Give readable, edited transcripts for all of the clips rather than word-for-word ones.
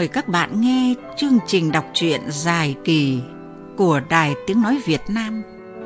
mời các bạn nghe chương trình đọc truyện dài kỳ của Đài Tiếng Nói Việt Nam.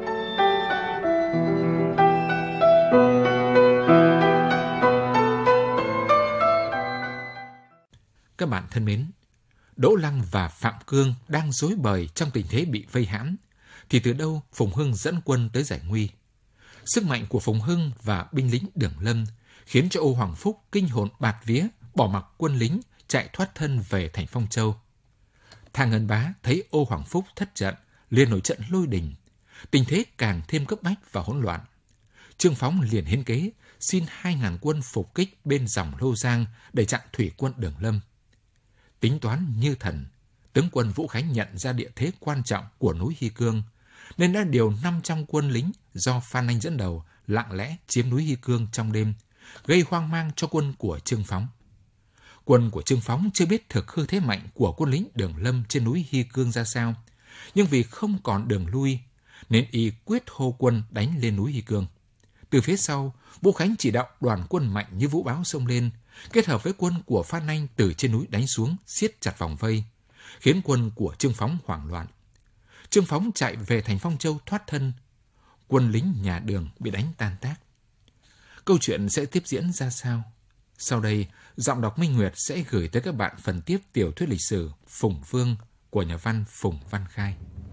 Các bạn thân mến, Đỗ Lăng và Phạm Cương đang rối bời trong tình thế bị vây hãm, thì từ đâu Phùng Hưng dẫn quân tới giải nguy. Sức mạnh của Phùng Hưng và binh lính Đường Lâm khiến cho Ô Hoàng Phúc kinh hồn bạt vía, bỏ mặc quân lính chạy thoát thân về thành Phong Châu. Thang Ân Bá thấy Ô Hoàng Phúc thất trận, liền nổi trận lôi đình, tình thế càng thêm cấp bách và hỗn loạn. Trương Phóng liền hiến kế xin 2.000 quân phục kích bên dòng Lô Giang để chặn thủy quân Đường Lâm. Tính toán như thần, tướng quân Vũ Khánh nhận ra địa thế quan trọng của núi Hy Cương, nên đã điều 500 quân lính do Phan Anh dẫn đầu lặng lẽ chiếm núi Hy Cương trong đêm, gây hoang mang cho quân của Trương Phóng. Quân của Trương Phóng chưa biết thực hư thế mạnh của quân lính Đường Lâm trên núi Hy Cương ra sao, nhưng vì không còn đường lui, nên y quyết hô quân đánh lên núi Hy Cương. Từ phía sau, Vũ Khánh chỉ đạo đoàn quân mạnh như vũ bão xông lên, kết hợp với quân của Phan Anh từ trên núi đánh xuống, siết chặt vòng vây, khiến quân của Trương Phóng hoảng loạn. Trương Phóng chạy về thành Phong Châu thoát thân, quân lính nhà Đường bị đánh tan tác. Câu chuyện sẽ tiếp diễn ra sao? Sau đây, giọng đọc Minh Nguyệt sẽ gửi tới các bạn phần tiếp tiểu thuyết lịch sử Phùng Vương của nhà văn Phùng Văn Khai.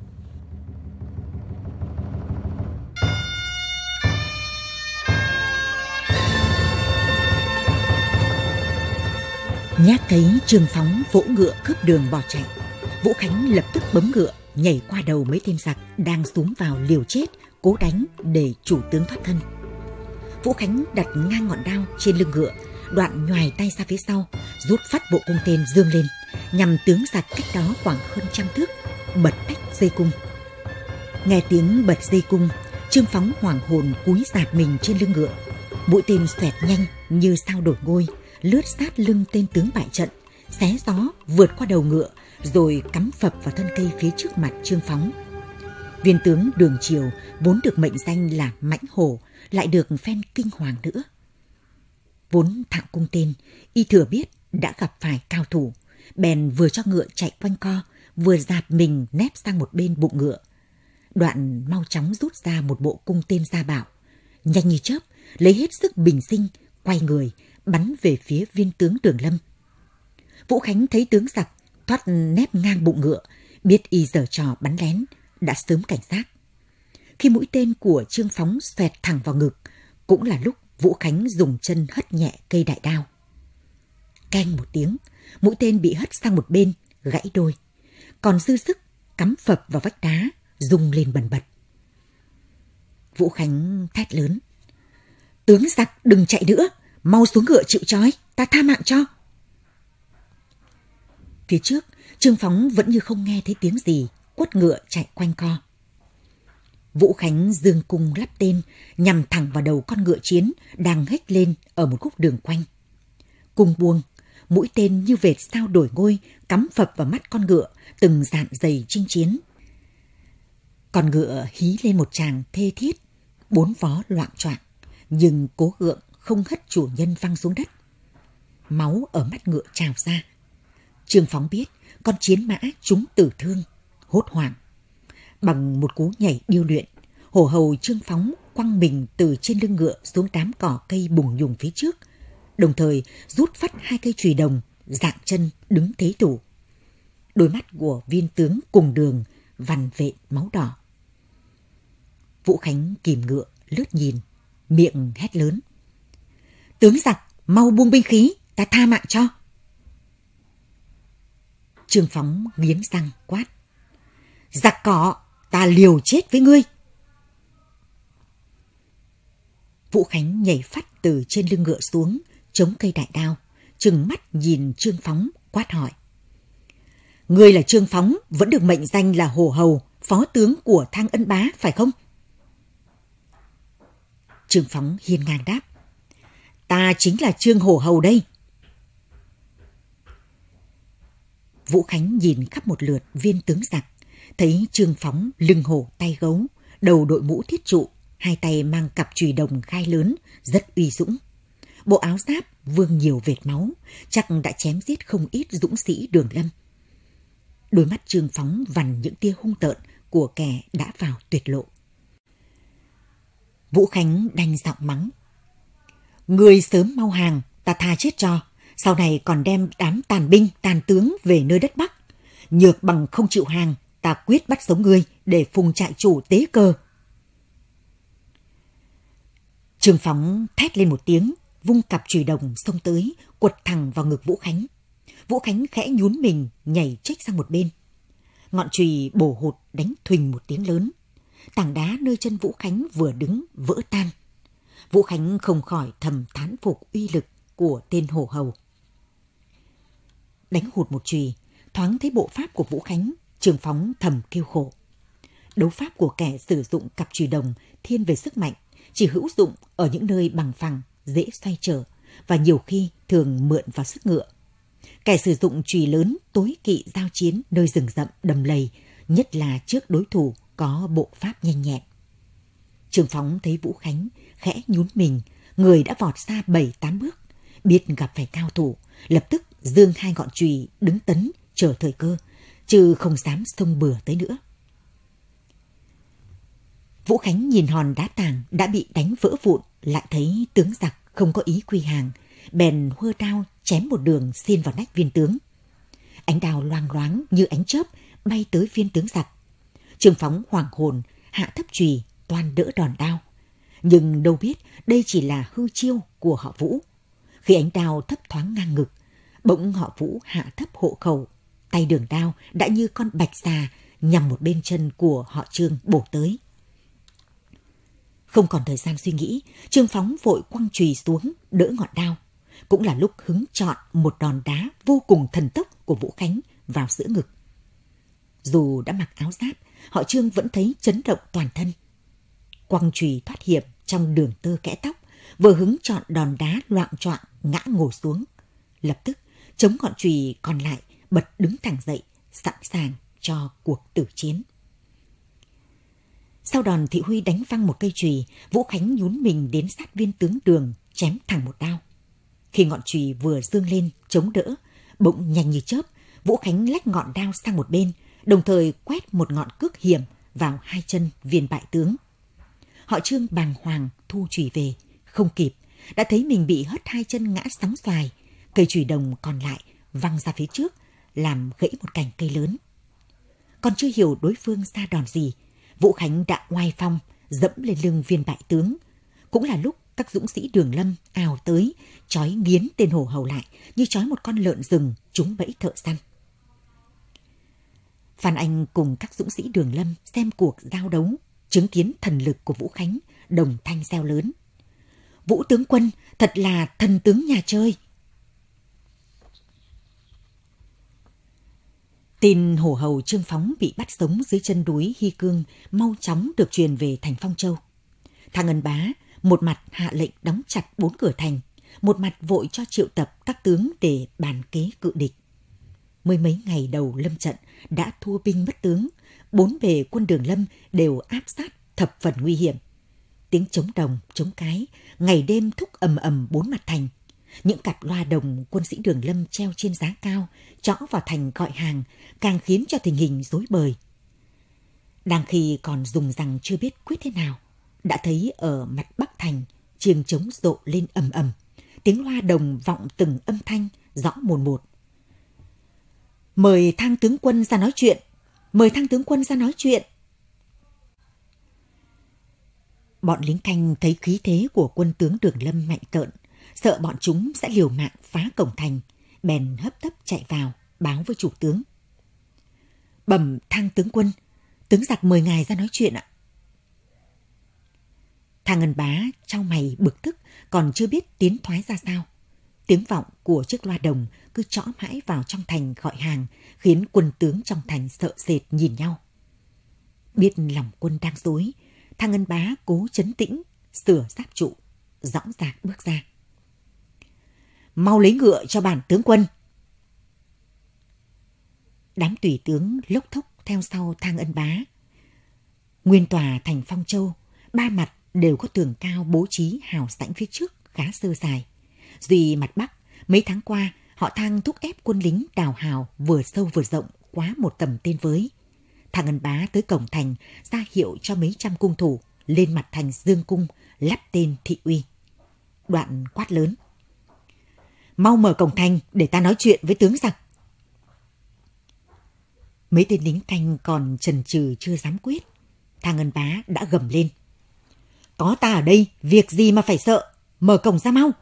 Nhát thấy Trương Phóng vỗ ngựa cướp đường bỏ chạy, Vũ Khánh lập tức bấm ngựa nhảy qua đầu mấy tên giặc đang xúm vào liều chết, cố đánh để chủ tướng thoát thân. Vũ Khánh đặt ngang ngọn đao trên lưng ngựa, đoạn nhoài tay ra phía sau, rút phát bộ cung tên dương lên, nhằm tướng giặc cách đó khoảng hơn 100 thước, bật tách dây cung. Nghe tiếng bật dây cung, Trương Phóng hoảng hồn cúi rạp mình trên lưng ngựa. Mũi tên xoẹt nhanh như sao đổi ngôi, lướt sát lưng tên tướng bại trận, xé gió vượt qua đầu ngựa, rồi cắm phập vào thân cây phía trước mặt Trương Phóng. Viên tướng Đường Triều vốn được mệnh danh là Mãnh Hổ, lại được phen kinh hoàng nữa. Vốn thạo cung tên, y thừa biết đã gặp phải cao thủ, bèn vừa cho ngựa chạy quanh co, vừa dạp mình nép sang một bên bụng ngựa. Đoạn mau chóng rút ra một bộ cung tên gia bảo, nhanh như chớp, lấy hết sức bình sinh, quay người, bắn về phía viên tướng Đường Lâm. Vũ Khánh thấy tướng giặc thoát nép ngang bụng ngựa, biết y giở trò bắn lén, đã sớm cảnh giác. Khi mũi tên của Trương Phóng xoẹt thẳng vào ngực, cũng là lúc Vũ Khánh dùng chân hất nhẹ cây đại đao. Keng một tiếng, mũi tên bị hất sang một bên, gãy đôi, còn dư sức cắm phập vào vách đá, rung lên bần bật. Vũ Khánh thét lớn: "Tướng giặc đừng chạy nữa, mau xuống ngựa chịu trói, ta tha mạng cho." Phía trước, Trương Phóng vẫn như không nghe thấy tiếng gì, quất ngựa chạy quanh co. Vũ Khánh dương cung lắp tên, nhằm thẳng vào đầu con ngựa chiến đang hếch lên ở một khúc đường quanh. Cung buông, mũi tên như vệt sao đổi ngôi, cắm phập vào mắt con ngựa, từng dạn dày chinh chiến. Con ngựa hí lên một tràng thê thiết, bốn vó loạng choạng, nhưng cố gượng không hất chủ nhân văng xuống đất. Máu ở mắt ngựa trào ra. Trương Phóng biết con chiến mã trúng tử thương, hốt hoảng. Bằng một cú nhảy điêu luyện, hổ hầu Trương Phóng quăng mình từ trên lưng ngựa xuống đám cỏ cây bùng nhùng phía trước, đồng thời rút phắt 2 cây chùy đồng, dạng chân đứng thế thủ. Đôi mắt của viên tướng cùng Đường vằn vện máu đỏ. Vũ Khánh kìm ngựa lướt nhìn, miệng hét lớn: "Tướng giặc, mau buông binh khí, ta tha mạng cho." Trương Phóng nghiến răng quát: "Giặc cỏ, ta liều chết với ngươi." Vũ Khánh nhảy phắt từ trên lưng ngựa xuống, chống cây đại đao, trừng mắt nhìn Trương Phóng quát hỏi: "Ngươi là Trương Phóng, vẫn được mệnh danh là Hổ Hầu, phó tướng của Thang Ân Bá, phải không?" Trương Phóng hiên ngang đáp: "Ta chính là Trương Hổ Hầu đây." Vũ Khánh nhìn khắp một lượt viên tướng giặc, thấy Trương Phóng lưng hổ tay gấu, đầu đội mũ thiết trụ, hai tay mang cặp chùy đồng gai lớn, rất uy dũng. Bộ áo giáp vương nhiều vệt máu, chắc đã chém giết không ít dũng sĩ Đường Lâm. Đôi mắt Trương Phóng vằn những tia hung tợn của kẻ đã vào tuyệt lộ. Vũ Khánh đanh giọng mắng: "Người sớm mau hàng, ta tha chết cho, sau này còn đem đám tàn binh, tàn tướng về nơi đất Bắc. Nhược bằng không chịu hàng, ta quyết bắt sống ngươi để phùng trại chủ tế cơ." Trương Phóng thét lên một tiếng, vung cặp chùy đồng xông tới, quật thẳng vào ngực Vũ Khánh. Vũ Khánh khẽ nhún mình, nhảy chếch sang một bên. Ngọn chùy bổ hụt đánh thuình một tiếng lớn. Tảng đá nơi chân Vũ Khánh vừa đứng vỡ tan. Vũ Khánh không khỏi thầm thán phục uy lực của tên hổ hầu. Đánh hụt một chùy, thoáng thấy bộ pháp của Vũ Khánh, Trương Phóng thầm kêu khổ. Đấu pháp của kẻ sử dụng cặp chùy đồng thiên về sức mạnh, chỉ hữu dụng ở những nơi bằng phẳng, dễ xoay trở và nhiều khi thường mượn vào sức ngựa. Kẻ sử dụng chùy lớn tối kỵ giao chiến nơi rừng rậm đầm lầy, nhất là trước đối thủ có bộ pháp nhanh nhẹn. Trương Phóng thấy Vũ Khánh khẽ nhún mình, người đã vọt xa 7-8 bước, biết gặp phải cao thủ, lập tức giương hai ngọn chùy đứng tấn chờ thời cơ, chứ không dám xông bừa tới nữa. Vũ Khánh nhìn hòn đá tảng đã bị đánh vỡ vụn, lại thấy tướng giặc không có ý quy hàng, bèn huơ đao chém một đường xiên vào nách viên tướng. Ánh đao loang loáng như ánh chớp bay tới viên tướng giặc. Trương Phóng hoảng hồn, hạ thấp chùy toan đỡ đòn đao, nhưng đâu biết đây chỉ là hư chiêu của họ Vũ. Khi ánh đao thấp thoáng ngang ngực, bỗng họ Vũ hạ thấp hộ khẩu, tay đường đao đã như con bạch xà nhằm một bên chân của họ Trương bổ tới. Không còn thời gian suy nghĩ, Trương Phóng vội quăng chùy xuống đỡ ngọn đao. Cũng là lúc hứng chọn một đòn đá vô cùng thần tốc của Vũ Khánh vào giữa ngực. Dù đã mặc áo giáp, họ Trương vẫn thấy chấn động toàn thân. Quăng chùy thoát hiểm trong đường tơ kẽ tóc, vừa hứng chọn đòn đá loạng choạng ngã ngồi xuống. Lập tức chống ngọn chùy còn lại, bật đứng thẳng dậy, sẵn sàng cho cuộc tử chiến. Sau đòn Thị Huy đánh văng một cây chùy, Vũ Khánh nhún mình đến sát viên tướng Đường, chém thẳng một đao. Khi ngọn chùy vừa dương lên chống đỡ, bỗng nhanh như chớp, Vũ Khánh lách ngọn đao sang một bên, đồng thời quét một ngọn cước hiểm vào hai chân viên bại tướng. Họ Trương bàng hoàng thu chùy về, không kịp, đã thấy mình bị hất hai chân ngã sóng xoài, cây chùy đồng còn lại văng ra phía trước, làm gãy một cành cây lớn. Còn chưa hiểu đối phương ra đòn gì, Vũ Khánh đã oai phong dẫm lên lưng viên bại tướng. Cũng là lúc các dũng sĩ Đường Lâm ào tới, trói nghiến tên hổ hầu lại như trói một con lợn rừng trúng bẫy thợ săn. Phan Anh cùng các dũng sĩ Đường Lâm xem cuộc giao đấu, chứng kiến thần lực của Vũ Khánh, đồng thanh reo lớn: "Vũ tướng quân thật là thần tướng nhà chơi!" Tin hổ hầu Trương Phóng bị bắt sống dưới chân núi Hy Cương mau chóng được truyền về thành Phong Châu. Thang Ân Bá một mặt hạ lệnh đóng chặt 4 cửa thành, một mặt vội cho triệu tập các tướng để bàn kế cự địch. Mới mấy ngày đầu lâm trận đã thua binh mất tướng, 4 bề quân Đường Lâm đều áp sát thập phần nguy hiểm. Tiếng trống đồng, trống cái, ngày đêm thúc ầm ầm 4 mặt thành. Những cặp loa đồng quân sĩ Đường Lâm treo trên giá cao, trõ vào thành gọi hàng, càng khiến cho tình hình rối bời. Đang khi còn dùng rằng chưa biết quyết thế nào, đã thấy ở mặt Bắc thành, chiêng trống rộ lên ầm ầm, tiếng loa đồng vọng từng âm thanh, rõ mồn một. "Mời Thang tướng quân ra nói chuyện! Mời Thang tướng quân ra nói chuyện!" Bọn lính canh thấy khí thế của quân tướng Đường Lâm mạnh tợn, sợ bọn chúng sẽ liều mạng phá cổng thành, bèn hấp tấp chạy vào, báo với chủ tướng: "Bẩm Thang tướng quân, tướng giặc mời ngài ra nói chuyện ạ." Thang Ân Bá chau mày bực tức, còn chưa biết tiến thoái ra sao. Tiếng vọng của chiếc loa đồng cứ trõ mãi vào trong thành gọi hàng, khiến quân tướng trong thành sợ sệt nhìn nhau. Biết lòng quân đang rối, Thang Ân Bá cố trấn tĩnh, sửa giáp trụ, dõng dạc bước ra: "Mau lấy ngựa cho bản tướng quân." Đám tùy tướng lốc thốc theo sau Thang Ân Bá. Nguyên tòa thành Phong Châu, ba mặt đều có tường cao bố trí hào sảnh phía trước khá sơ dài. Duy mặt Bắc, mấy tháng qua, họ Thang thúc ép quân lính đào hào vừa sâu vừa rộng quá một tầm tên với. Thang Ân Bá tới cổng thành, ra hiệu cho mấy trăm cung thủ lên mặt thành dương cung, lắp tên thị uy. Đoạn quát lớn: mau mở cổng thành để ta nói chuyện với tướng giặc. Mấy tên lính canh còn chần chừ chưa dám quyết. Thang Ân Bá đã gầm lên: có ta ở đây, việc gì mà phải sợ, mở cổng ra mau.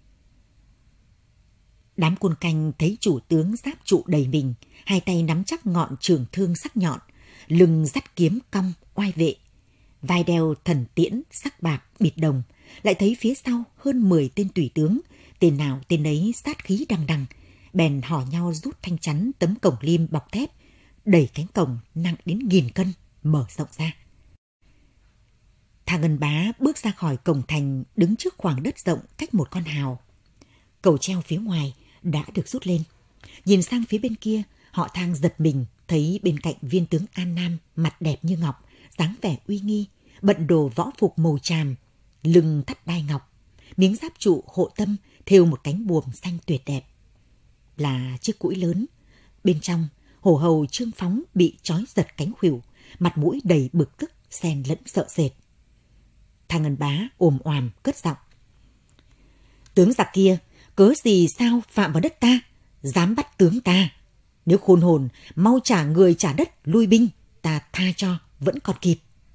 Đám quân canh thấy chủ tướng giáp trụ đầy mình, hai tay nắm chắc ngọn trường thương sắc nhọn, lưng dắt kiếm cong oai vệ, vai đeo thần tiễn sắc bạc bịt đồng, lại thấy phía sau hơn 10 tên tùy tướng, tên nào tên ấy sát khí đằng đằng, bèn hò nhau rút thanh chắn tấm cổng lim bọc thép, đẩy cánh cổng nặng đến 1000 cân mở rộng ra. Thang Ân Bá bước ra khỏi cổng thành, đứng trước khoảng đất rộng cách một con hào. Cầu treo phía ngoài đã được rút lên. Nhìn sang phía bên kia, họ Thang giật mình thấy bên cạnh viên tướng An Nam mặt đẹp như ngọc, dáng vẻ uy nghi, bận đồ võ phục màu tràm, lưng thắt đai ngọc, miếng giáp trụ hộ tâm thêu một cánh buồm xanh tuyệt đẹp. Là chiếc cũi lớn, bên trong hổ hầu Trương Phóng bị trói giật cánh khuỷu, mặt mũi đầy bực tức xen lẫn sợ sệt. Thang Ân Bá ồm oàm cất giọng: tướng giặc kia cớ gì sao phạm vào đất ta, dám bắt tướng ta? Nếu khôn hồn, mau trả người trả đất lui binh, ta tha cho vẫn còn kịp.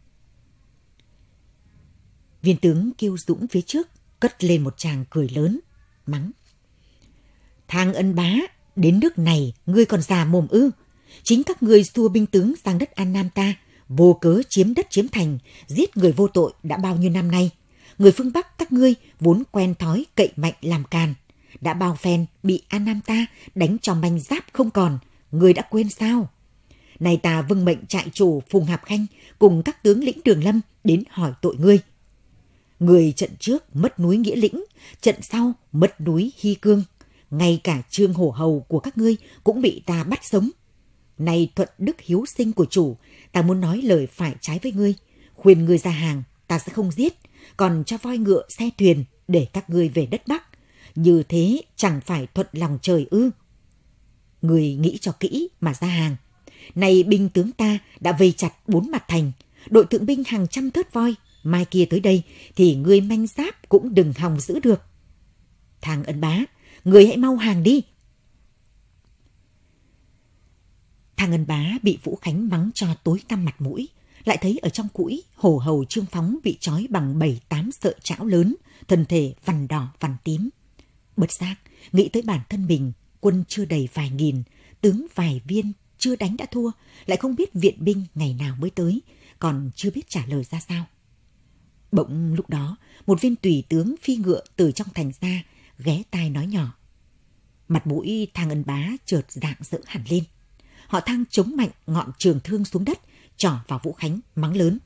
Viên tướng Kiêu Dũng phía trước cất lên một tràng cười lớn, mắng: Thang Ân Bá, đến nước này ngươi còn già mồm ư? Chính các ngươi xua binh tướng sang đất An Nam ta, vô cớ chiếm đất chiếm thành, giết người vô tội đã bao nhiêu năm nay. Người phương Bắc các ngươi vốn quen thói cậy mạnh làm càn, đã bao phen bị An Nam ta đánh cho manh giáp không còn, ngươi đã quên sao? Này ta vâng mệnh trại chủ Phùng Hạp Khanh cùng các tướng lĩnh Đường Lâm đến hỏi tội ngươi. Người trận trước mất núi Nghĩa Lĩnh, trận sau mất núi Hy Cương, ngay cả Trương Hổ Hầu của các ngươi cũng bị ta bắt sống. Này thuận đức hiếu sinh của chủ, ta muốn nói lời phải trái với ngươi, khuyên ngươi ra hàng, ta sẽ không giết, còn cho voi ngựa xe thuyền để các ngươi về đất Bắc. Như thế chẳng phải thuận lòng trời ư? Ngươi nghĩ cho kỹ mà ra hàng. Này binh tướng ta đã vây chặt 4 mặt thành, đội thượng binh hàng trăm thớt voi, mai kia tới đây thì ngươi manh giáp cũng đừng hòng giữ được. Thang Ân Bá, ngươi hãy mau hàng đi. Thang Ân Bá bị Vũ Khánh mắng cho tối tăm mặt mũi, lại thấy ở trong cũi hổ hầu Trương Phóng bị trói bằng 7-8 sợi trảo lớn, thân thể vằn đỏ vằn tím. Bất giác nghĩ tới bản thân mình, quân chưa đầy vài nghìn, tướng vài viên, chưa đánh đã thua, lại không biết viện binh ngày nào mới tới, còn chưa biết trả lời ra sao. Bỗng lúc đó, một viên tùy tướng phi ngựa từ trong thành ra, ghé tai nói nhỏ. Mặt mũi Thang Ân Bá chợt rạng rỡ hẳn lên. Họ Thang chống mạnh ngọn trường thương xuống đất, trỏ vào Vũ Khánh mắng lớn: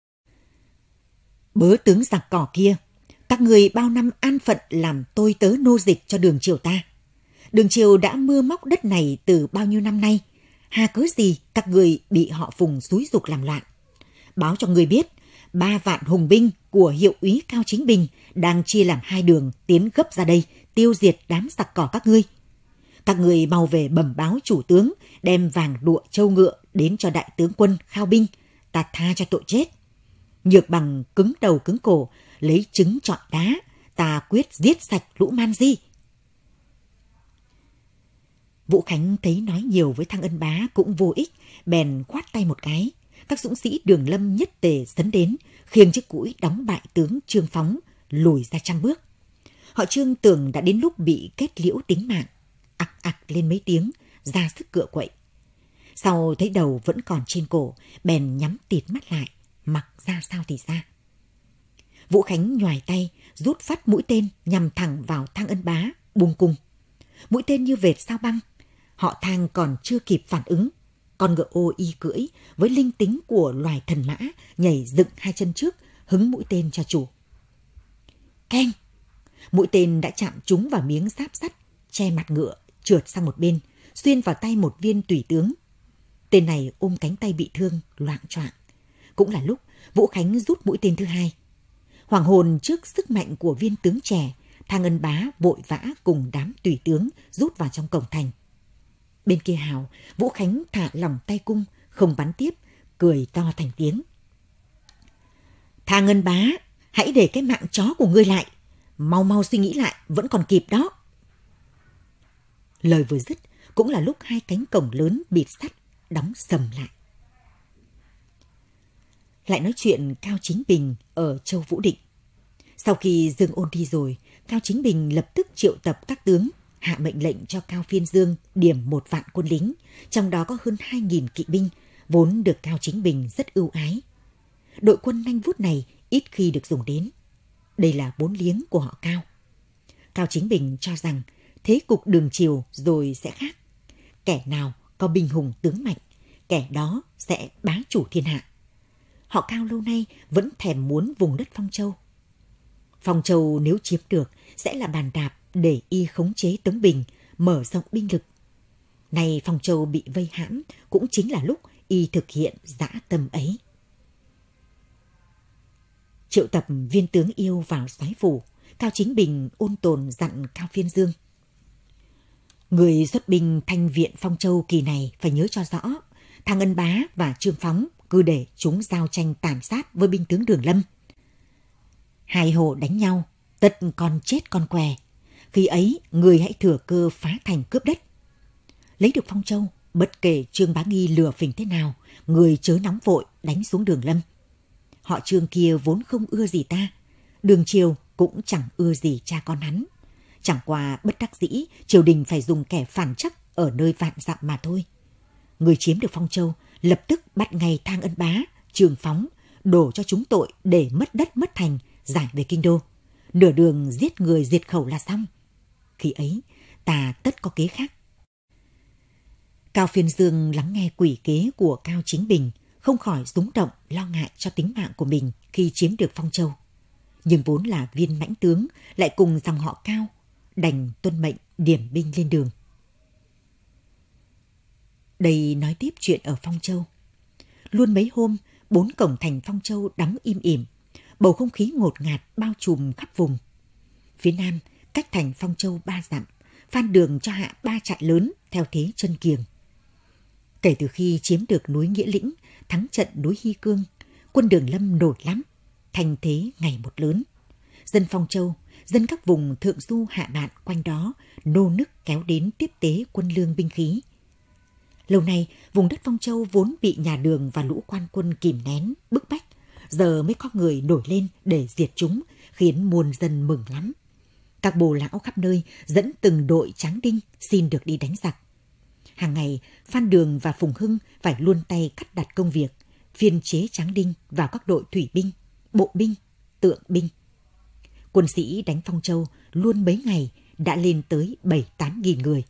Bớ tướng giặc cỏ kia, các người bao năm an phận làm tôi tớ nô dịch cho Đường Triều ta. Đường Triều đã mưa móc đất này từ bao nhiêu năm nay, hà cớ gì các người bị họ Phùng xúi giục làm loạn. Báo cho người biết, 3 vạn hùng binh của hiệu úy Cao Chính Bình đang chia làm 2 đường tiến gấp ra đây, tiêu diệt đám giặc cỏ các ngươi. Các người mau về bẩm báo chủ tướng, đem vàng lụa châu ngựa đến cho đại tướng quân Khao Binh, ta tha cho tội chết. Nhược bằng cứng đầu cứng cổ, lấy trứng trọi đá, ta quyết giết sạch lũ man di. Vũ Khánh thấy nói nhiều với Thang Ân Bá cũng vô ích, bèn khoát tay một cái. Các dũng sĩ Đường Lâm nhất tề sấn đến, khiêng chiếc cũi đóng bại tướng Trương Phóng lùi ra 100 bước. Họ Trương tưởng đã đến lúc bị kết liễu tính mạng, ặc ặc lên mấy tiếng, ra sức cựa quậy. Sau thấy đầu vẫn còn trên cổ, bèn nhắm tịt mắt lại, mặc ra sao thì ra. Vũ Khánh nhoài tay, rút phát mũi tên nhằm thẳng vào Thang Ân Bá, buông cung. Mũi tên như vệt sao băng. Họ Thang còn chưa kịp phản ứng, con ngựa ô y cưỡi với linh tính của loài thần mã nhảy dựng 2 chân trước, hứng mũi tên cho chủ. Keng! Mũi tên đã chạm trúng vào miếng giáp sắt che mặt ngựa, trượt sang một bên, xuyên vào tay một viên tùy tướng. Tên này ôm cánh tay bị thương, loạng choạng. Cũng là lúc Vũ Khánh rút mũi tên thứ 2. Hoàng hồn trước sức mạnh của viên tướng trẻ, Thang Ân Bá vội vã cùng đám tùy tướng rút vào trong cổng thành. Bên kia hào, Vũ Khánh thả lỏng tay cung, không bắn tiếp, cười to thành tiếng. Thang Ân Bá, hãy để cái mạng chó của ngươi lại. Mau mau suy nghĩ lại, vẫn còn kịp đó. Lời vừa dứt, cũng là lúc hai cánh cổng lớn bịt sắt, đóng sầm lại. Lại nói chuyện Cao Chính Bình ở Châu Vũ Định. Sau khi Dương Ôn đi rồi, Cao Chính Bình lập tức triệu tập các tướng, hạ mệnh lệnh cho Cao Phiên Dương điểm 1 vạn quân lính, trong đó có hơn 2.000 kỵ binh, vốn được Cao Chính Bình rất ưu ái. Đội quân nhanh vút này ít khi được dùng đến. Đây là vốn liếng của họ Cao. Cao Chính Bình cho rằng thế cục đường chiều rồi sẽ khác. Kẻ nào có binh hùng tướng mạnh, kẻ đó sẽ bá chủ thiên hạ. Họ Cao lâu nay vẫn thèm muốn vùng đất Phong Châu. Phong Châu nếu chiếm được sẽ là bàn đạp để y khống chế Tống Bình, mở rộng binh lực. Nay Phong Châu bị vây hãm cũng chính là lúc y thực hiện dã tâm ấy. Triệu tập viên tướng yêu vào soái phủ, Cao Chính Bình ôn tồn dặn Cao Phiên Dương. Người xuất binh thanh viện Phong Châu kỳ này phải nhớ cho rõ, Thang Ân Bá và Trương Phóng cứ để chúng giao tranh tàn sát với binh tướng Đường Lâm. Hai hồ đánh nhau, tất con chết con què. Khi ấy, người hãy thừa cơ phá thành cướp đất. Lấy được Phong Châu, bất kể Trương Bá Nghi lừa phỉnh thế nào, người chớ nóng vội đánh xuống Đường Lâm. Họ Trương kia vốn không ưa gì ta, Đường Triều cũng chẳng ưa gì cha con hắn. Chẳng qua bất đắc dĩ, triều đình phải dùng kẻ phản chắc ở nơi vạn dặm mà thôi. Người chiếm được Phong Châu, lập tức bắt ngay Thang Ân Bá, Trương Phóng, đổ cho chúng tội để mất đất mất thành, giải về kinh đô. Nửa đường giết người diệt khẩu là xong. Khi ấy, ta tất có kế khác. Cao Phiên Dương lắng nghe quỷ kế của Cao Chính Bình, không khỏi rúng động lo ngại cho tính mạng của mình khi chiếm được Phong Châu. Nhưng vốn là viên mãnh tướng, lại cùng dòng họ Cao, đành tuân mệnh điểm binh lên đường. Đây nói tiếp chuyện ở Phong Châu. Luôn mấy hôm, 4 cổng thành Phong Châu đóng im ỉm, bầu không khí ngột ngạt bao trùm khắp vùng. Phía nam, cách thành Phong Châu 3 dặm, Phan Đường cho hạ 3 trại lớn theo thế chân kiềng. Kể từ khi chiếm được núi Nghĩa Lĩnh, thắng trận núi Hy Cương, quân Đường Lâm nổi lắm, thành thế ngày một lớn. Dân Phong Châu, dân các vùng thượng du hạ bạn quanh đó nô nức kéo đến tiếp tế quân lương binh khí. Lâu nay, vùng đất Phong Châu vốn bị nhà Đường và lũ quan quân kìm nén, bức bách, giờ mới có người nổi lên để diệt chúng, khiến muôn dân mừng lắm. Các bồ lão khắp nơi dẫn từng đội tráng đinh xin được đi đánh giặc. Hàng ngày, Phan Đường và Phùng Hưng phải luôn tay cắt đặt công việc, phiên chế tráng đinh vào các đội thủy binh, bộ binh, tượng binh. Quân sĩ đánh Phong Châu luôn mấy ngày đã lên tới 7-8 nghìn người.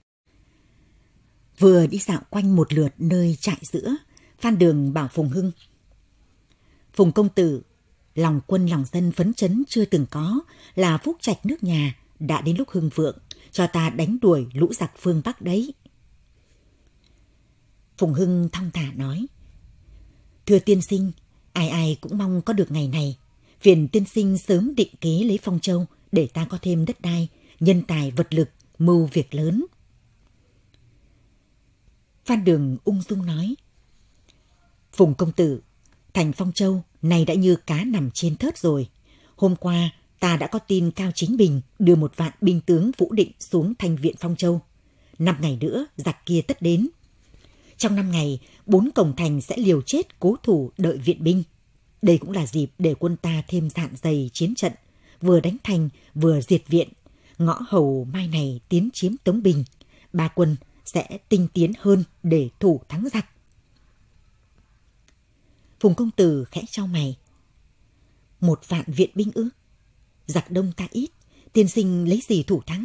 Vừa đi dạo quanh một lượt nơi trại giữa, Phan Đường bảo Phùng Hưng: Phùng công tử, lòng quân lòng dân phấn chấn chưa từng có, là phúc trạch nước nhà, đã đến lúc hưng vượng, cho ta đánh đuổi lũ giặc phương Bắc đấy. Phùng Hưng thong thả nói: Thưa tiên sinh, ai ai cũng mong có được ngày này. Phiền tiên sinh sớm định kế lấy Phong Châu để ta có thêm đất đai, nhân tài vật lực, mưu việc lớn. Phan Đường ung dung nói: Phùng công tử, thành Phong Châu này đã như cá nằm trên thớt rồi. Hôm qua ta đã có tin Cao Chính Bình đưa 1 vạn binh tướng Vũ Định xuống thành viện Phong Châu. 5 ngày nữa giặc kia tất đến. Trong 5 ngày, 4 cổng thành sẽ liều chết cố thủ đợi viện binh. Đây cũng là dịp để quân ta thêm dạn dày chiến trận, vừa đánh thành vừa diệt viện. Ngõ hầu mai này tiến chiếm Tống Bình, 3 quân sẽ tinh tiến hơn để thủ thắng giặc. Phùng công tử khẽ chau mày: 1 vạn viện binh ư? Giặc đông ta ít, tiên sinh lấy gì thủ thắng?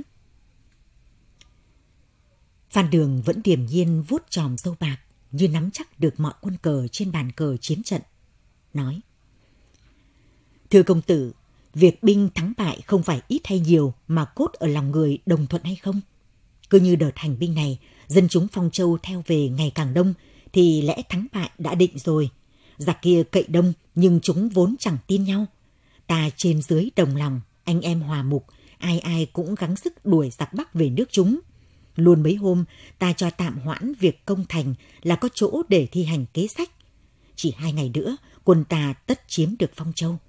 Phan Đường vẫn điềm nhiên vuốt chòm râu bạc, như nắm chắc được mọi quân cờ trên bàn cờ chiến trận, nói: Thưa công tử, việc binh thắng bại không phải ít hay nhiều mà cốt ở lòng người đồng thuận hay không. Cứ như đợt hành binh này, dân chúng Phong Châu theo về ngày càng đông, thì lẽ thắng bại đã định rồi. Giặc kia cậy đông nhưng chúng vốn chẳng tin nhau. Ta trên dưới đồng lòng, anh em hòa mục, ai ai cũng gắng sức đuổi giặc Bắc về nước chúng. Luôn mấy hôm, ta cho tạm hoãn việc công thành là có chỗ để thi hành kế sách. Chỉ 2 ngày nữa, quân ta tất chiếm được Phong Châu.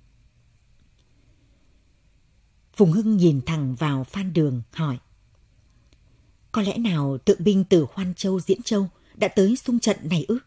Phùng Hưng nhìn thẳng vào Phan Đường, hỏi. Có lẽ nào tượng binh từ Hoan Châu, Diễn Châu đã tới xung trận này ư?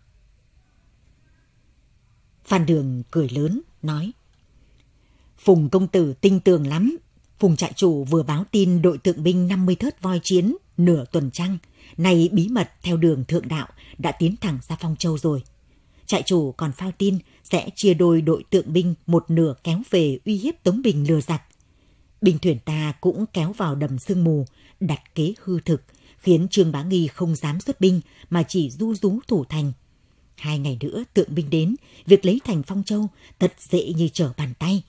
Phan Đường cười lớn, nói. Phùng công tử tinh tường lắm. Phùng trại chủ vừa báo tin đội tượng binh 50 thớt voi chiến nửa tuần trăng, nay bí mật theo đường thượng đạo đã tiến thẳng ra Phong Châu rồi. Trại chủ còn phao tin sẽ chia đôi đội tượng binh một nửa kéo về uy hiếp Tống Bình lừa giặc. Binh thuyền ta cũng kéo vào đầm sương mù, đặt kế hư thực, khiến Trương Bá Nghi không dám xuất binh mà chỉ ru rú thủ thành. 2 ngày nữa tượng binh đến, việc lấy thành Phong Châu thật dễ như trở bàn tay.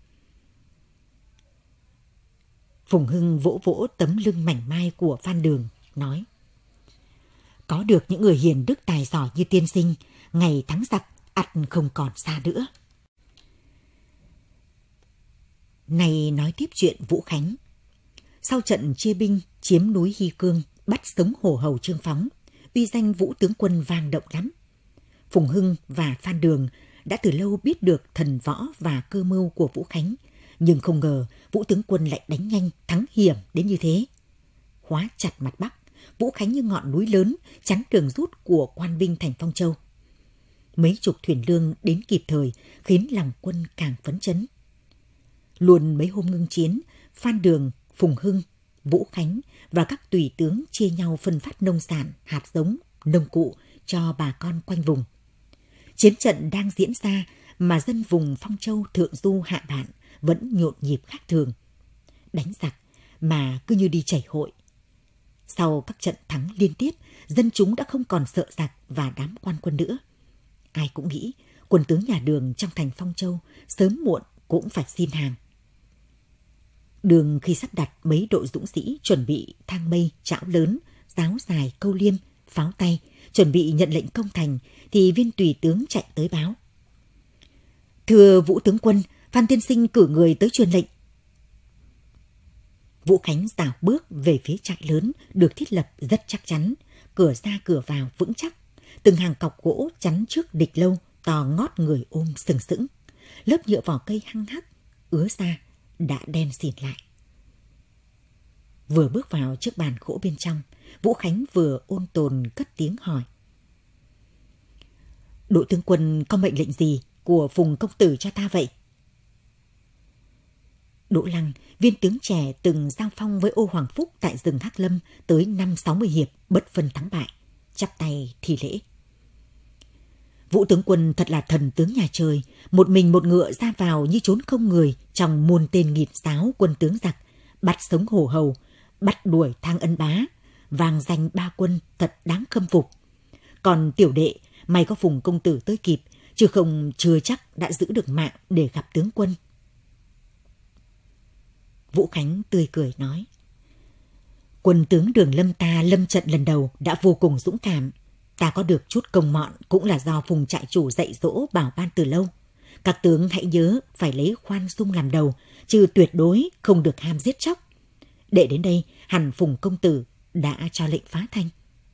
Phùng Hưng vỗ vỗ tấm lưng mảnh mai của Phan Đường, nói. Có được những người hiền đức tài giỏi như tiên sinh, ngày thắng giặc ắt không còn xa nữa. Này nói tiếp chuyện Vũ Khánh. Sau trận chia binh chiếm núi Hy Cương, bắt sống hổ hầu Trương Phóng, uy danh Vũ tướng quân vang động lắm. Phùng Hưng và Phan Đường đã từ lâu biết được thần võ và cơ mưu của Vũ Khánh, nhưng không ngờ Vũ tướng quân lại đánh nhanh, thắng hiểm đến như thế. Khóa chặt mặt Bắc, Vũ Khánh như ngọn núi lớn chắn đường rút của quan binh thành Phong Châu. Mấy chục thuyền lương đến kịp thời khiến lòng quân càng phấn chấn. Luôn mấy hôm ngưng chiến, Phan Đường, Phùng Hưng, Vũ Khánh và các tùy tướng chia nhau phân phát nông sản, hạt giống, nông cụ cho bà con quanh vùng. Chiến trận đang diễn ra mà dân vùng Phong Châu thượng du hạ bạn vẫn nhộn nhịp khác thường. Đánh giặc mà cứ như đi chảy hội. Sau các trận thắng liên tiếp, dân chúng đã không còn sợ giặc và đám quan quân nữa. Ai cũng nghĩ quân tướng nhà Đường trong thành Phong Châu sớm muộn cũng phải xin hàng. Đường khi sắp đặt mấy đội dũng sĩ chuẩn bị thang mây, chảo lớn, giáo dài, câu liêm, pháo tay, chuẩn bị nhận lệnh công thành, thì viên tùy tướng chạy tới báo. Thưa Vũ tướng quân, Phan tiên sinh cử người tới truyền lệnh. Vũ Khánh rảo bước về phía trại lớn được thiết lập rất chắc chắn, cửa ra cửa vào vững chắc, từng hàng cọc gỗ chắn trước địch lâu, to ngót người ôm sừng sững, lớp nhựa vỏ cây hăng hắc ứa ra đã đen xịn lại. Vừa bước vào chiếc bàn gỗ bên trong, Vũ Khánh vừa ôn tồn cất tiếng hỏi. Đội tướng quân có mệnh lệnh gì của Phùng công tử cho ta vậy? Đỗ Lăng, viên tướng trẻ từng giao phong với Ô Hoàng Phúc tại rừng Hắc Lâm tới 50-60 hiệp bất phân thắng bại, chắp tay thi lễ. Vũ tướng quân thật là thần tướng nhà trời, một mình một ngựa ra vào như trốn không người trong muôn tên nghịt giáo quân tướng giặc, bắt sống hổ hầu, bắt đuổi Thang Ân Bá, vang danh ba quân thật đáng khâm phục. Còn tiểu đệ, may có Phùng công tử tới kịp, chứ không chưa chắc đã giữ được mạng để gặp tướng quân. Vũ Khánh tươi cười nói. Quân tướng Đường Lâm ta lâm trận lần đầu đã vô cùng dũng cảm. Ta có được chút công mọn cũng là do Phùng trại chủ dạy dỗ bảo ban từ lâu. Các tướng hãy nhớ phải lấy khoan dung làm đầu, chứ tuyệt đối không được ham giết chóc. Để đến đây, hẳn Phùng công tử đã cho lệnh phá thanh.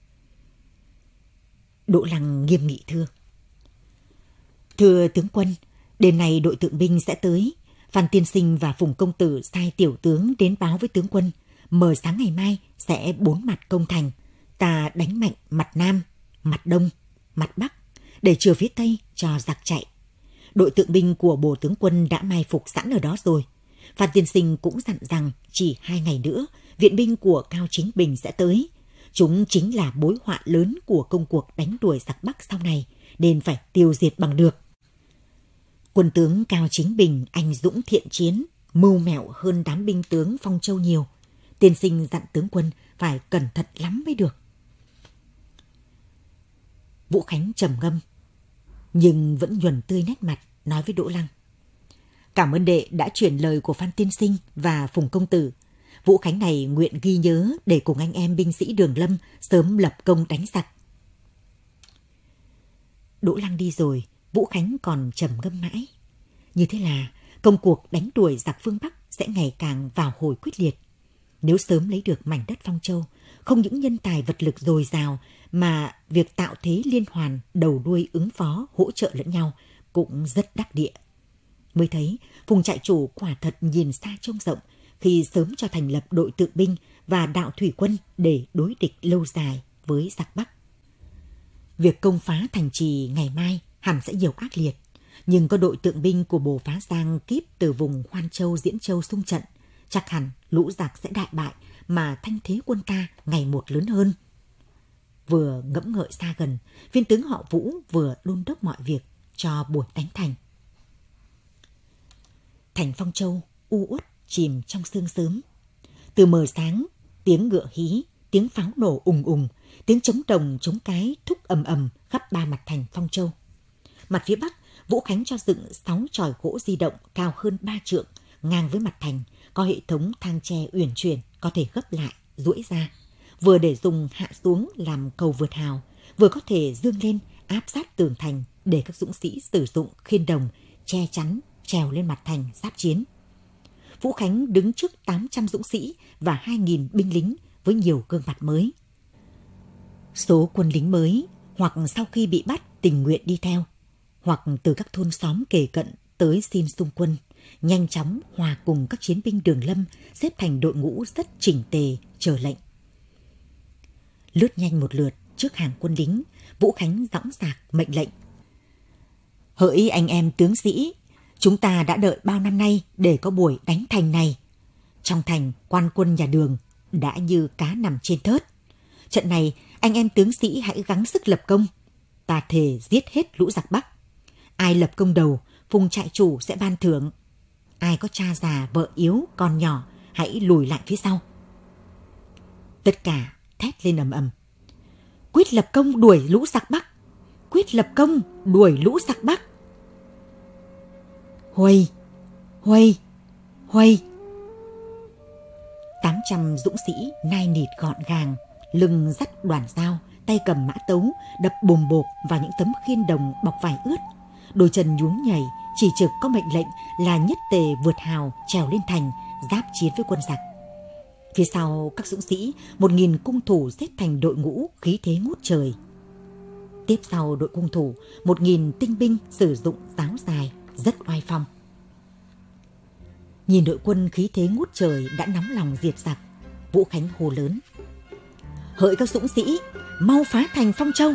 Đỗ Lăng nghiêm nghị thưa. Thưa tướng quân, đêm nay đội tượng binh sẽ tới. Phan tiên sinh và Phùng công tử sai tiểu tướng đến báo với tướng quân. Mờ sáng ngày mai sẽ 4 mặt công thành. Ta đánh mạnh mặt Nam, mặt Đông, mặt Bắc để chừa phía Tây cho giặc chạy. Đội tượng binh của Bồ tướng quân đã mai phục sẵn ở đó rồi. Phan tiên sinh cũng dặn rằng chỉ 2 ngày nữa viện binh của Cao Chính Bình sẽ tới. Chúng chính là mối họa lớn của công cuộc đánh đuổi giặc Bắc sau này, nên phải tiêu diệt bằng được. Quân tướng Cao Chính Bình anh dũng thiện chiến, mưu mẹo hơn đám binh tướng Phong Châu nhiều. Tiên sinh dặn tướng quân phải cẩn thận lắm mới được. Vũ Khánh trầm ngâm, nhưng vẫn nhuần tươi nét mặt, nói với Đỗ Lăng. Cảm ơn đệ đã chuyển lời của Phan tiên sinh và Phùng công tử. Vũ Khánh này nguyện ghi nhớ để cùng anh em binh sĩ Đường Lâm sớm lập công đánh giặc. Đỗ Lăng đi rồi, Vũ Khánh còn trầm ngâm mãi. Như thế là công cuộc đánh đuổi giặc phương Bắc sẽ ngày càng vào hồi quyết liệt. Nếu sớm lấy được mảnh đất Phong Châu, không những nhân tài vật lực dồi dào mà việc tạo thế liên hoàn đầu đuôi ứng phó hỗ trợ lẫn nhau cũng rất đắc địa. Mới thấy Phùng trại chủ quả thật nhìn xa trông rộng khi sớm cho thành lập đội tượng binh và đạo thủy quân để đối địch lâu dài với giặc Bắc. Việc công phá thành trì ngày mai hẳn sẽ nhiều ác liệt, nhưng có đội tượng binh của Bồ Phá Giang kíp từ vùng Hoan Châu, Diễn Châu xung trận, chắc hẳn lũ giặc sẽ đại bại mà thanh thế quân ta ngày một lớn hơn. Vừa ngẫm ngợi xa gần, viên tướng họ Vũ vừa đôn đốc mọi việc cho buổi đánh thành. Thành Phong Châu u uất chìm trong sương sớm. Từ mờ sáng, tiếng ngựa hí, tiếng pháo nổ ùng ùng, tiếng trống đồng trống cái thúc ầm ầm khắp ba mặt thành Phong Châu. Mặt phía bắc, Vũ Khánh cho dựng 6 chòi gỗ di động cao hơn 3 trượng, ngang với mặt thành, có hệ thống thang tre uyển chuyển, có thể gấp lại, duỗi ra, vừa để dùng hạ xuống làm cầu vượt hào, vừa có thể dương lên áp sát tường thành để các dũng sĩ sử dụng khiên đồng che chắn trèo lên mặt thành giáp chiến. Vũ Khánh đứng trước 800 dũng sĩ và 2.000 binh lính với nhiều gương mặt mới. Số quân lính mới hoặc sau khi bị bắt tình nguyện đi theo, hoặc từ các thôn xóm kề cận tới xin xung quân, nhanh chóng hòa cùng các chiến binh Đường Lâm xếp thành đội ngũ rất chỉnh tề chờ lệnh. Lướt nhanh một lượt trước hàng quân lính, Vũ Khánh dõng dạc mệnh lệnh. Hỡi anh em tướng sĩ, chúng ta đã đợi bao năm nay để có buổi đánh thành này. Trong thành, quan quân nhà Đường đã như cá nằm trên thớt. Trận này, anh em tướng sĩ hãy gắng sức lập công. Ta thề giết hết lũ giặc Bắc. Ai lập công đầu, Phùng trại chủ sẽ ban thưởng. Ai có cha già, vợ yếu, con nhỏ, hãy lùi lại phía sau. Tất cả thét lên ầm ầm. Quyết lập công đuổi lũ giặc Bắc. Quyết lập công đuổi lũ giặc Bắc. Huây, huây, huây. 800 dũng sĩ nai nịt gọn gàng, lưng dắt đoàn dao, tay cầm mã tấu, đập bồm bộp vào những tấm khiên đồng bọc vải ướt. Đôi chân nhún nhảy, chỉ trực có mệnh lệnh là nhất tề vượt hào trèo lên thành, giáp chiến với quân giặc. Phía sau các dũng sĩ, 1.000 cung thủ xếp thành đội ngũ khí thế ngút trời. Tiếp sau đội cung thủ, 1.000 tinh binh sử dụng giáo dài, rất oai phong. Nhìn đội quân khí thế ngút trời đã nóng lòng diệt giặc, Vũ Khánh hô lớn. Hỡi các dũng sĩ, mau phá thành Phong Châu.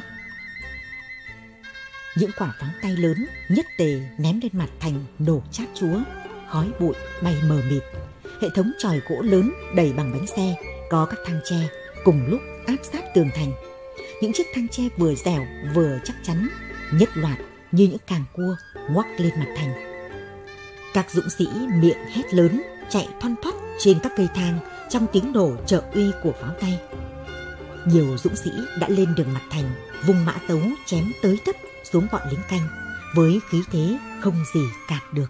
Những quả pháo tay lớn nhất tề ném lên mặt thành nổ chát chúa, khói bụi bay mờ mịt. Hệ thống chòi gỗ lớn đẩy bằng bánh xe, có các thang tre cùng lúc áp sát tường thành. Những chiếc thang tre vừa dẻo vừa chắc chắn, nhất loạt như những càng cua ngoắc lên mặt thành. Các dũng sĩ miệng hét lớn, chạy thoăn thoắt trên các cây thang trong tiếng nổ trợ uy của pháo tay. Nhiều dũng sĩ đã lên đường mặt thành, vung mã tấu chém tới tấp xuống bọn lính canh với khí thế không gì cản được.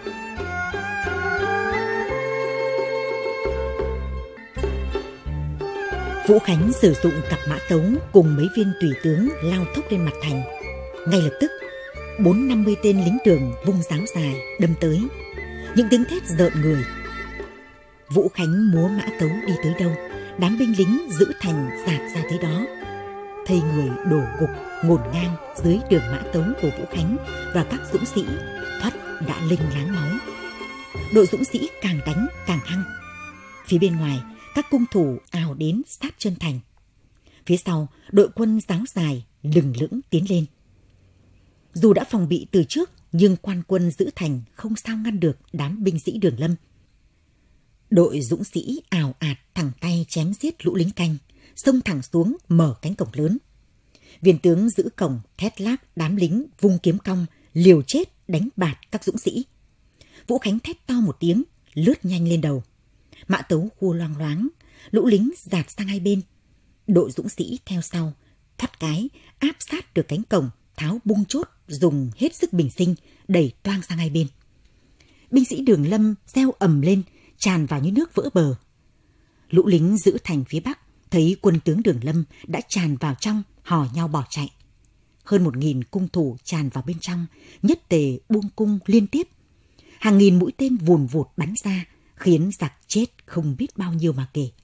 Vũ Khánh sử dụng cặp mã tấu cùng mấy viên tùy tướng lao thốc lên mặt thành. Ngay lập tức, 40-50 tên lính Đường vung giáo dài đâm tới. Những tiếng thét rợn người. Vũ Khánh múa mã tấu đi tới đâu, đám binh lính giữ thành dạt ra tới đó. Thây người đổ gục ngổn ngang dưới đường mã tấu của Vũ Khánh và các dũng sĩ thoát đã linh láng máu. Đội dũng sĩ càng đánh càng hăng. Phía bên ngoài, các cung thủ ào đến sát chân thành. Phía sau, đội quân giáo dài lừng lững tiến lên. Dù đã phòng bị từ trước, nhưng quan quân giữ thành không sao ngăn được đám binh sĩ Đường Lâm. Đội dũng sĩ ào ạt thẳng tay chém giết lũ lính canh, xông thẳng xuống mở cánh cổng lớn. Viên tướng giữ cổng thét lác đám lính vung kiếm cong, liều chết đánh bạt các dũng sĩ. Vũ Khánh thét to một tiếng, lướt nhanh lên đầu. Mã tấu khua loang loáng, lũ lính dạt sang hai bên. Đội dũng sĩ theo sau, thoát cái áp sát được cánh cổng, tháo bung chốt, dùng hết sức bình sinh đẩy toang sang hai bên. Binh sĩ Đường Lâm reo ầm lên, tràn vào như nước vỡ bờ. Lũ lính giữ thành phía bắc thấy quân tướng Đường Lâm đã tràn vào trong, hò nhau bỏ chạy. Hơn 1.000 cung thủ tràn vào bên trong, nhất tề buông cung liên tiếp. Hàng nghìn mũi tên vùn vụt bắn ra, khiến giặc chết không biết bao nhiêu mà kể.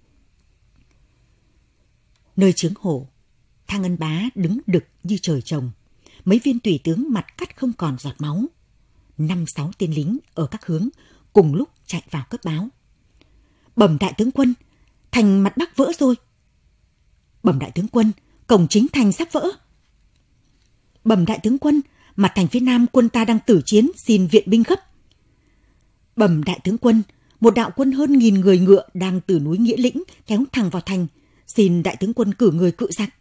Nơi chướng hổ, Thang Ân Bá đứng đực như trời trồng. Mấy viên tùy tướng mặt cắt không còn giọt máu. 5-6 tên lính ở các hướng cùng lúc chạy vào cấp báo. Bẩm đại tướng quân, thành mặt Bắc vỡ rồi. Bẩm đại tướng quân, cổng chính thành sắp vỡ. Bẩm đại tướng quân, mặt thành phía Nam quân ta đang tử chiến, xin viện binh gấp. Bẩm đại tướng quân, một đạo quân hơn 1000 người ngựa đang từ núi Nghĩa Lĩnh kéo thẳng vào thành, xin đại tướng quân cử người cự giặc.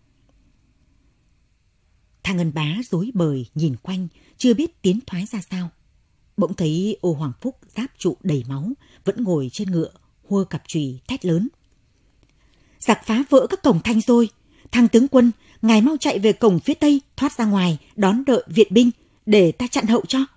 Thang Ân Bá rối bời nhìn quanh, chưa biết tiến thoái ra sao. Bỗng thấy Ô Hoàng Phúc giáp trụ đầy máu, vẫn ngồi trên ngựa, hua cặp chùy thét lớn. Giặc phá vỡ các cổng thành rồi. Thang tướng quân, ngài mau chạy về cổng phía tây, thoát ra ngoài, đón đợi viện binh, để ta chặn hậu cho.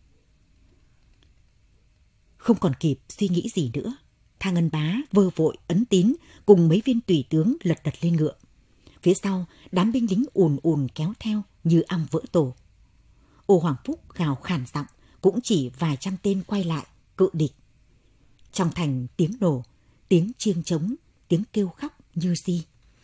Không còn kịp suy nghĩ gì nữa, Thang Ân Bá vơ vội ấn tín cùng mấy viên tùy tướng lật đật lên ngựa. Phía sau, đám binh lính ùn ùn kéo theo như ong vỡ tổ. Ô Hoàng Phúc gào khàn giọng, cũng chỉ vài trăm tên quay lại, cự địch. Trong thành tiếng nổ, tiếng chiêng trống, tiếng kêu khóc như di.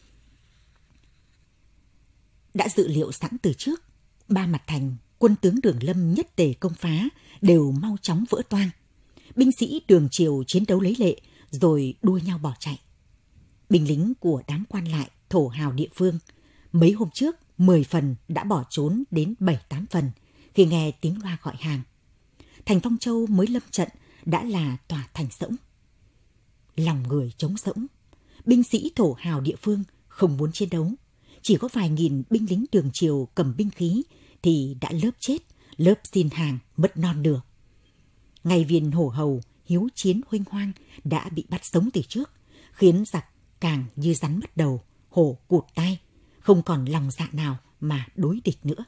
Đã dự liệu sẵn từ trước, 3 mặt thành, quân tướng Đường Lâm nhất tề công phá, đều mau chóng vỡ toang. Binh sĩ Đường Triều chiến đấu lấy lệ, rồi đua nhau bỏ chạy. Binh lính của đám quan lại, thổ hào địa phương, mấy hôm trước 10 phần đã bỏ trốn đến 7-8 phần khi nghe tiếng loa gọi hàng. Thành Phong Châu mới lâm trận đã là tòa thành rỗng. Lòng người trống rỗng, binh sĩ thổ hào địa phương không muốn chiến đấu. Chỉ có vài nghìn binh lính Đường Triều cầm binh khí thì đã lớp chết, lớp xin hàng mất non nửa. Ngày viên hổ hầu, hiếu chiến huênh hoang đã bị bắt sống từ trước, khiến giặc càng như rắn mất đầu, hổ cụt tai, không còn lòng dạ nào mà đối địch nữa.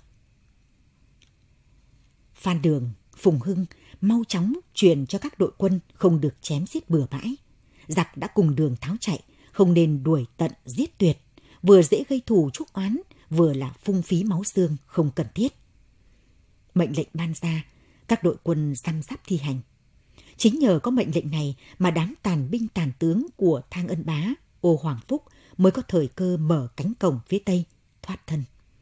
Phan Đường, Phùng Hưng mau chóng truyền cho các đội quân không được chém giết bừa bãi. Giặc đã cùng Đường tháo chạy, không nên đuổi tận giết tuyệt, vừa dễ gây thù chuốc oán, vừa là phung phí máu xương không cần thiết. Mệnh lệnh ban ra, các đội quân răm rắp thi hành. Chính nhờ có mệnh lệnh này mà đám tàn binh tàn tướng của Thang Ân Bá, Ô Hoàng Phúc mới có thời cơ mở cánh cổng phía tây, thoát thân.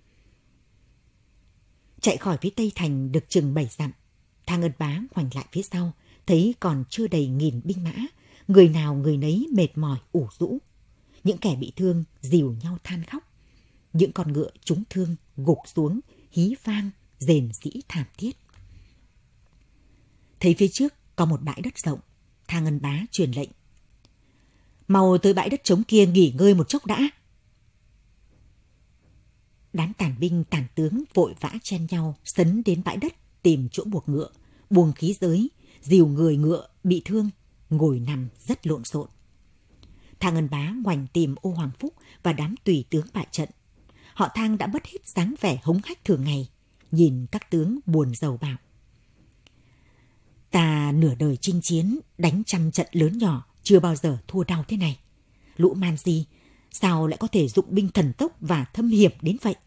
Chạy khỏi phía tây thành được chừng 7 dặm, Thang Ân Bá ngoảnh lại phía sau, thấy còn chưa đầy 1000 binh mã, người nào người nấy mệt mỏi ủ rũ. Những kẻ bị thương dìu nhau than khóc. Những con ngựa trúng thương gục xuống, hí vang, rền rĩ thảm thiết. Thấy phía trước có một bãi đất rộng, Thang Ân Bá truyền lệnh. Mau tới bãi đất trống kia nghỉ ngơi một chốc đã. Đám tàn binh tàn tướng vội vã chen nhau sấn đến bãi đất tìm chỗ buộc ngựa, buông khí giới, dìu người ngựa bị thương, ngồi nằm rất lộn xộn. Thang Ân Bá ngoảnh tìm Ô Hoàng Phúc và đám tùy tướng bại trận. Họ Thang đã mất hết dáng vẻ hống hách thường ngày, nhìn các tướng buồn rầu bảo. Ta nửa đời chinh chiến, đánh trăm trận lớn nhỏ, chưa bao giờ thua đau thế này. Lũ man di, sao lại có thể dụng binh thần tốc và thâm hiểm đến vậy?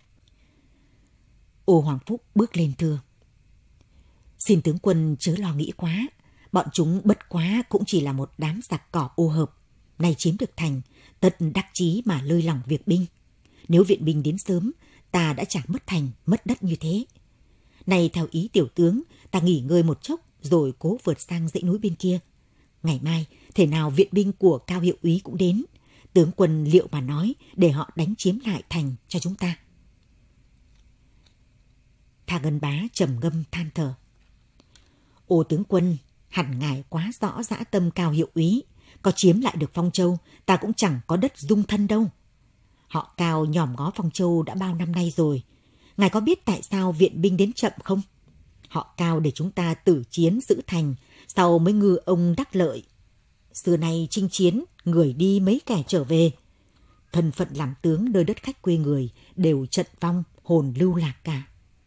Ô Hoàng Phúc bước lên thưa. Xin tướng quân chớ lo nghĩ quá, bọn chúng bất quá cũng chỉ là một đám giặc cỏ ô hợp. Nay chiếm được thành, tất đắc chí mà lơi lỏng việc binh. Nếu viện binh đến sớm, ta đã chả mất thành, mất đất như thế. Nay theo ý tiểu tướng, ta nghỉ ngơi một chốc rồi cố vượt sang dãy núi bên kia. Ngày mai, thể nào viện binh của Cao hiệu úy cũng đến. Tướng quân liệu mà nói để họ đánh chiếm lại thành cho chúng ta. Thang Ân Bá trầm ngâm than thở. Ô tướng quân, hẳn ngài quá rõ dã tâm Cao hiệu úy. Có chiếm lại được Phong Châu, ta cũng chẳng có đất dung thân đâu. Họ Cao nhòm ngó Phong Châu đã bao năm nay rồi. Ngài có biết tại sao viện binh đến chậm không? Họ Cao để chúng ta tử chiến giữ thành, sau mới ngư ông đắc lợi. Xưa nay chinh chiến, người đi mấy kẻ trở về. Thân phận làm tướng nơi đất khách quê người đều trận vong, hồn lưu lạc cả.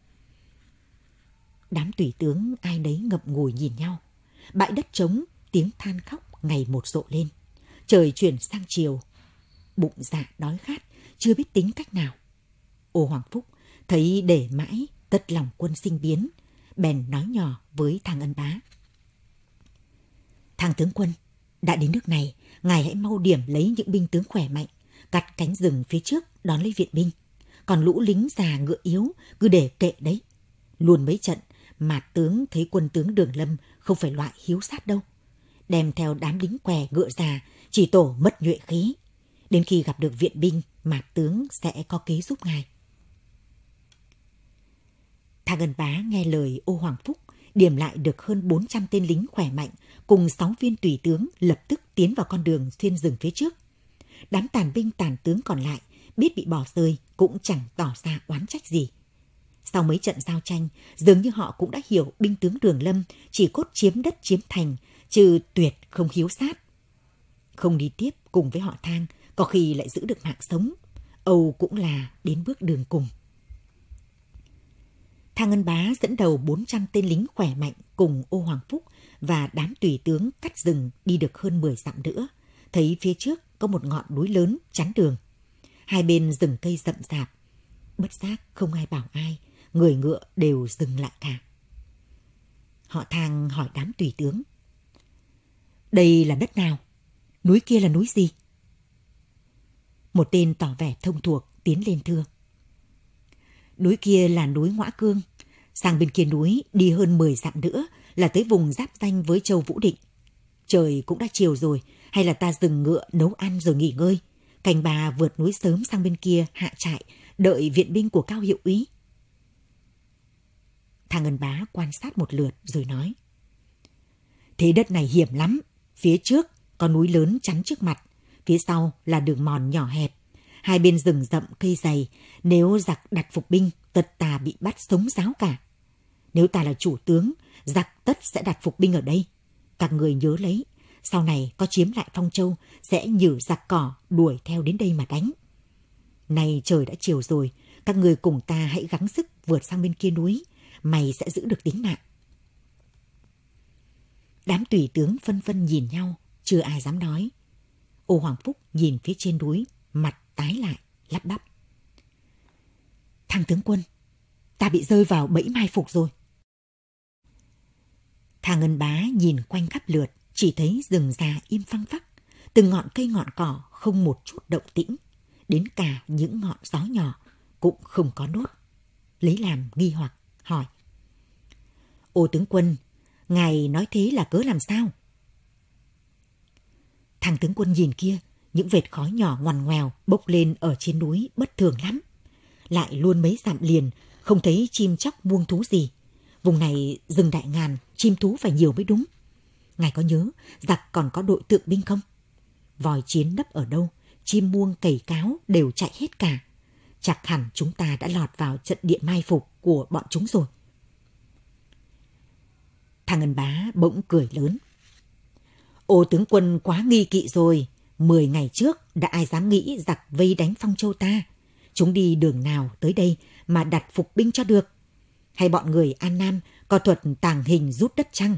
Đám tùy tướng ai nấy ngậm ngùi nhìn nhau. Bãi đất trống, tiếng than khóc ngày một rộ lên. Trời chuyển sang chiều. Bụng dạ đói khát, chưa biết tính cách nào. Ô Hoàng Phúc thấy để mãi tất lòng quân sinh biến, bèn nói nhỏ với Thang Ân Bá. Thang tướng quân, đã đến nước này, ngài hãy mau điểm lấy những binh tướng khỏe mạnh, cắt cánh rừng phía trước đón lấy viện binh. Còn lũ lính già ngựa yếu cứ để kệ đấy. Luôn mấy trận, Mạt tướng thấy quân tướng Đường Lâm không phải loại hiếu sát đâu. Đem theo đám lính què ngựa già, chỉ tổ mất nhuệ khí. Đến khi gặp được viện binh, Mạt tướng sẽ có kế giúp ngài. Thang Ngân Bá nghe lời Ô Hoàng Phúc, điểm lại được hơn 400 tên lính khỏe mạnh cùng 6 viên tùy tướng lập tức tiến vào con đường xuyên rừng phía trước. Đám tàn binh tàn tướng còn lại biết bị bỏ rơi cũng chẳng tỏ ra oán trách gì. Sau mấy trận giao tranh, dường như họ cũng đã hiểu binh tướng Đường Lâm chỉ cốt chiếm đất chiếm thành, chứ tuyệt không hiếu sát. Không đi tiếp cùng với họ Thang, có khi lại giữ được mạng sống. Âu cũng là đến bước đường cùng. Thang Ngân Bá dẫn đầu 400 tên lính khỏe mạnh cùng Ô Hoàng Phúc và đám tùy tướng cắt rừng đi được hơn 10 dặm nữa. Thấy phía trước có một ngọn núi lớn chắn đường. Hai bên rừng cây rậm rạp. Bất giác không ai bảo ai, người ngựa đều dừng lại cả. Họ Thang hỏi đám tùy tướng. Đây là đất nào? Núi kia là núi gì? Một tên tỏ vẻ thông thuộc tiến lên thưa. Núi kia là núi Ngõa Cương. Sang bên kia núi đi hơn 10 dặm nữa là tới vùng giáp ranh với châu Vũ Định. Trời cũng đã chiều rồi, hay là ta dừng ngựa nấu ăn rồi nghỉ ngơi. Cành bà vượt núi sớm sang bên kia hạ trại, đợi viện binh của Cao hiệu úy. Thang Ngân Bá quan sát một lượt rồi nói. Thế đất này hiểm lắm. Phía trước có núi lớn chắn trước mặt, phía sau là đường mòn nhỏ hẹp. Hai bên rừng rậm cây dày, nếu giặc đặt phục binh, tất ta bị bắt sống ráo cả. Nếu ta là chủ tướng, giặc tất sẽ đặt phục binh ở đây. Các người nhớ lấy, sau này có chiếm lại Phong Châu, sẽ nhử giặc cỏ đuổi theo đến đây mà đánh. Này trời đã chiều rồi, các người cùng ta hãy gắng sức vượt sang bên kia núi, mày sẽ giữ được tính mạng. Đám tùy tướng phân vân nhìn nhau, chưa ai dám nói. Ô Hoàng Phúc nhìn phía trên núi, mặt tái lại, lắp bắp. Thang tướng quân, ta bị rơi vào bẫy mai phục rồi. Thang Ngân Bá nhìn quanh khắp lượt, chỉ thấy rừng già im phăng phắc, từng ngọn cây ngọn cỏ không một chút động tĩnh, đến cả những ngọn gió nhỏ cũng không có đốt. Lấy làm nghi hoặc, hỏi. Ô tướng quân, ngài nói thế là cớ làm sao? Thằng tướng quân nhìn kia, những vệt khói nhỏ ngoằn ngoèo bốc lên ở trên núi bất thường lắm. Lại luôn mấy dặm liền, không thấy chim chóc muông thú gì. Vùng này rừng đại ngàn, chim thú phải nhiều mới đúng. Ngài có nhớ giặc còn có đội tượng binh không? Vòi chiến nấp ở đâu, chim muông cầy cáo đều chạy hết cả. Chắc hẳn chúng ta đã lọt vào trận địa mai phục của bọn chúng rồi. Thang Ngân Bá bỗng cười lớn. Ô tướng quân quá nghi kỵ rồi. 10 ngày trước đã ai dám nghĩ giặc vây đánh Phong Châu ta. Chúng đi đường nào tới đây mà đặt phục binh cho được? Hay bọn người An Nam có thuật tàng hình rút đất chăng?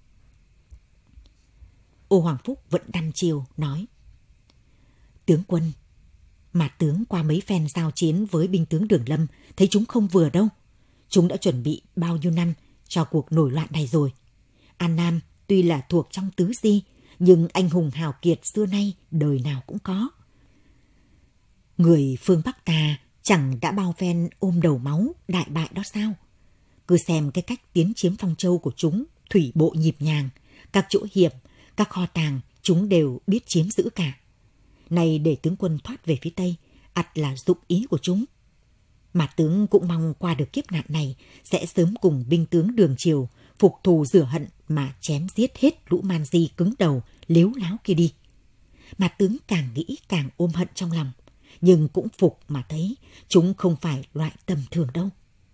Ô Hoàng Phúc vẫn đăm chiêu nói. Tướng quân, mà tướng qua mấy phen giao chiến với binh tướng Đường Lâm thấy chúng không vừa đâu. Chúng đã chuẩn bị bao nhiêu năm cho cuộc nổi loạn này rồi. An Nam tuy là thuộc trong tứ di, nhưng anh hùng hào kiệt xưa nay đời nào cũng có. Người phương Bắc ta chẳng đã bao phen ôm đầu máu đại bại đó sao? Cứ xem cái cách tiến chiếm Phong Châu của chúng, thủy bộ nhịp nhàng, các chỗ hiểm, các kho tàng chúng đều biết chiếm giữ cả. Này để tướng quân thoát về phía Tây, ắt là dụng ý của chúng. Mà tướng cũng mong qua được kiếp nạn này sẽ sớm cùng binh tướng Đường Triều phục thù rửa hận mà chém giết hết lũ man di cứng đầu lếu láo kia đi. Mà tướng càng nghĩ càng ôm hận trong lòng, nhưng cũng phục mà thấy chúng không phải loại tầm thường đâu.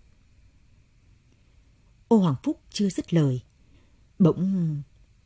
Ô Hoàng Phúc chưa dứt lời, bỗng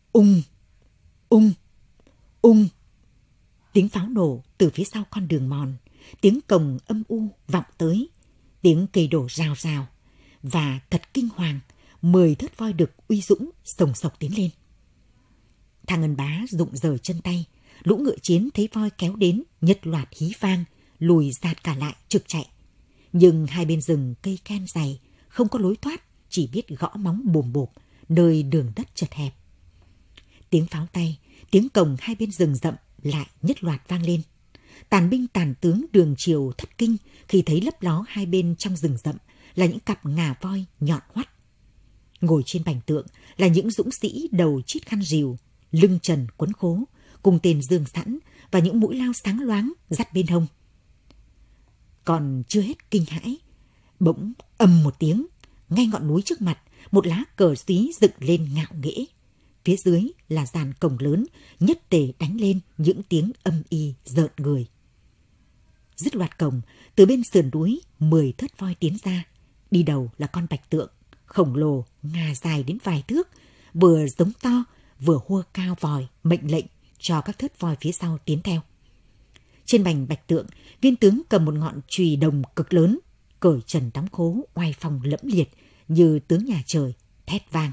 ung tiếng pháo nổ từ phía sau con đường mòn, tiếng cồng âm u vọng tới, tiếng cây đổ rào rào, và thật kinh hoàng, 10 thớt voi đực uy dũng sồng sộc tiến lên. Thang Ngân Bá rụng rời chân tay, lũ ngựa chiến thấy voi kéo đến, nhất loạt hí vang, lùi giạt cả lại trực chạy. Nhưng hai bên rừng cây ken dày, không có lối thoát, chỉ biết gõ móng bồm bộp, nơi đường đất chật hẹp. tiếng pháo tay, tiếng cồng hai bên rừng rậm lại nhất loạt vang lên. Tàn binh tàn tướng Đường Triều thất kinh khi thấy lấp ló hai bên trong rừng rậm là những cặp ngà voi nhọn hoắt. Ngồi trên bành tượng là những dũng sĩ đầu chít khăn rìu, lưng trần quấn khố, cùng tên dương sẵn và những mũi lao sáng loáng dắt bên hông. Còn chưa hết kinh hãi, bỗng ầm một tiếng, ngay ngọn núi trước mặt, một lá cờ xí dựng lên ngạo nghễ. Phía dưới là dàn cổng lớn, nhất tề đánh lên những tiếng âm y rợn người. Dứt loạt cổng, từ bên sườn núi 10 thớt voi tiến ra. Đi đầu là con bạch tượng, khổng lồ, ngà dài đến vài thước, vừa giống to, vừa hua cao vòi, mệnh lệnh cho các thớt voi phía sau tiến theo. Trên bành bạch tượng, viên tướng cầm một ngọn chùy đồng cực lớn, cởi trần đóng khố, oai phong lẫm liệt như tướng nhà trời, thét vang: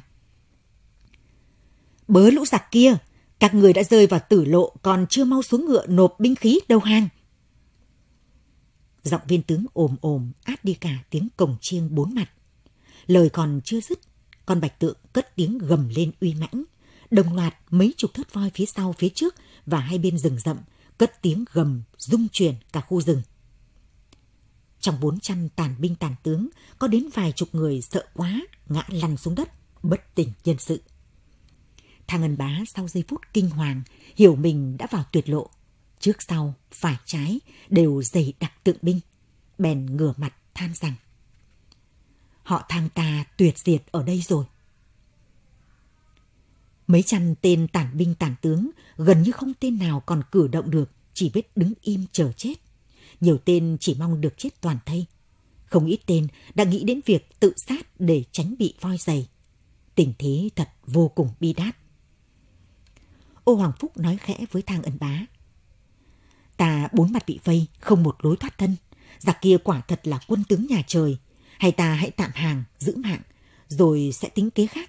Bớ lũ giặc kia, các người đã rơi vào tử lộ, còn chưa mau xuống ngựa nộp binh khí đầu hàng. Giọng viên tướng ồm ồm át đi cả tiếng cồng chiêng bốn mặt. Lời còn chưa dứt, con bạch tượng cất tiếng gầm lên uy mãnh. Đồng loạt mấy chục thớt voi phía sau, phía trước và hai bên rừng rậm cất tiếng gầm rung chuyển cả khu rừng. Trong 400 tàn binh tàn tướng, có đến vài chục người sợ quá ngã lăn xuống đất, bất tỉnh nhân sự. Thang Ngân Bá sau giây phút kinh hoàng hiểu mình đã vào tuyệt lộ, trước sau phải trái đều dày đặc tượng binh, bèn ngửa mặt than rằng: Họ Thang ta tuyệt diệt ở đây rồi. Mấy trăm tên tàn binh tàn tướng gần như không tên nào còn cử động được, chỉ biết đứng im chờ chết. Nhiều tên chỉ mong được chết toàn thây. Không ít tên đã nghĩ đến việc tự sát để tránh bị voi giày. Tình thế thật vô cùng bi đát. Ô Hoàng Phúc nói khẽ với Thang Ân Bá: Ta bốn mặt bị vây, không một lối thoát thân. Giặc kia quả thật là quân tướng nhà trời. Hay ta hãy tạm hàng, giữ mạng, rồi sẽ tính kế khác.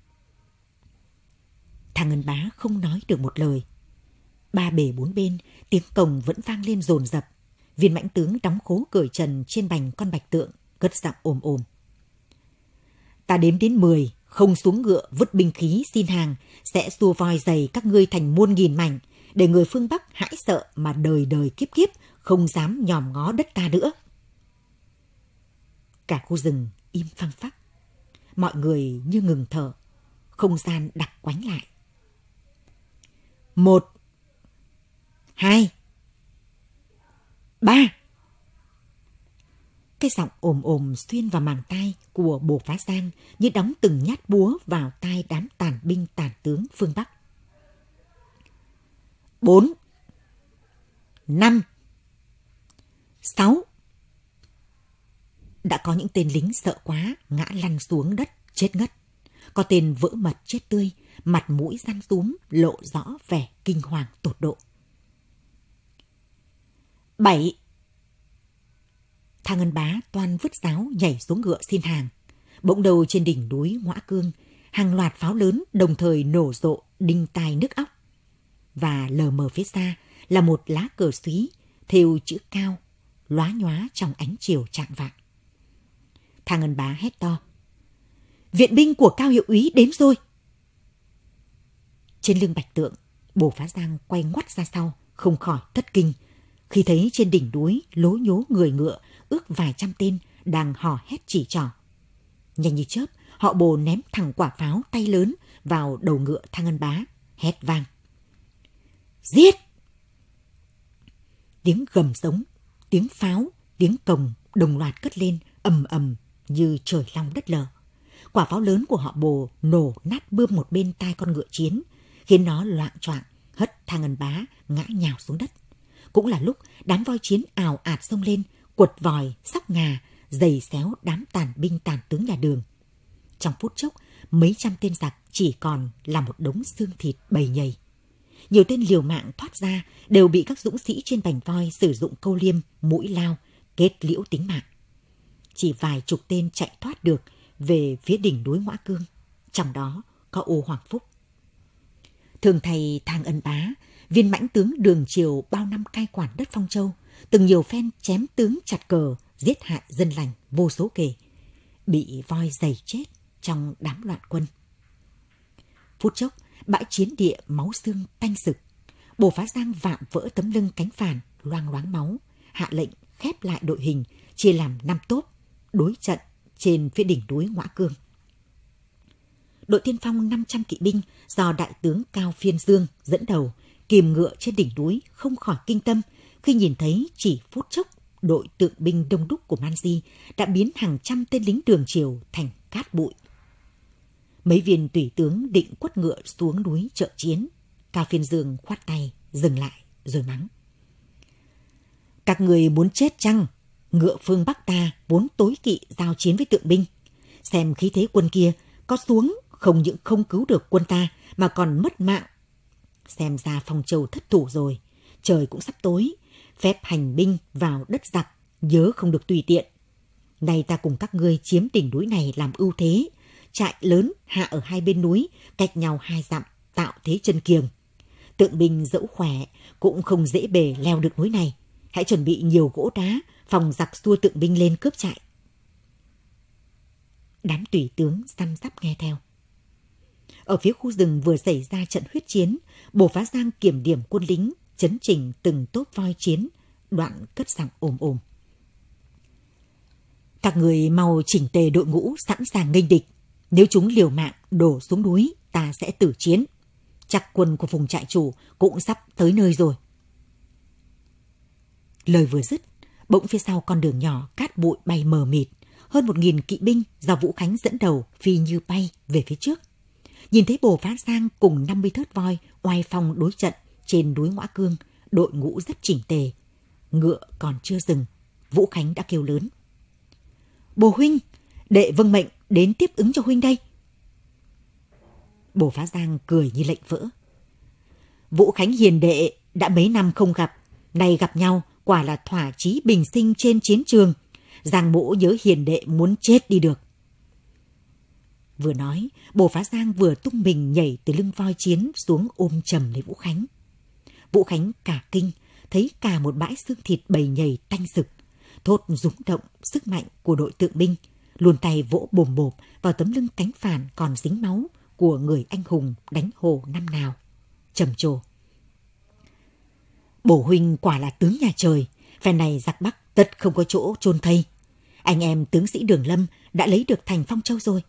Thang Ngân Bá không nói được một lời. Ba bề bốn bên, tiếng cồng vẫn vang lên dồn dập. Viên mãnh tướng đóng khố cởi trần trên bành con bạch tượng, cất giọng ồm ồm: Ta đếm đến 10, không xuống ngựa vứt binh khí xin hàng, sẽ xua voi giày các ngươi thành muôn nghìn mảnh, để người phương Bắc hãi sợ mà đời đời kiếp kiếp không dám nhòm ngó đất ta nữa. Cả khu rừng im phăng phắc, mọi người như ngừng thở, không gian đặc quánh lại. 1, 2, 3. Cái giọng ồm ồm xuyên vào màng tai của Bồ Phá Giang như đóng từng nhát búa vào tai đám tàn binh tàn tướng phương Bắc. 4, 5, 6. Đã có những tên lính sợ quá ngã lăn xuống đất chết ngất. Có tên vỡ mật chết tươi, mặt mũi răn túm lộ rõ vẻ kinh hoàng tột độ. 7. Thang Ngân Bá toan vứt giáo nhảy xuống ngựa xin hàng. Bỗng đầu trên đỉnh núi Ngõa Cương, hàng loạt pháo lớn đồng thời nổ rộ đinh tai nhức óc. Và lờ mờ phía xa là một lá cờ xúy thêu chữ cao, lóa nhóa trong ánh chiều chạng vạng. Thang Ngân Bá hét to: Viện binh của Cao hiệu úy đến rồi. Trên lưng bạch tượng, Bồ Phá Giang quay ngoắt ra sau, không khỏi thất kinh khi thấy trên đỉnh núi lố nhố người ngựa ước vài trăm tên đang hò hét chỉ trỏ. Nhanh như chớp, họ Bồ ném thẳng quả pháo tay lớn vào đầu ngựa Thang Ngân Bá, hét vang: Giết! Tiếng gầm giống, tiếng pháo, tiếng cồng đồng loạt cất lên ầm ầm như trời long đất lở. Quả pháo lớn của họ Bồ nổ nát bươm một bên tai con ngựa chiến, khiến nó loạng choạng hất Thang Ngân Bá ngã nhào xuống đất. Cũng là lúc đám voi chiến ào ạt xông lên, quật vòi, sóc ngà, giày xéo đám tàn binh tàn tướng nhà Đường. Trong phút chốc, mấy trăm tên giặc chỉ còn là một đống xương thịt bầy nhầy. Nhiều tên liều mạng thoát ra đều bị các dũng sĩ trên bành voi sử dụng câu liêm, mũi lao, kết liễu tính mạng. Chỉ vài chục tên chạy thoát được về phía đỉnh núi Ngõa Cương, trong đó có Ô Hoàng Phúc. Thường thầy Thang Ân Bá, viên mãnh tướng Đường Triều bao năm cai quản đất Phong Châu, từng nhiều phen chém tướng chặt cờ, giết hại dân lành vô số kể, bị voi giày chết trong đám loạn quân. Phút chốc, Bãi chiến địa máu xương tanh sực. Bồ Phá Giang vạm vỡ tấm lưng cánh phản, loang loáng máu, hạ lệnh khép lại đội hình, chia làm 5 tốp, đối trận trên phía đỉnh núi Ngõa Cương. Đội tiên phong 500 kỵ binh do đại tướng Cao Phiên Dương dẫn đầu, kìm ngựa trên đỉnh núi không khỏi kinh tâm khi nhìn thấy chỉ phút chốc đội tượng binh đông đúc của Man Di đã biến hàng trăm tên lính Đường Triều thành cát bụi. Mấy viên tùy tướng định quất ngựa xuống núi trợ chiến. Cao Phiên Dương khoát tay, dừng lại, rồi mắng. Các người muốn chết chăng? Ngựa phương Bắc ta vốn tối kỵ giao chiến với tượng binh. Xem khí thế quân kia, có xuống không những không cứu được quân ta mà còn mất mạng. Xem ra Phong Châu thất thủ rồi, trời cũng sắp tối. Phép hành binh vào đất giặc, nhớ không được tùy tiện. Nay ta cùng các ngươi chiếm đỉnh núi này làm ưu thế. Trại lớn hạ ở hai bên núi, cách nhau 2 dặm, tạo thế chân kiềng. Tượng binh dẫu khỏe cũng không dễ bề leo được núi này. Hãy chuẩn bị nhiều gỗ đá, phòng giặc xua tượng binh lên cướp trại. Đám tùy tướng răm rắp nghe theo. Ở phía khu rừng vừa xảy ra trận huyết chiến, Bồ Phá Giang kiểm điểm quân lính, chấn chỉnh từng tốp voi chiến, đoạn cất giọng ồm ồm. Các người mau chỉnh tề đội ngũ sẵn sàng nghênh địch. Nếu chúng liều mạng đổ xuống núi, ta sẽ tử chiến. Chắc quân của vùng trại chủ cũng sắp tới nơi rồi. Lời vừa dứt, bỗng phía sau con đường nhỏ cát bụi bay mờ mịt, hơn 1000 kỵ binh do Vũ Khánh dẫn đầu phi như bay về phía trước. Nhìn thấy Bồ Phá Giang cùng 50 thớt voi oai phong đối trận trên núi Ngõa Cương, đội ngũ rất chỉnh tề. Ngựa còn chưa dừng, Vũ Khánh đã kêu lớn. Bồ huynh, đệ vâng mệnh đến tiếp ứng cho huynh đây. Bồ Phá Giang cười như lệnh vỡ. Vũ Khánh hiền đệ đã mấy năm không gặp, nay gặp nhau quả là thỏa chí bình sinh trên chiến trường. Giang mỗ nhớ hiền đệ muốn chết đi được. Vừa nói, Bồ Phá Giang vừa tung mình nhảy từ lưng voi chiến xuống ôm chầm lấy Vũ Khánh. Vũ Khánh cả kinh, thấy cả một bãi xương thịt bầy nhầy tanh sực, thốt rúng động sức mạnh của đội tượng binh, luồn tay vỗ bồm bộp vào tấm lưng cánh phản còn dính máu của người anh hùng đánh Hồ năm nào. Trầm trồ. Bổ huynh quả là tướng nhà trời, phen này giặc Bắc tất không có chỗ chôn thây. Anh em tướng sĩ Đường Lâm đã lấy được thành Phong Châu rồi.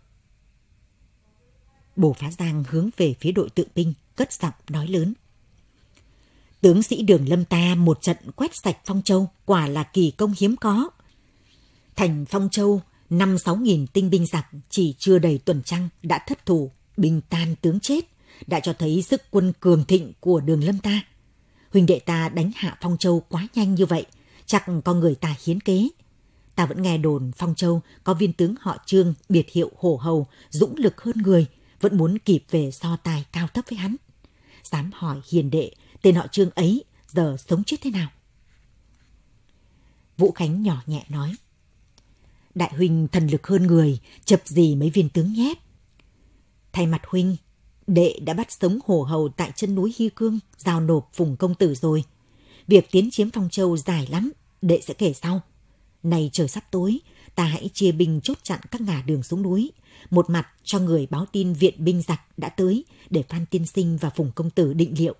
Bồ Phá Giang hướng về phía đội tượng binh, cất giọng nói lớn. Tướng sĩ Đường Lâm ta một trận quét sạch Phong Châu quả là kỳ công hiếm có. Thành Phong Châu 5-6 nghìn tinh binh giặc chỉ chưa đầy tuần trăng đã thất thủ, binh tan tướng chết, đã cho thấy sức quân cường thịnh của Đường Lâm ta. Huynh đệ ta đánh hạ Phong Châu quá nhanh như vậy, chắc có người ta hiến kế. Ta vẫn nghe đồn Phong Châu có viên tướng họ Trương biệt hiệu Hổ Hầu, dũng lực hơn người, vẫn muốn kịp về so tài cao thấp với hắn. Dám hỏi hiền đệ, tên họ Trương ấy giờ sống chết thế nào? Vũ Khánh nhỏ nhẹ nói. Đại huynh thần lực hơn người, chập gì mấy viên tướng nhét. Thay mặt huynh, đệ đã bắt sống Hổ Hầu tại chân núi Hy Cương, giao nộp Phùng công tử rồi. Việc tiến chiếm Phong Châu dài lắm, đệ sẽ kể sau. Này trời sắp tối, ta hãy chia binh chốt chặn các ngả đường xuống núi. Một mặt cho người báo tin viện binh giặc đã tới để Phan tiên sinh và Phùng công tử định liệu.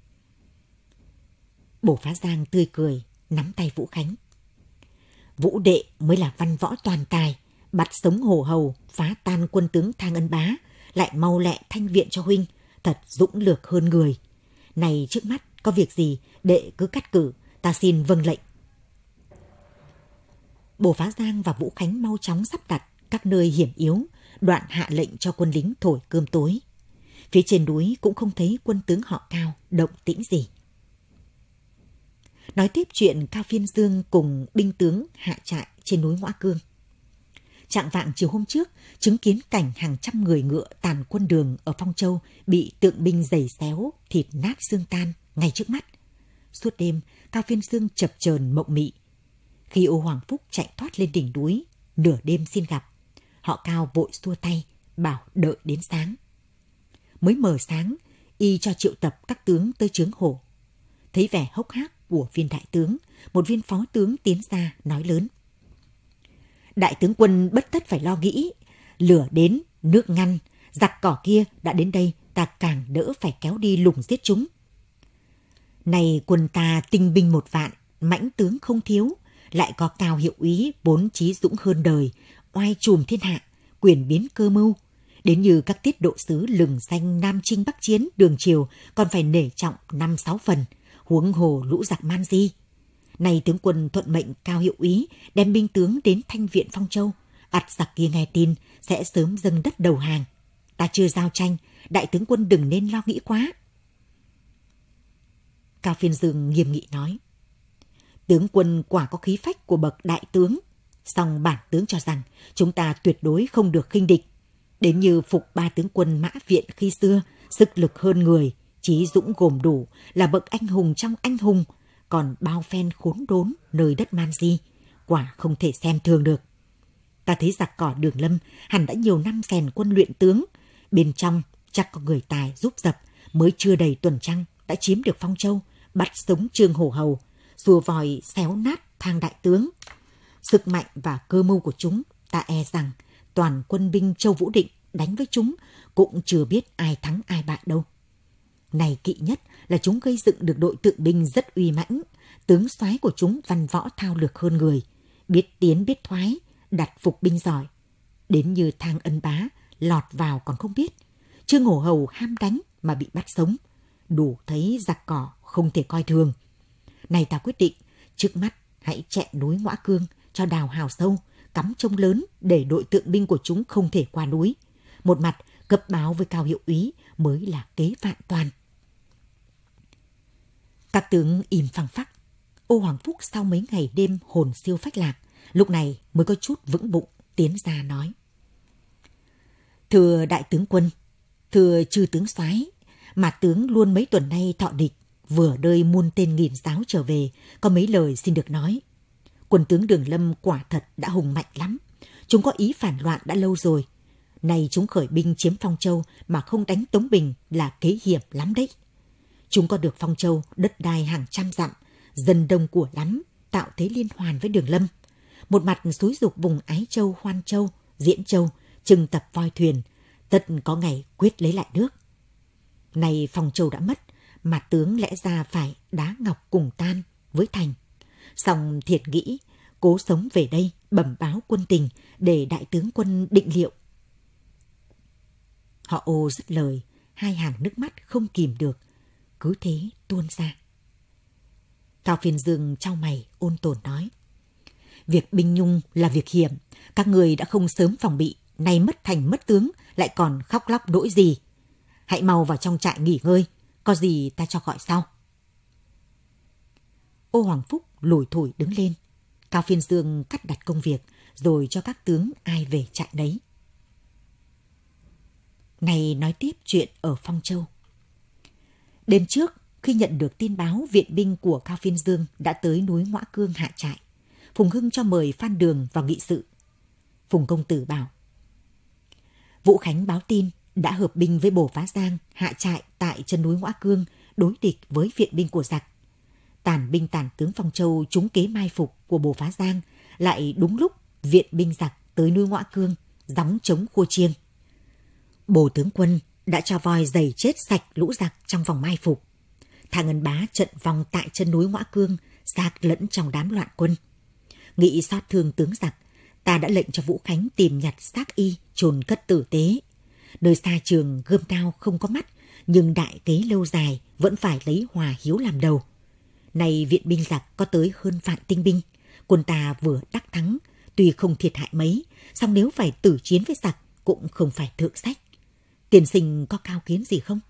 Bồ Phá Giang tươi cười, nắm tay Vũ Khánh. Vũ đệ mới là văn võ toàn tài, bắt sống Hổ Hầu, phá tan quân tướng Thang Ân Bá, lại mau lẹ thanh viện cho huynh, thật dũng lược hơn người. Này trước mắt có việc gì, đệ cứ cắt cử, ta xin vâng lệnh. Bồ Phá Giang và Vũ Khánh mau chóng sắp đặt các nơi hiểm yếu, đoạn hạ lệnh cho quân lính thổi cơm tối. Phía trên núi cũng không thấy quân tướng họ Cao động tĩnh gì. Nói tiếp chuyện Cao Phiên Dương cùng binh tướng hạ trại trên núi Ngõa Cương. Chạng vạng chiều hôm trước, chứng kiến cảnh hàng trăm người ngựa tàn quân Đường ở Phong Châu bị tượng binh giày xéo, thịt nát xương tan ngay trước mắt. Suốt đêm, Cao Phiên Dương chập chờn mộng mị. Khi Ô Hoàng Phúc chạy thoát lên đỉnh núi, nửa đêm xin gặp, họ Cao vội xua tay, bảo đợi đến sáng. Mới mờ sáng, y cho triệu tập các tướng tới chướng Hổ. Thấy vẻ hốc hác của viên đại tướng, một viên phó tướng tiến ra nói lớn. Đại tướng quân bất tất phải lo nghĩ, lửa đến, nước ngăn, giặc cỏ kia đã đến đây, ta càng đỡ phải kéo đi lùng giết chúng. Này quân ta tinh binh 1 vạn, mãnh tướng không thiếu, lại có Cao hiệu úy vốn chí dũng hơn đời, oai trùm thiên hạ, quyền biến cơ mưu. Đến như các tiết độ sứ lừng danh Nam Chinh Bắc Chiến đường triều còn phải nể trọng 5-6 phần, huống hồ lũ giặc man di. Này tướng quân thuận mệnh Cao hiệu úy đem binh tướng đến Thanh Viện Phong Châu, ắt giặc kia nghe tin sẽ sớm dâng đất đầu hàng. Ta chưa giao tranh, đại tướng quân đừng nên lo nghĩ quá. Cao Phiên Dương nghiêm nghị nói: Tướng quân quả có khí phách của bậc đại tướng, song bản tướng cho rằng chúng ta tuyệt đối không được khinh địch. Đến như phục 3 tướng quân Mã Viện khi xưa, sức lực hơn người, chí dũng gồm đủ, là bậc anh hùng trong anh hùng, còn bao phen khốn đốn nơi đất man di, quả không thể xem thường được. Ta thấy giặc cỏ Đường Lâm hẳn đã nhiều năm rèn quân luyện tướng, bên trong chắc có người tài giúp dập, mới chưa đầy tuần trăng đã chiếm được Phong Châu, bắt sống Trương Hổ Hầu, rùa vòi xéo nát Thang đại tướng. Sức mạnh và cơ mưu của chúng, ta e rằng toàn quân binh Châu Vũ Định đánh với chúng cũng chưa biết ai thắng ai bại đâu. Này kỵ nhất là chúng gây dựng được đội tượng binh rất uy mãnh, tướng soái của chúng văn võ thao lược hơn người, biết tiến biết thoái, đặt phục binh giỏi. Đến như Thang Ân Bá lọt vào còn không biết, Trương Hổ Hầu ham đánh mà bị bắt sống, đủ thấy giặc cỏ không thể coi thường. Này ta quyết định, trước mắt hãy chạy núi Ngõa Cương cho đào hào sâu, cắm trông lớn để đội tượng binh của chúng không thể qua núi. Một mặt cấp báo với Cao hiệu úy mới là kế vạn toàn. Các tướng im phăng phắc. Ô Hoàng Phúc sau mấy ngày đêm hồn siêu phách lạc, lúc này mới có chút vững bụng tiến ra nói: Thưa đại tướng quân, thưa chư tướng soái, mà tướng luôn mấy tuần nay thọ địch, vừa đơi muôn tên nghìn giáo trở về, có mấy lời xin được nói. Quân tướng Đường Lâm quả thật đã hùng mạnh lắm, chúng có ý phản loạn đã lâu rồi. Nay chúng khởi binh chiếm Phong Châu mà không đánh Tống Bình là kế hiểm lắm đấy. Chúng có được Phong Châu, đất đai hàng trăm dặm, dân đông của lắm, tạo thế liên hoàn với Đường Lâm. Một mặt xúi giục vùng Ái Châu, Hoan Châu, Diễn Châu, trưng tập voi thuyền, tất có ngày quyết lấy lại nước. Nay Phong Châu đã mất, mà tướng lẽ ra phải đá ngọc cùng tan với thành. Song thiệt nghĩ, cố sống về đây bẩm báo quân tình để đại tướng quân định liệu. Họ Ô dứt lời, 2 hàng nước mắt không kìm được, cứ thế tuôn ra. Cao Phiên Dương chau mày ôn tồn nói: Việc binh nhung là việc hiểm, các người đã không sớm phòng bị, nay mất thành mất tướng, lại còn khóc lóc đỗi gì. Hãy mau vào trong trại nghỉ ngơi, có gì ta cho gọi sau. Ô Hoàng Phúc lủi thủi đứng lên. Cao Phiên Dương cắt đặt công việc, rồi cho các tướng ai về trại đấy. Này nói tiếp chuyện ở Phong Châu. Đêm trước, khi nhận được tin báo viện binh của Cao Phiên Dương đã tới núi Ngõa Cương hạ trại, Phùng Hưng cho mời Phan Đường vào nghị sự. Phùng công tử bảo: Vũ Khánh báo tin đã hợp binh với Bồ Phá Giang hạ trại tại chân núi Ngõa Cương đối địch với viện binh của giặc. Tàn binh tàn tướng Phong Châu trúng kế mai phục của Bồ Phá Giang, lại đúng lúc viện binh giặc tới núi Ngõa Cương gióng chống khua chiêng. Bồ tướng quân đã cho voi giày chết sạch lũ giặc trong vòng mai phục. Thang Ân Bá trận vòng tại chân núi Ngõa Cương, xác lẫn trong đám loạn quân. Nghĩ xót thương tướng giặc, ta đã lệnh cho Vũ Khánh tìm nhặt xác y chôn cất tử tế. Nơi xa trường gươm đao không có mắt, nhưng đại kế lâu dài vẫn phải lấy hòa hiếu làm đầu. Này viện binh giặc có tới hơn vạn tinh binh, quân ta vừa đắc thắng, tuy không thiệt hại mấy, song nếu phải tử chiến với giặc cũng không phải thượng sách. Tiền sinh có cao kiến gì không?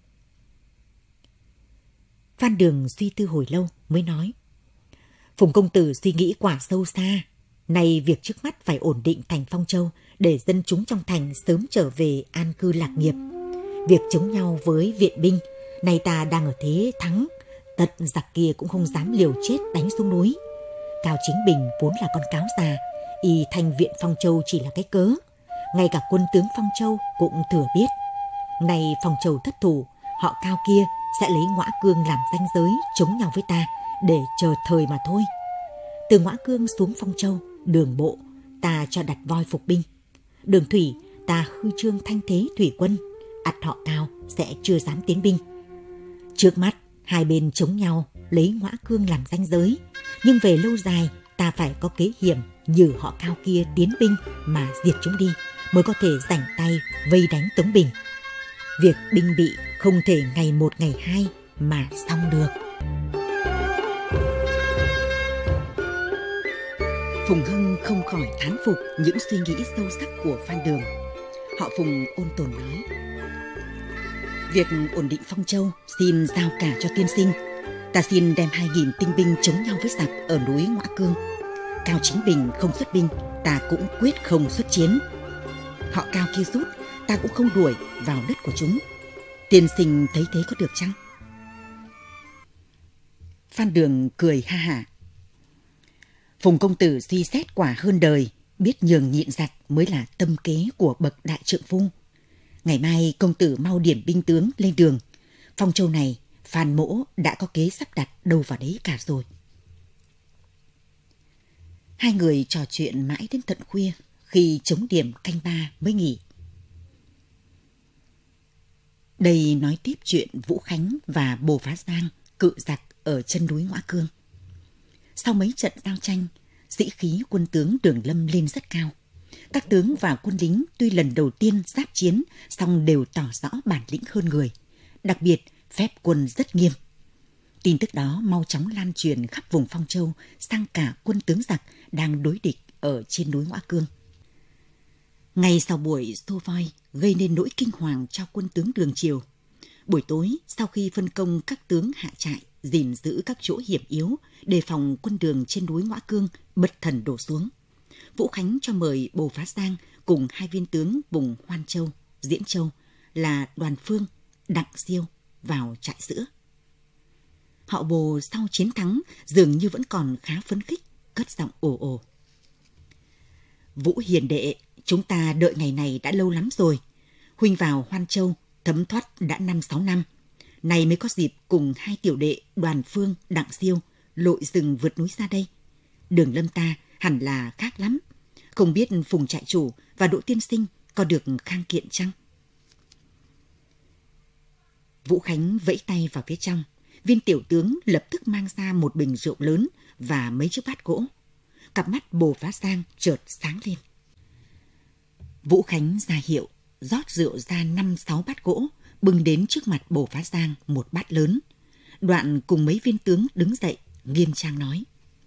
Phan Đường suy tư hồi lâu mới nói: Phùng công tử suy nghĩ quả sâu xa. Nay việc trước mắt phải ổn định thành Phong Châu để dân chúng trong thành sớm trở về an cư lạc nghiệp. Việc chống nhau với viện binh, nay ta đang ở thế thắng, tật giặc kia cũng không dám liều chết đánh xuống núi. Cao Chính Bình vốn là con cáo già, y thành viện Phong Châu chỉ là cái cớ. Ngay cả quân tướng Phong Châu cũng thừa biết. Nay Phong Châu thất thủ, họ Cao kia sẽ lấy Ngõa Cương làm ranh giới chống nhau với ta để chờ thời mà thôi. Từ Ngõa Cương xuống Phong Châu, đường bộ ta cho đặt voi phục binh, đường thủy ta hư trương thanh thế thủy quân, ắt họ Cao sẽ chưa dám tiến binh. Trước mắt, hai bên chống nhau, lấy Ngõa Cương làm ranh giới. Nhưng về lâu dài, ta phải có kế hiểm như họ Cao kia tiến binh mà diệt chúng đi, mới có thể rảnh tay vây đánh Tống Bình. Việc binh bị không thể ngày một ngày hai mà xong được. Phùng Hưng không khỏi thán phục những suy nghĩ sâu sắc của Phan Đường. Họ Phùng ôn tồn nói: việc ổn định Phong Châu xin giao cả cho tiên sinh. Ta xin đem 2.000 tinh binh chống nhau với giặc ở núi Ngõa Cương. Cao Chính Bình không xuất binh, ta cũng quyết không xuất chiến. Họ Cao kia rút, ta cũng không đuổi vào đất của chúng. Tiên sinh thấy thế có được chăng? Phan Đường cười ha hả: Phùng công tử suy xét quả hơn đời, biết nhường nhịn giặc mới là tâm kế của bậc đại trượng phu. Ngày mai công tử mau điểm binh tướng lên đường. Phong Châu này Phan Mỗ đã có kế sắp đặt đâu vào đấy cả rồi. Hai người trò chuyện mãi đến tận khuya, khi trống điểm canh 3 mới nghỉ. Đây nói tiếp chuyện Vũ Khánh và Bồ Phá Giang cự giặc ở chân núi Ngõa Cương. Sau mấy trận giao tranh, sĩ khí quân tướng Đường Lâm lên rất cao. Các tướng và quân lính tuy lần đầu tiên giáp chiến, song đều tỏ rõ bản lĩnh hơn người. Đặc biệt, phép quân rất nghiêm. Tin tức đó mau chóng lan truyền khắp vùng Phong Châu sang cả quân tướng giặc đang đối địch ở trên núi Ngõa Cương. Ngay sau buổi xô voi gây nên nỗi kinh hoàng cho quân tướng Đường Triều, buổi tối sau khi phân công các tướng hạ trại gìn giữ các chỗ hiểm yếu, đề phòng quân Đường trên núi Ngõa Cương bất thần đổ xuống, Vũ Khánh cho mời Bồ Phá Giang cùng hai viên tướng vùng Hoan Châu, Diễn Châu là Đoàn Phương, Đặng Siêu vào trại giữa. Họ Bồ sau chiến thắng dường như vẫn còn khá phấn khích, cất giọng ồ ồ: Vũ hiền đệ, chúng ta đợi ngày này đã lâu lắm rồi. Huynh vào Hoan Châu thấm thoát đã 5-6 năm, nay mới có dịp cùng hai tiểu đệ Đoàn Phương, Đặng Siêu lội rừng vượt núi ra đây. Đường Lâm ta hẳn là khác lắm, không biết Phùng trại chủ và Đỗ tiên sinh có được khang kiện chăng? Vũ Khánh vẫy tay vào phía trong, viên tiểu tướng lập tức mang ra một bình rượu lớn và mấy chiếc bát gỗ. Cặp mắt Bồ Phá Giang chợt sáng lên. Vũ Khánh ra hiệu, rót rượu ra 5-6 bát gỗ, bưng đến trước mặt Bồ Phá Giang một bát lớn. Đoạn cùng mấy viên tướng đứng dậy, nghiêm trang nói: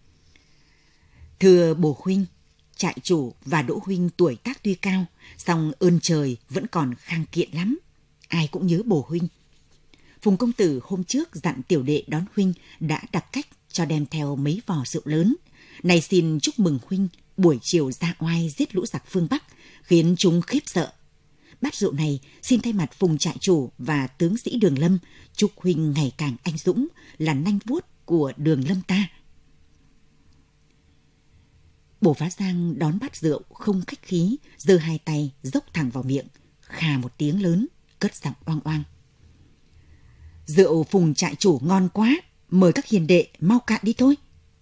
Thưa Bồ huynh, trại chủ và Đỗ huynh tuổi tác tuy cao, song ơn trời vẫn còn khang kiện lắm. Ai cũng nhớ Bồ huynh. Phùng công tử hôm trước dặn tiểu đệ đón huynh đã đặt cách cho đem theo mấy vò rượu lớn. Này xin chúc mừng huynh buổi chiều ra oai giết lũ giặc phương Bắc, khiến chúng khiếp sợ. Bát rượu này xin thay mặt Phùng trại chủ và tướng sĩ Đường Lâm chúc huynh ngày càng anh dũng, là nanh vuốt của Đường Lâm ta. Bồ Phá Giang đón bát rượu không khách khí, giơ hai tay dốc thẳng vào miệng, khà một tiếng lớn, cất giọng oang oang: Rượu Phùng trại chủ ngon quá, mời các hiền đệ mau cạn đi thôi.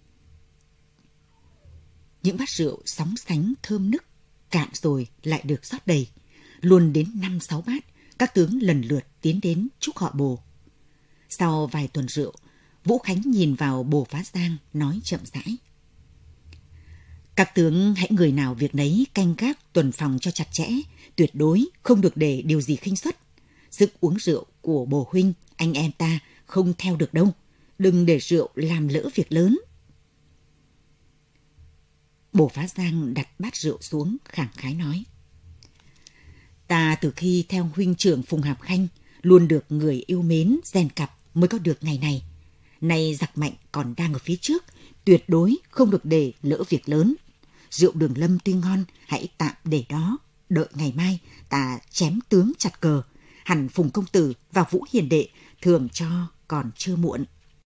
Những bát rượu sóng sánh thơm nức, cạn rồi lại được rót đầy, luôn đến 5-6 bát. Các tướng lần lượt tiến đến chúc họ Bồ. Sau vài tuần rượu, Vũ Khánh nhìn vào Bồ Phá Giang nói chậm rãi: Các tướng hãy người nào việc nấy canh gác tuần phòng cho chặt chẽ, tuyệt đối không được để điều gì khinh suất. Sức uống rượu của Bồ huynh, anh em ta không theo được đâu, đừng để rượu làm lỡ việc lớn. Bồ Phá Giang đặt bát rượu xuống, khẳng khái nói: Ta từ khi theo huynh trưởng Phùng Hạp Khanh luôn được người yêu mến rèn cặp mới có được ngày này. Nay giặc mạnh còn đang ở phía trước, tuyệt đối không được để lỡ việc lớn. Rượu Đường Lâm tuy ngon, hãy tạm để đó, đợi ngày mai ta chém tướng chặt cờ, hẳn Phùng công tử và Vũ hiền đệ thường cho còn chưa muộn.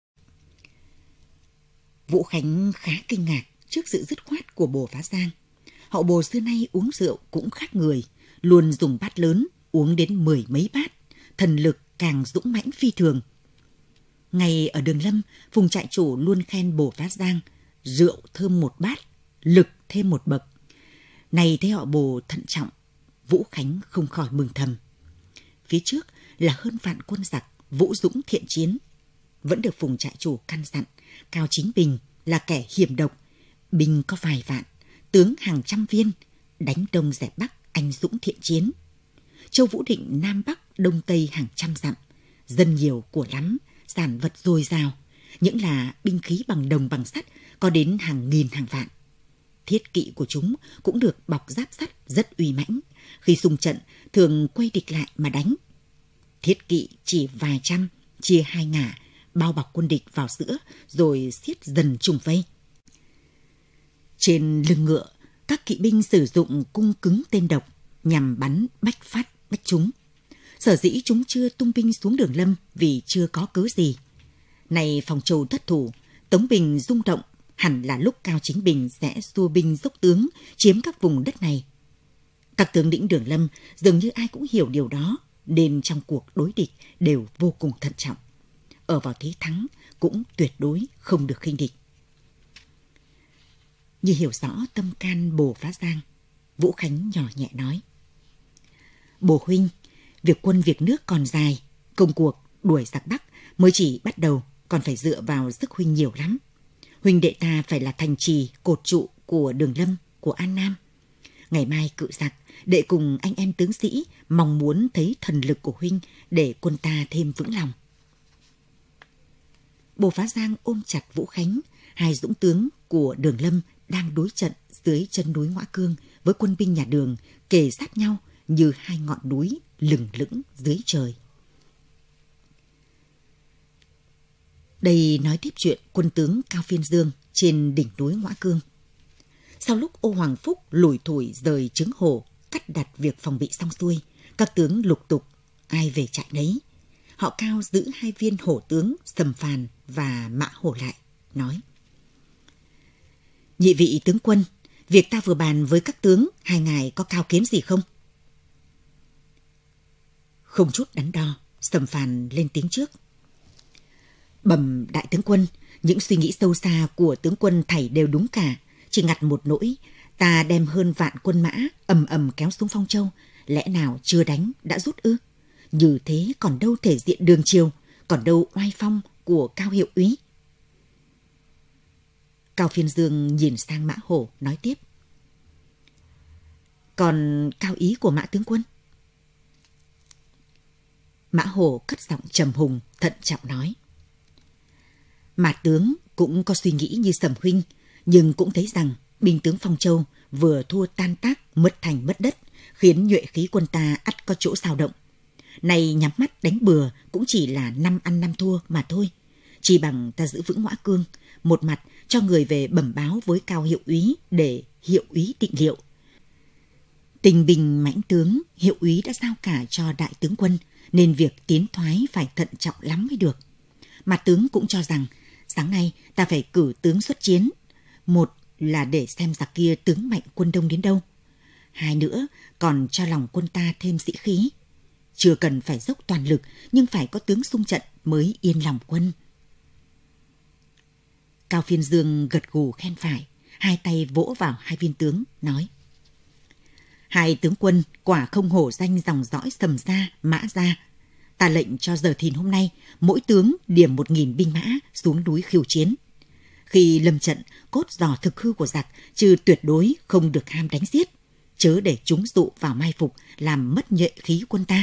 Vũ Khánh khá kinh ngạc trước sự dứt khoát của Bồ Phá Giang. Họ Bồ xưa nay uống rượu cũng khác người, luôn dùng bát lớn, uống đến 10 mấy bát, thần lực càng dũng mãnh phi thường. Ngày ở Đường Lâm, Phùng trại chủ luôn khen Bồ Phá Giang: rượu thơm một bát, lực thêm một bậc. Này thấy họ Bồ thận trọng, Vũ Khánh không khỏi mừng thầm. phía trước là hơn vạn quân giặc vũ dũng thiện chiến. Vẫn được Phùng trại chủ căn dặn, Cao Chính Bình là kẻ hiểm độc, binh có vài vạn, tướng hàng trăm viên, đánh đông dẹp bắc, anh dũng thiện chiến. Châu Vũ Định Nam Bắc Đông Tây hàng trăm dặm, dân nhiều của lắm, sản vật dồi dào, những là binh khí bằng đồng bằng sắt có đến hàng nghìn hàng vạn. Thiết kỵ của chúng cũng được bọc giáp sắt rất uy mãnh, khi xung trận thường quay địch lại mà đánh. Thiết kỵ chỉ vài trăm, chia hai ngả, bao bọc quân địch vào giữa rồi siết dần trùng vây. Trên lưng ngựa, các kỵ binh sử dụng cung cứng tên độc nhằm bắn bách phát bách trúng. Sở dĩ chúng chưa tung binh xuống Đường Lâm vì chưa có cớ gì. Này Phòng Châu thất thủ, Tống Bình rung động, hẳn là lúc Cao Chính Bình sẽ xua binh dốc tướng chiếm các vùng đất này. Các tướng lĩnh Đường Lâm dường như ai cũng hiểu điều đó, nên trong cuộc đối địch đều vô cùng thận trọng. Ở vào thế thắng cũng tuyệt đối không được khinh địch. Như hiểu rõ tâm can Bồ Phá Giang, Vũ Khánh nhỏ nhẹ nói: Bồ huynh, việc quân việc nước còn dài, công cuộc đuổi giặc Bắc mới chỉ bắt đầu, còn phải dựa vào sức huynh nhiều lắm. Huynh đệ ta phải là thành trì cột trụ của Đường Lâm, của An Nam. Ngày mai cự giặc, đệ cùng anh em tướng sĩ mong muốn thấy thần lực của huynh để quân ta thêm vững lòng. Bồ Phá Giang ôm chặt Vũ Khánh, hai dũng tướng của Đường Lâm đang đối trận dưới chân núi Ngoã Cương với quân binh nhà Đường kề sát nhau như hai ngọn núi lừng lững dưới trời. Đây nói tiếp chuyện quân tướng Cao Phiên Dương trên đỉnh núi Ngoã Cương. Sau lúc Ô Hoàng Phúc lủi thủi rời Trứng Hổ, cắt đặt việc phòng bị xong xuôi, các tướng lục tục ai về trại nấy. Họ Cao giữ hai viên hổ tướng Sầm Phàn và Mã Hổ lại, nói: Nhị vị tướng quân, việc ta vừa bàn với các tướng, hai ngài có cao kiến gì không? Không chút đắn đo, Sầm Phàn lên tiếng trước: Bẩm đại tướng quân, những suy nghĩ sâu xa của tướng quân thảy đều đúng cả. Chỉ ngặt một nỗi, ta đem hơn vạn quân mã ầm ầm kéo xuống Phong Châu, lẽ nào chưa đánh đã rút ư? Như thế còn đâu thể diện đường triều, còn đâu oai phong của Cao hiệu úy. Cao Phiên Dương nhìn sang Mã Hổ nói tiếp: Còn cao ý của Mã tướng quân? Mã Hổ cất giọng trầm hùng, thận trọng nói: Mã tướng cũng có suy nghĩ như Sầm huynh, nhưng cũng thấy rằng binh tướng Phong Châu vừa thua tan tác, mất thành mất đất, khiến nhuệ khí quân ta ắt có chỗ xao động. Này nhắm mắt đánh bừa cũng chỉ là 5 ăn 5 thua mà thôi. Chỉ bằng ta giữ vững Ngoã Cương, một mặt cho người về bẩm báo với Cao hiệu úy để hiệu úy định liệu. Tình bình mãnh tướng, hiệu úy đã giao cả cho đại tướng quân, nên việc tiến thoái phải thận trọng lắm mới được. Mà tướng cũng cho rằng sáng nay ta phải cử tướng xuất chiến. Một là để xem giặc kia tướng mạnh quân đông đến đâu. Hai nữa còn cho lòng quân ta thêm sĩ khí. Chưa cần phải dốc toàn lực, nhưng phải có tướng xung trận mới yên lòng quân. Cao Phiên Dương gật gù khen phải, hai tay vỗ vào hai viên tướng, nói: Hai tướng quân quả không hổ danh dòng dõi Sầm gia, Mã gia. Ta lệnh cho giờ thìn hôm nay, mỗi tướng điểm 1000 binh mã xuống núi khiêu chiến. Khi lâm trận, cốt dò thực hư của giặc, chứ tuyệt đối không được ham đánh giết, chớ để chúng dụ vào mai phục, làm mất nhuệ khí quân ta.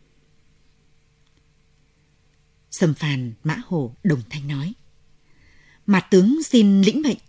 Sầm Phàn, Mã Hổ đồng thanh nói: Mạt tướng xin lĩnh mệnh.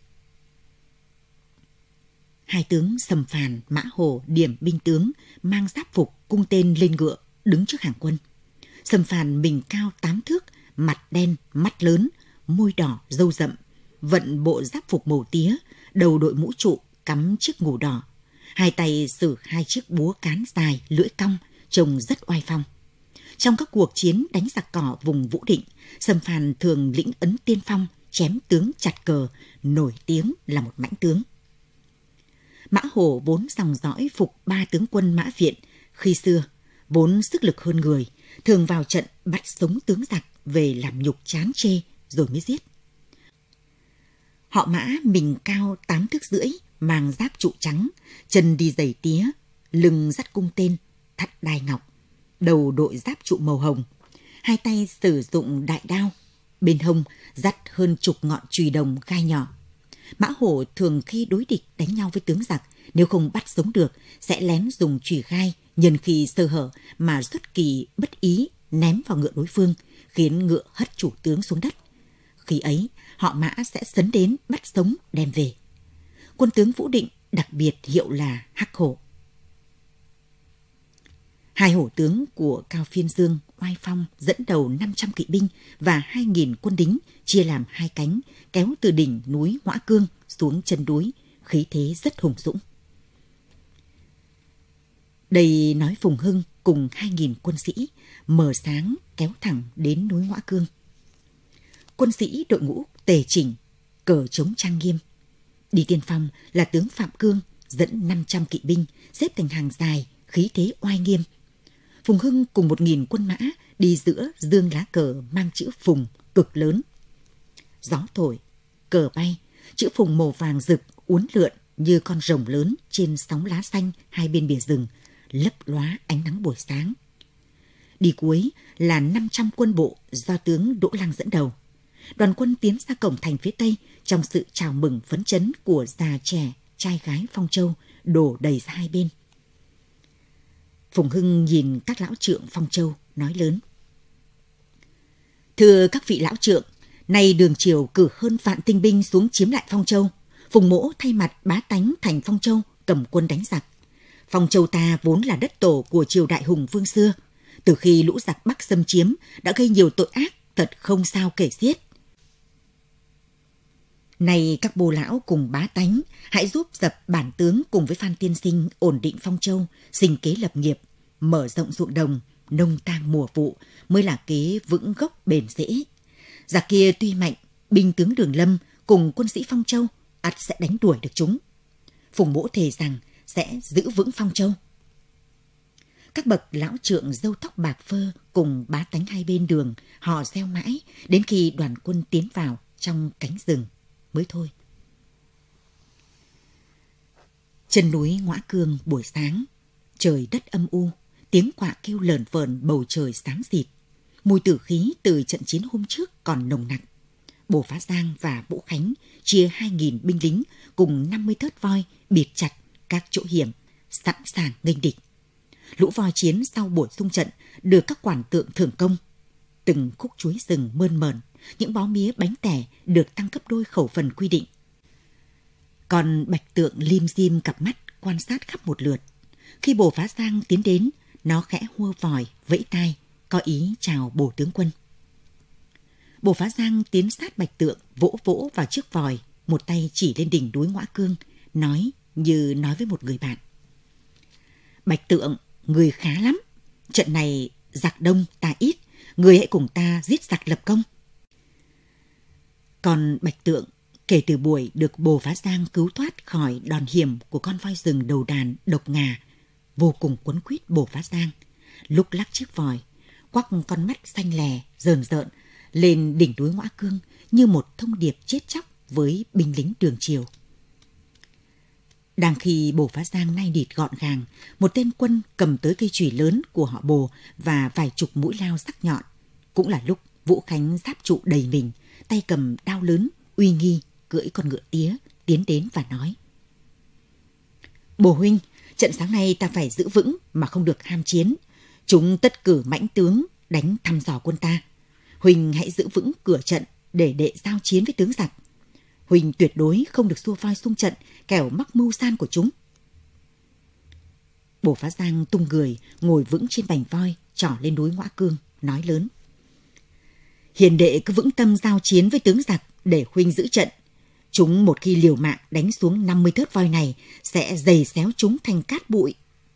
Hai tướng Sầm Phàn, Mã Hổ điểm binh tướng, mang giáp phục, cung tên lên ngựa, đứng trước hàng quân. Sầm Phàn mình cao 8 thước, mặt đen, mắt lớn, môi đỏ, râu rậm, vận bộ giáp phục màu tía, đầu đội mũ trụ, cắm chiếc ngù đỏ. Hai tay sử hai chiếc búa cán dài, lưỡi cong, trông rất oai phong. Trong các cuộc chiến đánh giặc cỏ vùng Vũ Định, Sầm Phàn thường lĩnh ấn tiên phong, chém tướng chặt cờ, nổi tiếng là một mãnh tướng. Mã Hổ vốn dòng dõi phục 3 tướng quân Mã Viện, khi xưa vốn sức lực hơn người, thường vào trận bắt sống tướng giặc về làm nhục chán chê rồi mới giết. Họ Mã mình cao 8 thước rưỡi, mang giáp trụ trắng, chân đi giày tía, lưng dắt cung tên, thắt đai ngọc. đầu đội giáp trụ màu hồng, hai tay sử dụng đại đao, bên hông dắt hơn chục ngọn chùy đồng gai nhỏ. Mã Hổ thường khi đối địch đánh nhau với tướng giặc, nếu không bắt sống được, sẽ lén dùng chùy gai nhân khi sơ hở mà xuất kỳ bất ý ném vào ngựa đối phương, khiến ngựa hất chủ tướng xuống đất. Khi ấy, họ Mã sẽ sấn đến bắt sống đem về. Quân tướng Vũ Định đặc biệt hiệu là Hắc Hổ. Hai hổ tướng của Cao Phiên Dương, Oai Phong dẫn đầu 500 kỵ binh và 2.000 quân đính chia làm hai cánh, kéo từ đỉnh núi Hõa Cương xuống chân núi, khí thế rất hùng dũng. Đây nói Phùng Hưng cùng 2.000 quân sĩ mở sáng kéo thẳng đến núi Hõa Cương. Quân sĩ đội ngũ tề chỉnh, cờ trống trang nghiêm. Đi tiên phong là tướng Phạm Cương dẫn 500 kỵ binh xếp thành hàng dài, khí thế oai nghiêm. Phùng Hưng cùng 1.000 quân mã đi giữa dương lá cờ mang chữ Phùng cực lớn. Gió thổi, cờ bay, chữ Phùng màu vàng rực uốn lượn như con rồng lớn trên sóng lá xanh hai bên bìa rừng, lấp lóa ánh nắng buổi sáng. Đi cuối là 500 quân bộ do tướng Đỗ Lăng dẫn đầu. Đoàn quân tiến ra cổng thành phía Tây trong sự chào mừng phấn chấn của già trẻ, trai gái Phong Châu đổ đầy ra hai bên. Phùng Hưng nhìn các lão trượng Phong Châu, nói lớn. Thưa các vị lão trượng, nay Đường Triều cử hơn vạn tinh binh xuống chiếm lại Phong Châu. Phùng Mỗ thay mặt bá tánh thành Phong Châu cầm quân đánh giặc. Phong Châu ta vốn là đất tổ của triều đại hùng vương xưa. Từ khi lũ giặc Bắc xâm chiếm đã gây nhiều tội ác, thật không sao kể xiết. Này các bồ lão cùng bá tánh, hãy giúp dập bản tướng cùng với Phan tiên sinh ổn định Phong Châu, sinh kế lập nghiệp, mở rộng ruộng đồng, nông tang mùa vụ mới là kế vững gốc bền rễ. Giặc kia tuy mạnh, binh tướng Đường Lâm cùng quân sĩ Phong Châu ắt sẽ đánh đuổi được chúng. Phùng Mỗ thề rằng sẽ giữ vững Phong Châu. Các bậc lão trượng râu tóc bạc phơ cùng bá tánh hai bên đường họ reo mãi đến khi đoàn quân tiến vào trong cánh rừng mới thôi. Chân núi Hõa Cương buổi sáng, trời đất âm u, tiếng quạ kêu lởn vởn, bầu trời xám xịt. Mùi tử khí từ trận chiến hôm trước còn nồng nặc. Bồ Phá Giang và Vũ Khánh chia 2.000 binh lính cùng 50 thớt voi bịt chặt các chỗ hiểm, sẵn sàng nghênh địch. Lũ voi chiến sau buổi xung trận được các quản tượng thưởng công. Từng khúc chuối rừng mơn mởn, những bó mía bánh tẻ được tăng gấp đôi khẩu phần quy định. Còn Bạch Tượng lim dim cặp mắt quan sát khắp một lượt. Khi Bồ Phá Giang tiến đến, nó khẽ hua vòi, vẫy tai, có ý chào Bồ tướng quân. Bồ Phá Giang tiến sát Bạch Tượng, vỗ vỗ vào chiếc vòi, một tay chỉ lên đỉnh núi Hõa Cương, nói như nói với một người bạn. Bạch Tượng, người khá lắm. Trận này giặc đông ta ít, người hãy cùng ta giết giặc lập công. Còn Bạch Tượng, kể từ buổi được Bồ Phá Giang cứu thoát khỏi đòn hiểm của con voi rừng đầu đàn độc ngà, vô cùng quấn quýt Bồ Phá Giang, lúc lắc chiếc vòi, quắc con mắt xanh lè, rờn rợn lên đỉnh núi Hõa Cương như một thông điệp chết chóc với binh lính Đường Triều. Đang khi Bồ Phá Giang nai nịt gọn gàng, một tên quân cầm tới cây chùy lớn của họ Bồ và vài chục mũi lao sắc nhọn. Cũng là lúc Vũ Khánh giáp trụ đầy mình, tay cầm đao lớn, uy nghi, cưỡi con ngựa tía, tiến đến và nói. Bồ huynh, trận sáng nay ta phải giữ vững mà không được ham chiến. Chúng tất cử mãnh tướng đánh thăm dò quân ta. Huynh hãy giữ vững cửa trận để đệ giao chiến với tướng giặc. Huynh tuyệt đối không được xua voi xung trận, kẻo mắc mưu san của chúng. Bồ Phá Giang tung người, ngồi vững trên bành voi, trỏ lên núi Hõa Cương, nói lớn. Hiền đệ cứ vững tâm giao chiến với tướng giặc để huynh giữ trận. Chúng một khi liều mạng đánh xuống 50 thớt voi này sẽ giày xéo chúng thành cát bụi.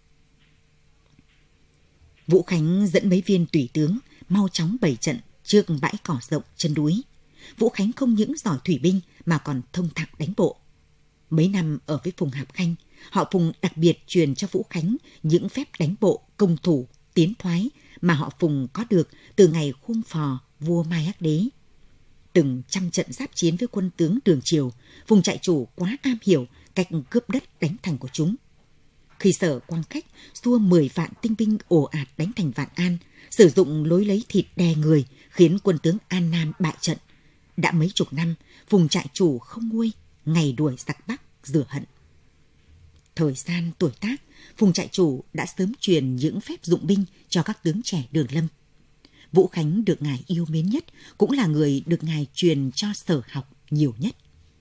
Vũ Khánh dẫn mấy viên tùy tướng mau chóng bày trận trước bãi cỏ rộng chân núi. Vũ Khánh không những giỏi thủy binh mà còn thông thạo đánh bộ. Mấy năm ở với Phùng Hạp Khanh, họ Phùng đặc biệt truyền cho Vũ Khánh những phép đánh bộ công thủ, tiến thoái mà họ Phùng có được từ ngày khuông phò vua Mai Hắc Đế. Từng trăm trận giáp chiến với quân tướng Đường Triều, Phùng trại chủ quá am hiểu cách cướp đất đánh thành của chúng. Khi Sở Quang Khách xua 10 vạn tinh binh ồ ạt đánh thành Vạn An, sử dụng lối lấy thịt đè người, khiến quân tướng An Nam bại trận. Đã mấy chục năm, vùng trại chủ không nguôi, ngày đuổi giặc Bắc rửa hận. Thời gian tuổi tác, vùng trại chủ đã sớm truyền những phép dụng binh cho các tướng trẻ Đường Lâm. Vũ Khánh được ngài yêu mến nhất, cũng là người được ngài truyền cho sở học nhiều nhất.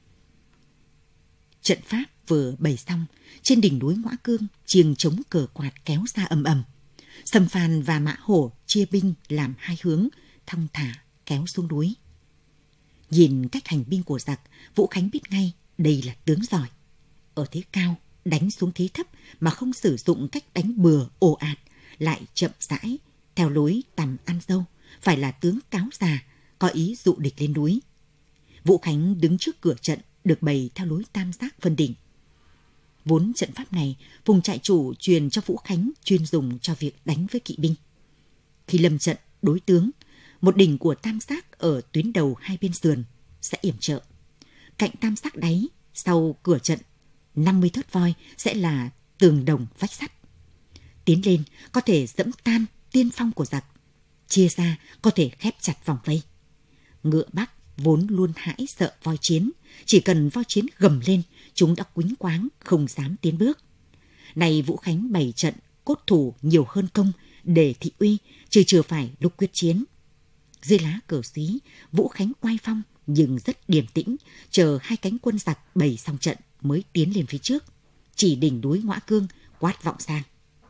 Trận pháp vừa bày xong, trên đỉnh núi Ngõa Cương, chiêng trống cờ quạt kéo ra ầm ầm. Sầm Phàn và Mã Hổ chia binh làm hai hướng, thong thả kéo xuống núi. Nhìn cách hành binh của giặc, Vũ Khánh biết ngay đây là tướng giỏi. Ở thế cao, đánh xuống thế thấp mà không sử dụng cách đánh bừa ồ ạt, lại chậm rãi, theo lối tằm ăn dâu, phải là tướng cáo già, có ý dụ địch lên núi. Vũ Khánh đứng trước cửa trận, được bày theo lối tam giác phân đỉnh. Vốn trận pháp này, vùng trại chủ truyền cho Vũ Khánh chuyên dùng cho việc đánh với kỵ binh. Khi lâm trận đối tướng, một đỉnh của tam giác ở tuyến đầu hai bên sườn sẽ yểm trợ. Cạnh tam giác đáy, sau cửa trận, 50 thớt voi sẽ là tường đồng vách sắt. Tiến lên có thể dẫm tan tiên phong của giặc, chia ra có thể khép chặt vòng vây. Ngựa Bắc vốn luôn hãi sợ voi chiến, chỉ cần voi chiến gầm lên, chúng đã quýnh quáng không dám tiến bước. Này Vũ Khánh bày trận cốt thủ nhiều hơn công để thị uy, chứ chưa phải lúc quyết chiến. Dưới lá cờ xí, Vũ Khánh oai phong nhưng rất điềm tĩnh, chờ hai cánh quân giặc bày xong trận mới tiến lên phía trước, chỉ đỉnh núi Ngõa Cương quát vọng sang: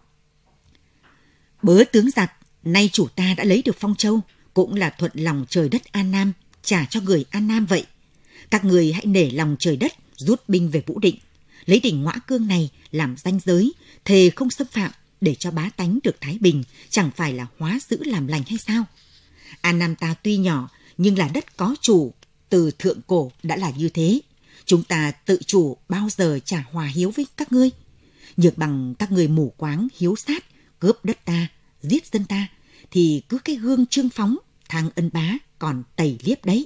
Bớ tướng giặc, nay chủ ta đã lấy được Phong Châu, cũng là thuận lòng trời đất An Nam, trả cho người An Nam vậy. Các người hãy nể lòng trời đất, rút binh về Vũ Định, lấy đỉnh Ngõa Cương này làm ranh giới, thề không xâm phạm, để cho bá tánh được thái bình, chẳng phải là hóa dữ làm lành hay sao? An Nam ta tuy nhỏ, nhưng là đất có chủ, từ thượng cổ đã là như thế. Chúng ta tự chủ bao giờ trả hòa hiếu với các ngươi. Nhược bằng các người mù quáng hiếu sát, cướp đất ta, giết dân ta, thì cứ cái gương Trương Phóng, Thang Ân Bá còn tẩy liếp đấy.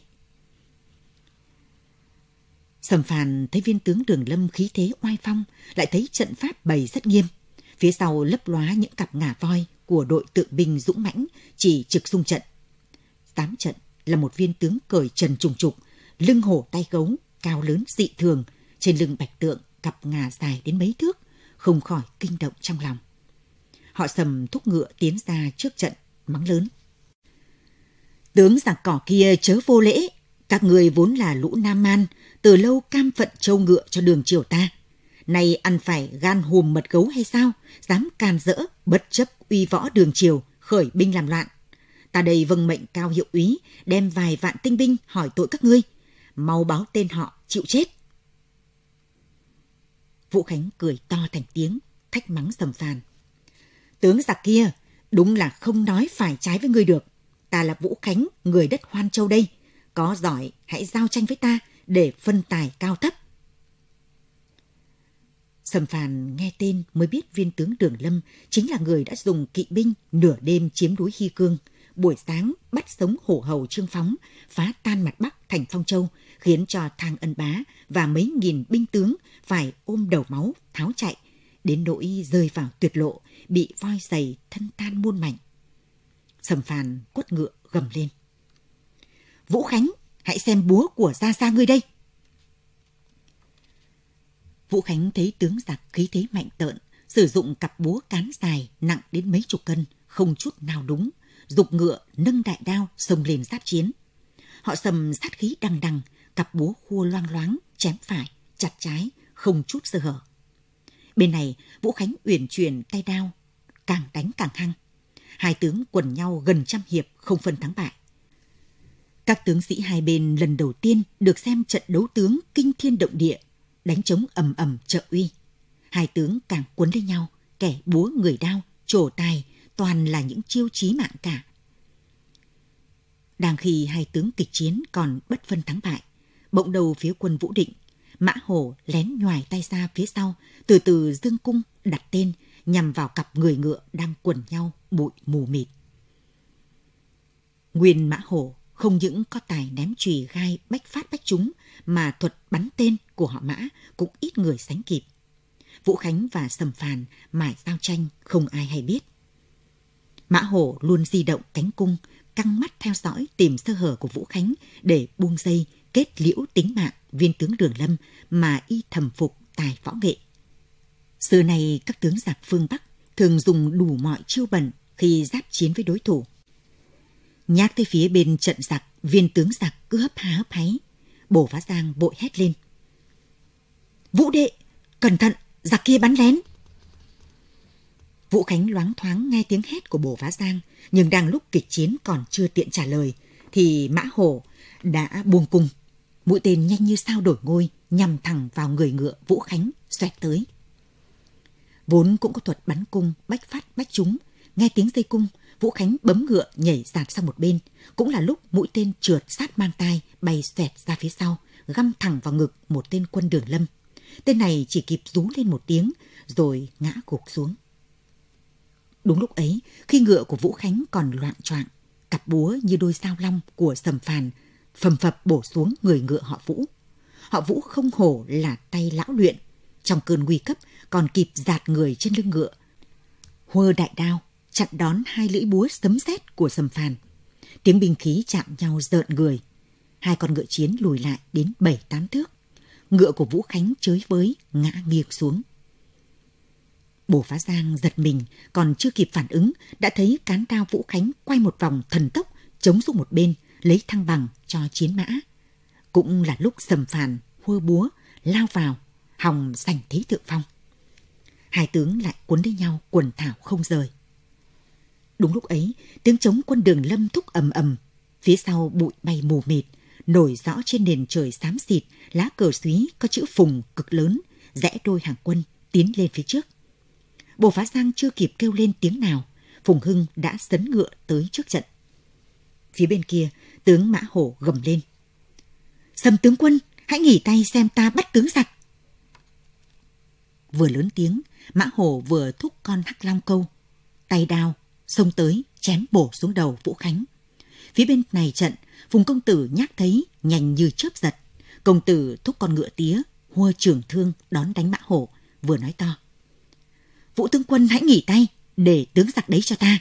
Sầm Phàn thấy viên tướng Đường Lâm khí thế oai phong, lại thấy trận pháp bày rất nghiêm. Phía sau lấp lóa những cặp ngà voi của đội tượng binh dũng mãnh chỉ trực xung trận. Tám trận là một viên tướng cởi trần trùng trục, lưng hổ tay gấu, cao lớn dị thường, trên lưng bạch tượng cặp ngà dài đến mấy thước, không khỏi kinh động trong lòng. Họ Sầm thúc ngựa tiến ra trước trận, mắng lớn: Tướng giặc cỏ kia chớ vô lễ, các người vốn là lũ Nam Man, từ lâu cam phận trâu ngựa cho đường triều ta. Nay ăn phải gan hùm mật gấu hay sao, dám can dỡ, bất chấp uy võ đường triều, khởi binh làm loạn. Ta đây vâng mệnh cao hiệu úy, đem vài vạn tinh binh hỏi tội các ngươi, mau báo tên họ chịu chết. Vũ Khánh cười to thành tiếng, thách mắng Sầm Phàn: Tướng giặc kia, đúng là không nói phải trái với ngươi được. Ta là Vũ Khánh, người đất Hoan Châu đây. Có giỏi, hãy giao tranh với ta để phân tài cao thấp. Sầm Phàn nghe tên mới biết viên tướng Đường Lâm chính là người đã dùng kỵ binh nửa đêm chiếm núi Hy Cương, buổi sáng bắt sống hổ hầu Trương Phóng, phá tan mặt Bắc thành Phong Châu, khiến cho Thang Ân Bá và mấy nghìn binh tướng phải ôm đầu máu tháo chạy, đến nỗi rơi vào tuyệt lộ, bị voi giày thân tan muôn mảnh. Sầm Phàn quất ngựa gầm lên: Vũ Khánh, hãy xem búa của gia gia ngươi đây. Vũ Khánh thấy tướng giặc khí thế mạnh tợn, sử dụng cặp búa cán dài nặng đến mấy chục cân, không chút nào đúng, giục ngựa nâng đại đao xông lên giáp chiến. Họ Sầm sát khí đằng đằng, cặp búa khua loang loáng, chém phải, chặt trái, không chút sơ hở. Bên này, Vũ Khánh uyển chuyển tay đao, càng đánh càng hăng. Hai tướng quần nhau gần trăm hiệp, không phân thắng bại. Các tướng sĩ hai bên lần đầu tiên được xem trận đấu tướng kinh thiên động địa, đánh trống ầm ầm trợ uy. Hai tướng càng quấn lấy nhau, kẻ búa người đao, trổ tài, toàn là những chiêu chí mạng cả. Đang khi hai tướng kịch chiến còn bất phân thắng bại, bỗng đầu phía quân Vũ Định, Mã Hổ lén nhoài tay ra phía sau, từ từ giương cung đặt tên nhằm vào cặp người ngựa đang quần nhau bụi mù mịt. Nguyên Mã Hổ không những có tài ném chùy gai bách phát bách trúng, mà thuật bắn tên của họ Mã cũng ít người sánh kịp. Vũ Khánh và Sầm Phàn mải giao tranh không ai hay biết. Mã Hổ luôn di động cánh cung, căng mắt theo dõi tìm sơ hở của Vũ Khánh để buông dây kết liễu tính mạng viên tướng Đường Lâm mà y thầm phục tài võ nghệ. Xưa nay các tướng giặc phương Bắc thường dùng đủ mọi chiêu bẩn khi giáp chiến với đối thủ. Nhắc tới phía bên trận giặc, viên tướng giặc cứ hấp há hấp háy. Bổ Phá Giang vội hét lên: Vũ đệ, cẩn thận, giặc kia bắn lén. Vũ Khánh loáng thoáng nghe tiếng hét của Bổ Phá Giang, nhưng đang lúc kịch chiến còn chưa tiện trả lời, thì Mã Hổ đã buông cung. Mũi tên nhanh như sao đổi ngôi, nhằm thẳng vào người ngựa Vũ Khánh xoẹt tới. Vốn cũng có thuật bắn cung bách phát bách trúng, nghe tiếng dây cung, Vũ Khánh bấm ngựa nhảy dạt sang một bên, cũng là lúc mũi tên trượt sát mang tai bay xoẹt ra phía sau, găm thẳng vào ngực một tên quân Đường Lâm. Tên này chỉ kịp rú lên một tiếng rồi ngã gục xuống. Đúng lúc ấy, khi ngựa của Vũ Khánh còn loạng choạng, cặp búa như đôi sao long của Sầm Phàn phầm phập bổ xuống người ngựa họ Vũ. Họ Vũ không hổ là tay lão luyện, trong cơn nguy cấp còn kịp dạt người trên lưng ngựa, huơ đại đao chặn đón hai lưỡi búa sấm sét của Sầm Phàn. Tiếng binh khí chạm nhau rợn người. Hai con ngựa chiến lùi lại đến 7-8 thước. Ngựa của Vũ Khánh chới với ngã nghiêng xuống. Bổ Phá Giang giật mình, còn chưa kịp phản ứng đã thấy cán đao Vũ Khánh quay một vòng thần tốc, chống xuống một bên, lấy thăng bằng cho chiến mã. Cũng là lúc Sầm Phàn huơ búa lao vào, hòng giành thế thượng phong. Hai tướng lại quấn lấy nhau quần thảo không rời. Đúng lúc ấy, tiếng trống quân Đường Lâm thúc ầm ầm, phía sau bụi bay mù mịt, nổi rõ trên nền trời xám xịt lá cờ xúy có chữ Phùng cực lớn, rẽ đôi hàng quân tiến lên phía trước. Bổ Phá Giang chưa kịp kêu lên tiếng nào, Phùng Hưng đã sấn ngựa tới trước trận. Phía bên kia, tướng Mã Hổ gầm lên: Sầm tướng quân, hãy nghỉ tay xem ta bắt tướng giặc. Vừa lớn tiếng, Mã Hổ vừa thúc con Hắc Long Câu, tay đao xông tới chém bổ xuống đầu Vũ Khánh. Phía bên này trận, Phùng công tử nhác thấy nhanh như chớp giật, công tử thúc con ngựa tía hua trường thương đón đánh Mã Hổ, vừa nói to: Vũ tướng quân hãy nghỉ tay, để tướng giặc đấy cho ta.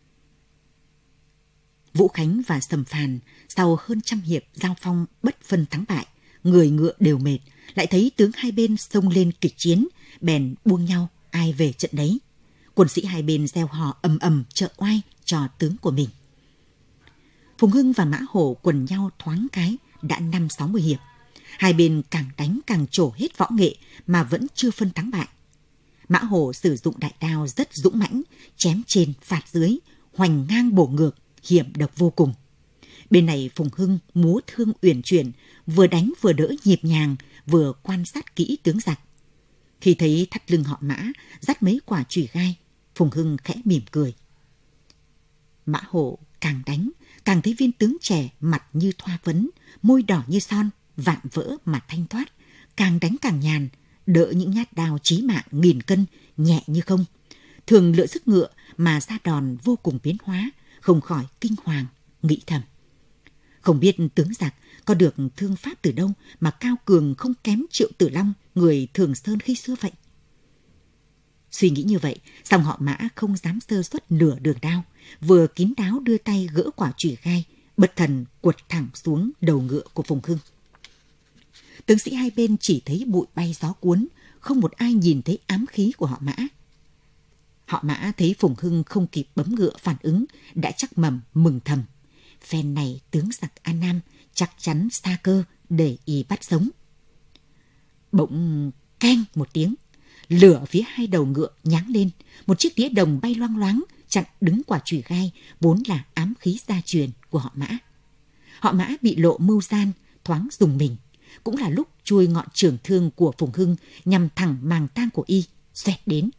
Vũ Khánh và Sầm Phàn sau hơn 100 hiệp giao phong bất phân thắng bại, người ngựa đều mệt, lại thấy tướng hai bên xông lên kịch chiến, bèn buông nhau ai về trận đấy. Quân sĩ hai bên reo hò ầm ầm trợ oai cho tướng của mình. Phùng Hưng và Mã Hổ quần nhau thoáng cái đã 50-60 hiệp. Hai bên càng đánh càng trổ hết võ nghệ mà vẫn chưa phân thắng bại. Mã Hổ sử dụng đại đao rất dũng mãnh, chém trên phạt dưới, hoành ngang bổ ngược, hiểm độc vô cùng. Bên này Phùng Hưng múa thương uyển chuyển, vừa đánh vừa đỡ nhịp nhàng, vừa quan sát kỹ tướng giặc. Khi thấy thắt lưng họ Mã dắt mấy quả chùy gai, Phùng Hưng khẽ mỉm cười. Mã Hổ càng đánh càng thấy viên tướng trẻ mặt như thoa phấn, môi đỏ như son, vạm vỡ mà thanh thoát, càng đánh càng nhàn, đỡ những nhát đao chí mạng nghìn cân nhẹ như không. Thường lựa sức ngựa mà ra đòn vô cùng biến hóa, không khỏi kinh hoàng, nghĩ thầm: không biết tướng giặc có được thương pháp từ đâu mà cao cường không kém Triệu Tử Long, người Thường Sơn khi xưa vậy. Suy nghĩ như vậy, song họ Mã không dám sơ suất nửa đường đao, vừa kín đáo đưa tay gỡ quả chùy gai, bật thần quật thẳng xuống đầu ngựa của Phùng Hưng. Tướng sĩ hai bên chỉ thấy bụi bay gió cuốn, không một ai nhìn thấy ám khí của họ Mã. Họ Mã thấy Phùng Hưng không kịp bấm ngựa phản ứng, đã chắc mầm mừng thầm: phen này tướng giặc An Nam chắc chắn xa cơ để y bắt sống. Bỗng keng một tiếng, lửa phía hai đầu ngựa nháng lên, một chiếc đĩa đồng bay loang loáng chặn đứng quả chùy gai vốn là ám khí gia truyền của họ Mã. Họ Mã bị lộ mưu gian, thoáng dùng mình, cũng là lúc chuôi ngọn trường thương của Phùng Hưng nhằm thẳng màng tang của y xoẹt đến.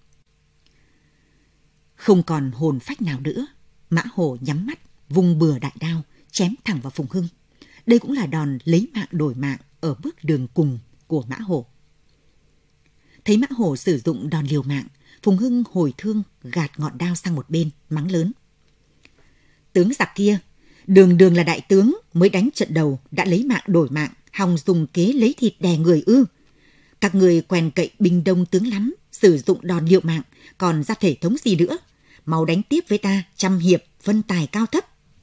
Không còn hồn phách nào nữa, Mã Hổ nhắm mắt vung bừa đại đao chém thẳng vào Phùng Hưng. Đây cũng là đòn lấy mạng đổi mạng ở bước đường cùng của Mã Hổ. Thấy Mã Hổ sử dụng đòn liều mạng, Phùng Hưng hồi thương gạt ngọn đao sang một bên, mắng lớn: tướng giặc kia, đường đường là đại tướng, mới đánh trận đầu đã lấy mạng đổi mạng, hòng dùng kế lấy thịt đè người ư? Các người quen cậy binh đông tướng lắm, sử dụng đòn liệu mạng, còn ra thể thống gì nữa. Mau đánh tiếp với ta, trăm hiệp, phân tài cao thấp.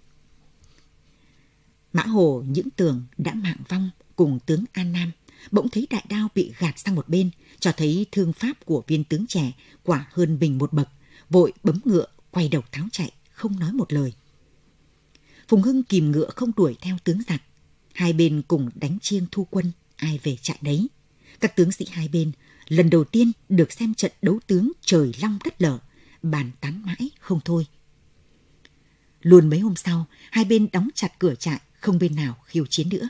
Mã Hồ những tường đã mạng vong cùng tướng An Nam, bỗng thấy đại đao bị gạt sang một bên, cho thấy thương pháp của viên tướng trẻ quả hơn mình một bậc, vội bấm ngựa, quay đầu tháo chạy, không nói một lời. Phùng Hưng kìm ngựa không đuổi theo tướng giặc. Hai bên cùng đánh chiêng thu quân, ai về trại đấy. Các tướng sĩ hai bên lần đầu tiên được xem trận đấu tướng trời long đất lở, bàn tán mãi không thôi. Luôn mấy hôm sau, hai bên đóng chặt cửa trại, không bên nào khiêu chiến nữa.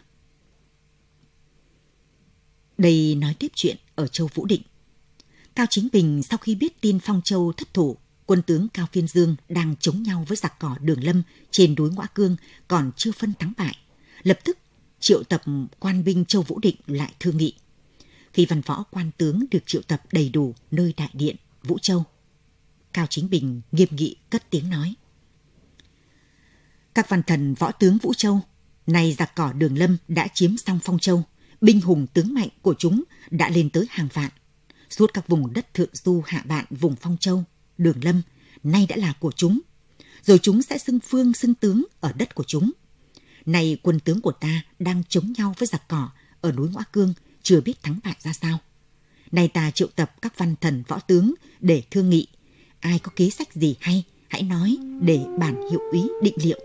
Đây nói tiếp chuyện ở Châu Vũ Định. Cao Chính Bình sau khi biết tin Phong Châu thất thủ, quân tướng Cao Phiên Dương đang chống nhau với giặc cỏ Đường Lâm trên núi Ngõa Cương còn chưa phân thắng bại, lập tức triệu tập quan binh Châu Vũ Định lại thương nghị. Khi văn võ quan tướng được triệu tập đầy đủ nơi đại điện Vũ Châu, Cao Chính Bình nghiêm nghị cất tiếng nói: Các văn thần võ tướng Vũ Châu, nay giặc cỏ Đường Lâm đã chiếm xong Phong Châu, binh hùng tướng mạnh của chúng đã lên tới hàng vạn. Suốt các vùng đất thượng du hạ bạn vùng Phong Châu, Đường Lâm nay đã là của chúng, rồi chúng sẽ xưng phương xưng tướng ở đất của chúng. Nay quân tướng của ta đang chống nhau với giặc cỏ ở núi Ngõa Cương, chưa biết thắng bại ra sao. Nay ta triệu tập các văn thần võ tướng để thương nghị, ai có kế sách gì hay, hãy nói để bản hiệu úy định liệu.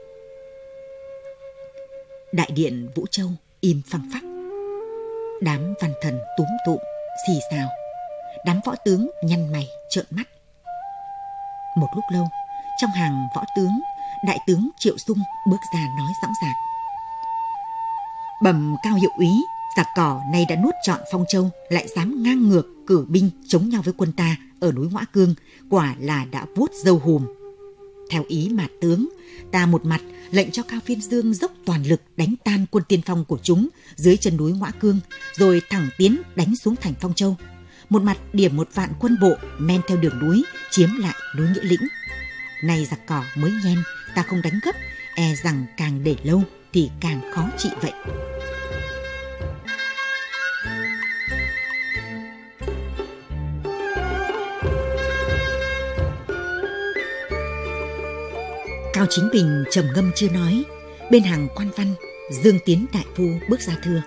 Đại điện Vũ Châu im phăng phắc. Đám văn thần túm tụm, xì xào. Đám võ tướng nhăn mày trợn mắt. Một lúc lâu, trong hàng võ tướng, đại tướng Triệu Dung bước ra nói rõ ràng: Bẩm Cao hiệu úy, giặc cỏ nay đã nuốt trọn Phong Châu, lại dám ngang ngược cử binh chống nhau với quân ta ở núi Ngõa Cương, quả là đã vuốt râu hùm. Theo ý mà tướng, ta một mặt lệnh cho Cao Phiên Dương dốc toàn lực đánh tan quân tiên phong của chúng dưới chân núi Ngõa Cương, rồi thẳng tiến đánh xuống thành Phong Châu. Một mặt điểm 1 vạn quân bộ men theo đường núi chiếm lại núi Nghĩa Lĩnh. Nay giặc cỏ mới nhen, ta không đánh gấp, e rằng càng để lâu thì càng khó trị vậy. Cao Chính Bình trầm ngâm chưa nói, bên hàng quan văn Dương Tiến đại phu bước ra thưa: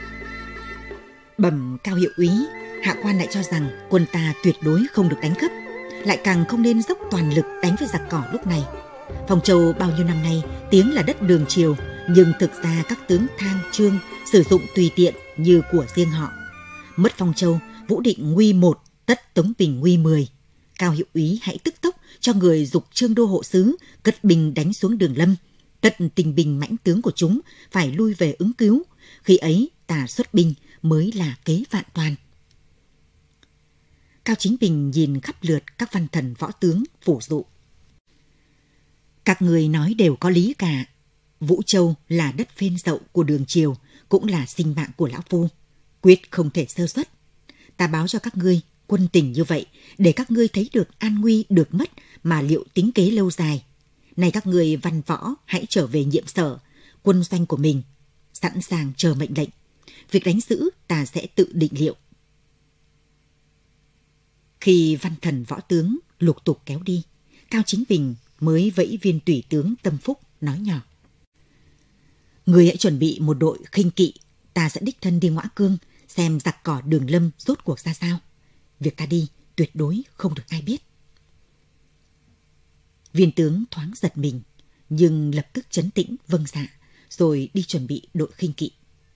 Bẩm Cao hiệu úy, hạ quan lại cho rằng quân ta tuyệt đối không được đánh gấp, lại càng không nên dốc toàn lực đánh với giặc cỏ lúc này. Phong Châu bao nhiêu năm nay tiếng là đất Đường Triều, nhưng thực ra các tướng Thang, Trương sử dụng tùy tiện như của riêng họ. Mất Phong Châu, Vũ Định nguy 1, tất Tống Bình nguy 10. Cao hiệu úy hãy tức tốc cho người giục Trương Đô hộ sứ cất binh đánh xuống Đường Lâm. Tất tình binh mãnh tướng của chúng phải lui về ứng cứu. Khi ấy ta xuất binh mới là kế vạn toàn. Cao Chính Bình nhìn khắp lượt các văn thần võ tướng phủ dụ: Các người nói đều có lý cả. Vũ Châu là đất phên dậu của Đường Triều, cũng là sinh mạng của lão phu, quyết không thể sơ suất. Ta báo cho các ngươi quân tình như vậy, để các ngươi thấy được an nguy được mất mà liệu tính kế lâu dài. Này các ngươi văn võ hãy trở về nhiệm sở, quân doanh của mình, sẵn sàng chờ mệnh lệnh. Việc đánh giữ ta sẽ tự định liệu. Khi văn thần võ tướng lục tục kéo đi, Cao Chính Bình mới vẫy viên tùy tướng Tâm Phúc nói nhỏ: Người hãy chuẩn bị một đội khinh kỵ, ta sẽ đích thân đi Ngõa Cương xem giặc cỏ Đường Lâm rốt cuộc ra sao. Việc ta đi tuyệt đối không được ai biết. Viên tướng thoáng giật mình, nhưng lập tức trấn tĩnh vâng dạ, rồi đi chuẩn bị đội khinh kỵ.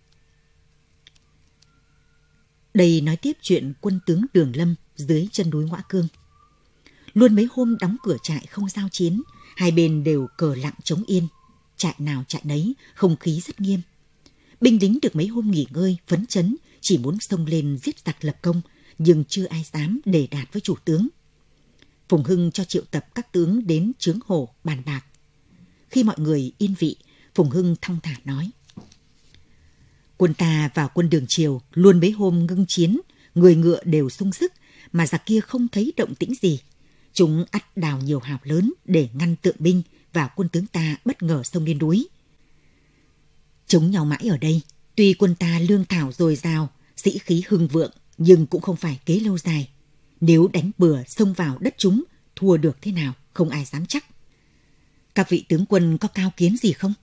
Đây nói tiếp chuyện quân tướng Đường Lâm dưới chân núi Ngõa Cương. Luôn mấy hôm đóng cửa trại không giao chiến, hai bên đều cờ lặng chống yên, trại nào trại nấy, không khí rất nghiêm. Binh lính được mấy hôm nghỉ ngơi, phấn chấn, chỉ muốn xông lên giết giặc lập công, nhưng chưa ai dám đề đạt với chủ tướng. Phùng Hưng cho triệu tập các tướng đến Chướng Hồ bàn bạc. Khi mọi người yên vị, Phùng Hưng thong thả nói: Quân ta và quân Đường Triều luôn mấy hôm ngưng chiến, người ngựa đều sung sức, mà giặc kia không thấy động tĩnh gì. Chúng ắt đào nhiều hào lớn để ngăn tượng binh và quân tướng ta bất ngờ xông lên núi. Chống nhau mãi ở đây, tuy quân ta lương thảo dồi dào, sĩ khí hưng vượng, nhưng cũng không phải kế lâu dài. Nếu đánh bừa xông vào đất chúng, thua được thế nào không ai dám chắc. Các vị tướng quân có cao kiến gì không?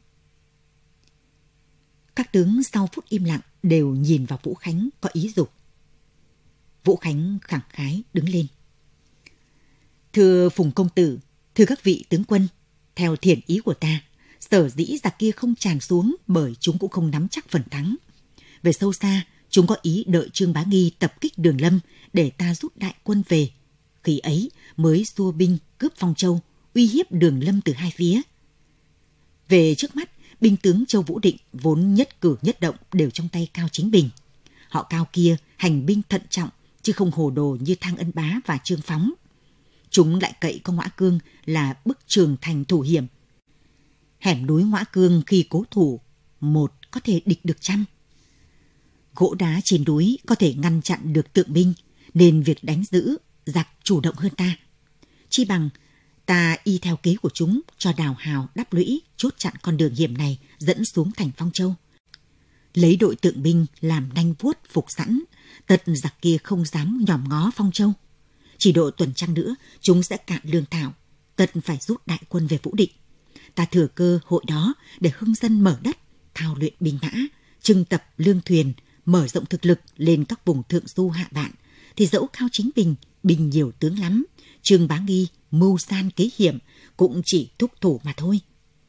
Các tướng sau phút im lặng đều nhìn vào Vũ Khánh có ý giục. Vũ Khánh khẳng khái đứng lên. Thưa Phùng công tử, thưa các vị tướng quân, theo thiện ý của ta, sở dĩ giặc kia không tràn xuống bởi chúng cũng không nắm chắc phần thắng. Về sâu xa, chúng có ý đợi Trương Bá Nghi tập kích Đường Lâm để ta rút đại quân về. Khi ấy mới xua binh cướp Phong Châu, uy hiếp Đường Lâm từ hai phía. Về trước mắt, binh tướng Châu Vũ Định vốn nhất cử nhất động đều trong tay Cao Chính Bình. Họ Cao kia hành binh thận trọng, chứ không hồ đồ như Thang Ân Bá và Trương Phóng. Chúng lại cậy có Ngõa Cương là bức tường thành thủ hiểm. Hẻm núi Ngõa Cương khi cố thủ, một có thể địch được trăm. Gỗ đá trên núi có thể ngăn chặn được tượng binh, nên việc đánh giữ giặc chủ động hơn ta. Chi bằng ta y theo kế của chúng cho đào hào đắp lũy chốt chặn con đường hiểm này dẫn xuống thành Phong Châu. Lấy đội tượng binh làm nanh vuốt phục sẵn, tật giặc kia không dám nhòm ngó Phong Châu. Chỉ độ tuần trăng nữa, chúng sẽ cạn lương thảo, tật phải rút đại quân về Vũ Định. Ta thừa cơ hội đó để hưng dân mở đất, thao luyện binh mã, trưng tập lương thuyền, mở rộng thực lực lên các vùng thượng du hạ bạn, thì dẫu Cao Chính Bình binh nhiều tướng lắm, Trương Bá Nghi mưu san kế hiểm cũng chỉ thúc thủ mà thôi.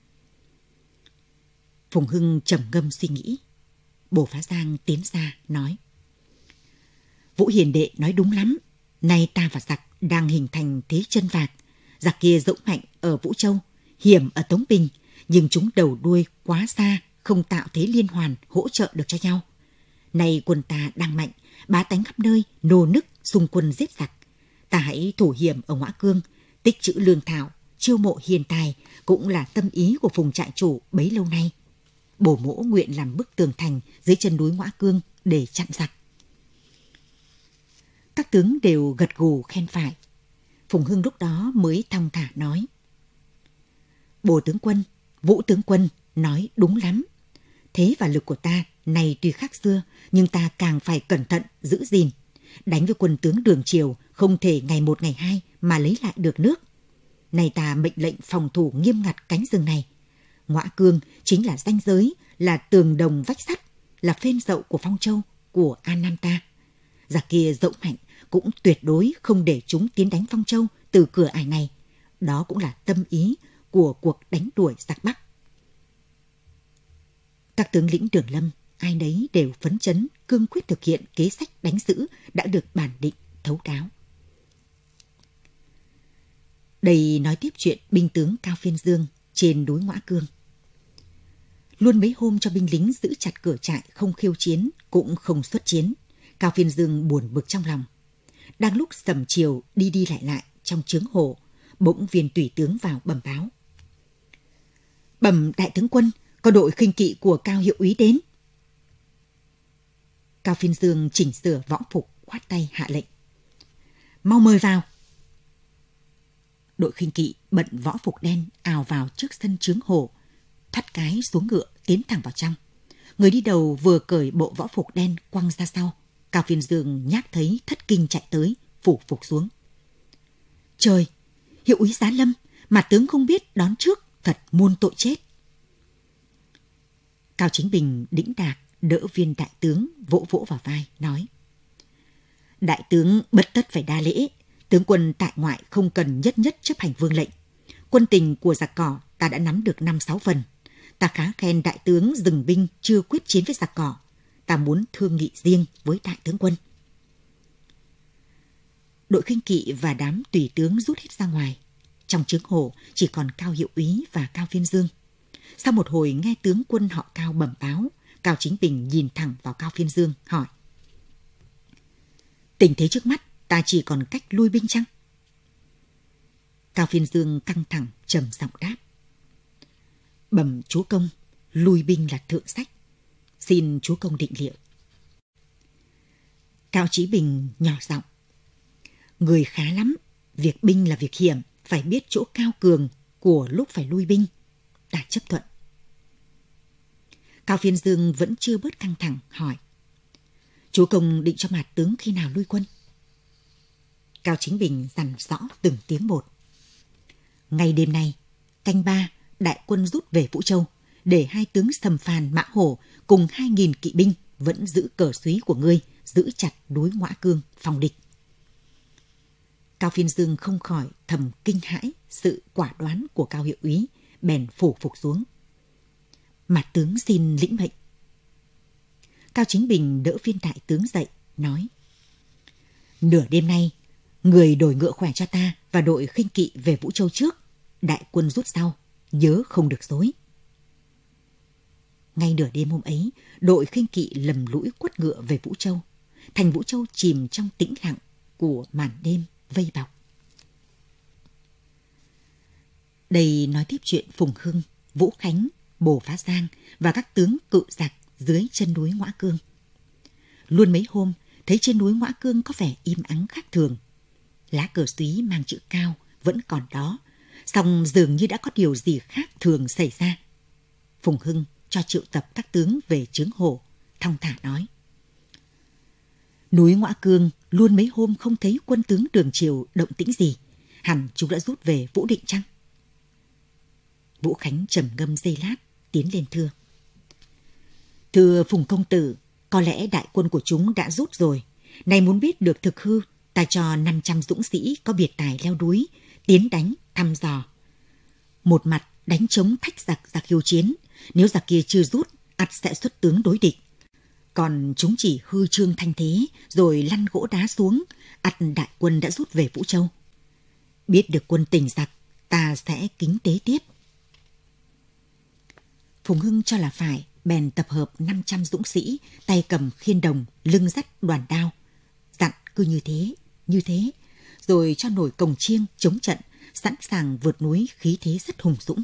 Phùng Hưng trầm ngâm suy nghĩ. Bồ Phá Giang tiến ra nói: Vũ Hiền đệ nói đúng lắm. Nay ta và giặc đang hình thành thế chân vạc. Giặc kia dũng mạnh ở Vũ Châu, hiểm ở Tống Bình, nhưng chúng đầu đuôi quá xa, không tạo thế liên hoàn hỗ trợ được cho nhau. Nay quân ta đang mạnh, bá tánh khắp nơi nô nức xung quân giết giặc. Ta hãy thủ hiểm ở Ngõa Cương, tích trữ lương thảo, chiêu mộ hiền tài cũng là tâm ý của Phùng trại chủ bấy lâu nay. Bổ mỗ nguyện làm bức tường thành dưới chân núi Ngõa Cương để chặn giặc. Các tướng đều gật gù khen phải. Phùng Hưng lúc đó mới thong thả nói: Bồ tướng quân, Vũ tướng quân nói đúng lắm. Thế và lực của ta này tuy khác xưa, nhưng ta càng phải cẩn thận giữ gìn. Đánh với quân tướng Đường Triều không thể ngày một ngày hai mà lấy lại được nước. Này ta mệnh lệnh phòng thủ nghiêm ngặt cánh rừng này. Ngõa Cương chính là ranh giới, là tường đồng vách sắt, là phên dậu của Phong Châu, của An Nam ta. Giặc kia dẫu mạnh cũng tuyệt đối không để chúng tiến đánh Phong Châu từ cửa ải này. Đó cũng là tâm ý của cuộc đánh đuổi giặc Bắc. Các tướng lĩnh Đường Lâm ai nấy đều phấn chấn cương quyết thực hiện kế sách đánh giữ đã được bàn định thấu đáo. Đây nói tiếp chuyện binh tướng Cao Phiên Dương trên núi Ngõa Cương. Luôn mấy hôm cho binh lính giữ chặt cửa trại, không khiêu chiến cũng không xuất chiến. Cao Phiên Dương buồn bực trong lòng. Đang lúc sầm chiều đi đi lại trong trướng hồ, bỗng viên tùy tướng vào bẩm báo: Bẩm đại tướng quân, có đội khinh kỵ của Cao hiệu úy đến. Cao Phiên Dương chỉnh sửa võ phục, khoát tay hạ lệnh: Mau mời vào. Đội khinh kỵ bận võ phục đen ào vào trước sân trướng hồ, thoắt cái xuống ngựa tiến thẳng vào trong. Người đi đầu vừa cởi bộ võ phục đen quăng ra sau. Cao Phiên Dương nhác thấy thất kinh chạy tới, phủ phục xuống. Trời, hiệu úy Giá Lâm mà tướng không biết đón trước, thật muôn tội chết. Cao Chính Bình đĩnh đạc đỡ viên đại tướng, vỗ vỗ vào vai nói: Đại tướng bất tất phải đa lễ, tướng quân tại ngoại không cần nhất nhất chấp hành vương lệnh. Quân tình của giặc cỏ ta đã nắm được 5-6 phần. Ta khá khen đại tướng dừng binh chưa quyết chiến với giặc cỏ. Ta muốn thương nghị riêng với đại tướng quân. Đội khinh kỵ và đám tùy tướng rút hết ra ngoài. Trong trướng hồ chỉ còn Cao hiệu úy và Cao Phiên Dương. Sau một hồi nghe tướng quân họ Cao bẩm báo, Cao Chính Bình nhìn thẳng vào Cao Phiên Dương hỏi: Tình thế trước mắt ta chỉ còn cách lui binh chăng? Cao Phiên Dương căng thẳng trầm giọng đáp: Bẩm chúa công, lui binh là thượng sách, xin chúa công định liệu. Cao Chí Bình nhỏ giọng: Người khá lắm, việc binh là việc hiểm, phải biết chỗ cao cường của lúc phải lui binh. Ta chấp thuận. Cao Phiên Dương vẫn chưa bớt căng thẳng hỏi: Chúa Công định cho Mạt tướng khi nào lui quân? Cao Chính Bình dặn rõ từng tiếng một. Ngày đêm nay, canh 3, đại quân rút về Vũ Châu, để hai tướng Sầm Phàn, Mã Hổ cùng 2.000 kỵ binh vẫn giữ cờ súy của ngươi, giữ chặt núi Ngõa Cương phòng địch. Cao Phiên Dương không khỏi thầm kinh hãi sự quả đoán của Cao Hiệu úy, bèn phủ phục xuống. Mạt tướng xin lĩnh mệnh. Cao Chính Bình đỡ Viên đại tướng dậy, nói: Nửa đêm nay, người đổi ngựa khỏe cho ta và đội khinh kỵ về Vũ Châu trước, đại quân rút sau, nhớ không được dối. Ngay nửa đêm hôm ấy, đội khinh kỵ lầm lũi quất ngựa về Vũ Châu. Thành Vũ Châu chìm trong tĩnh lặng của màn đêm vây bọc. Đây nói tiếp chuyện Phùng Hưng, Vũ Khánh, Bồ Phá Giang và các tướng cự giặc dưới chân núi Ngõa Cương. Luôn mấy hôm, thấy trên núi Ngõa Cương có vẻ im ắng khác thường. Lá cờ súy mang chữ Cao vẫn còn đó, song dường như đã có điều gì khác thường xảy ra. Phùng Hưng cho triệu tập các tướng về Chướng Hổ, thong thả nói: Núi Ngõa Cương luôn mấy hôm không thấy quân tướng Đường Triều động tĩnh gì, hẳn chúng đã rút về Vũ Định chăng? Vũ Khánh trầm ngâm giây lát, tiến lên thưa: Thưa Phùng công tử, có lẽ đại quân của chúng đã rút rồi. Này muốn biết được thực hư, ta cho 500 dũng sĩ có biệt tài leo núi, tiến đánh, thăm dò. Một mặt đánh chống thách giặc hiếu chiến, nếu giặc kia chưa rút, ắt sẽ xuất tướng đối địch. Còn chúng chỉ hư trương thanh thế, rồi lăn gỗ đá xuống, ắt đại quân đã rút về Vũ Châu. Biết được quân tình giặc, ta sẽ kính tế tiếp. Phùng Hưng cho là phải, bèn tập hợp 500 dũng sĩ, tay cầm khiên đồng, lưng dắt đoàn đao. Dặn cứ như thế, rồi cho nổi cồng chiêng chống trận, sẵn sàng vượt núi, khí thế rất hùng dũng.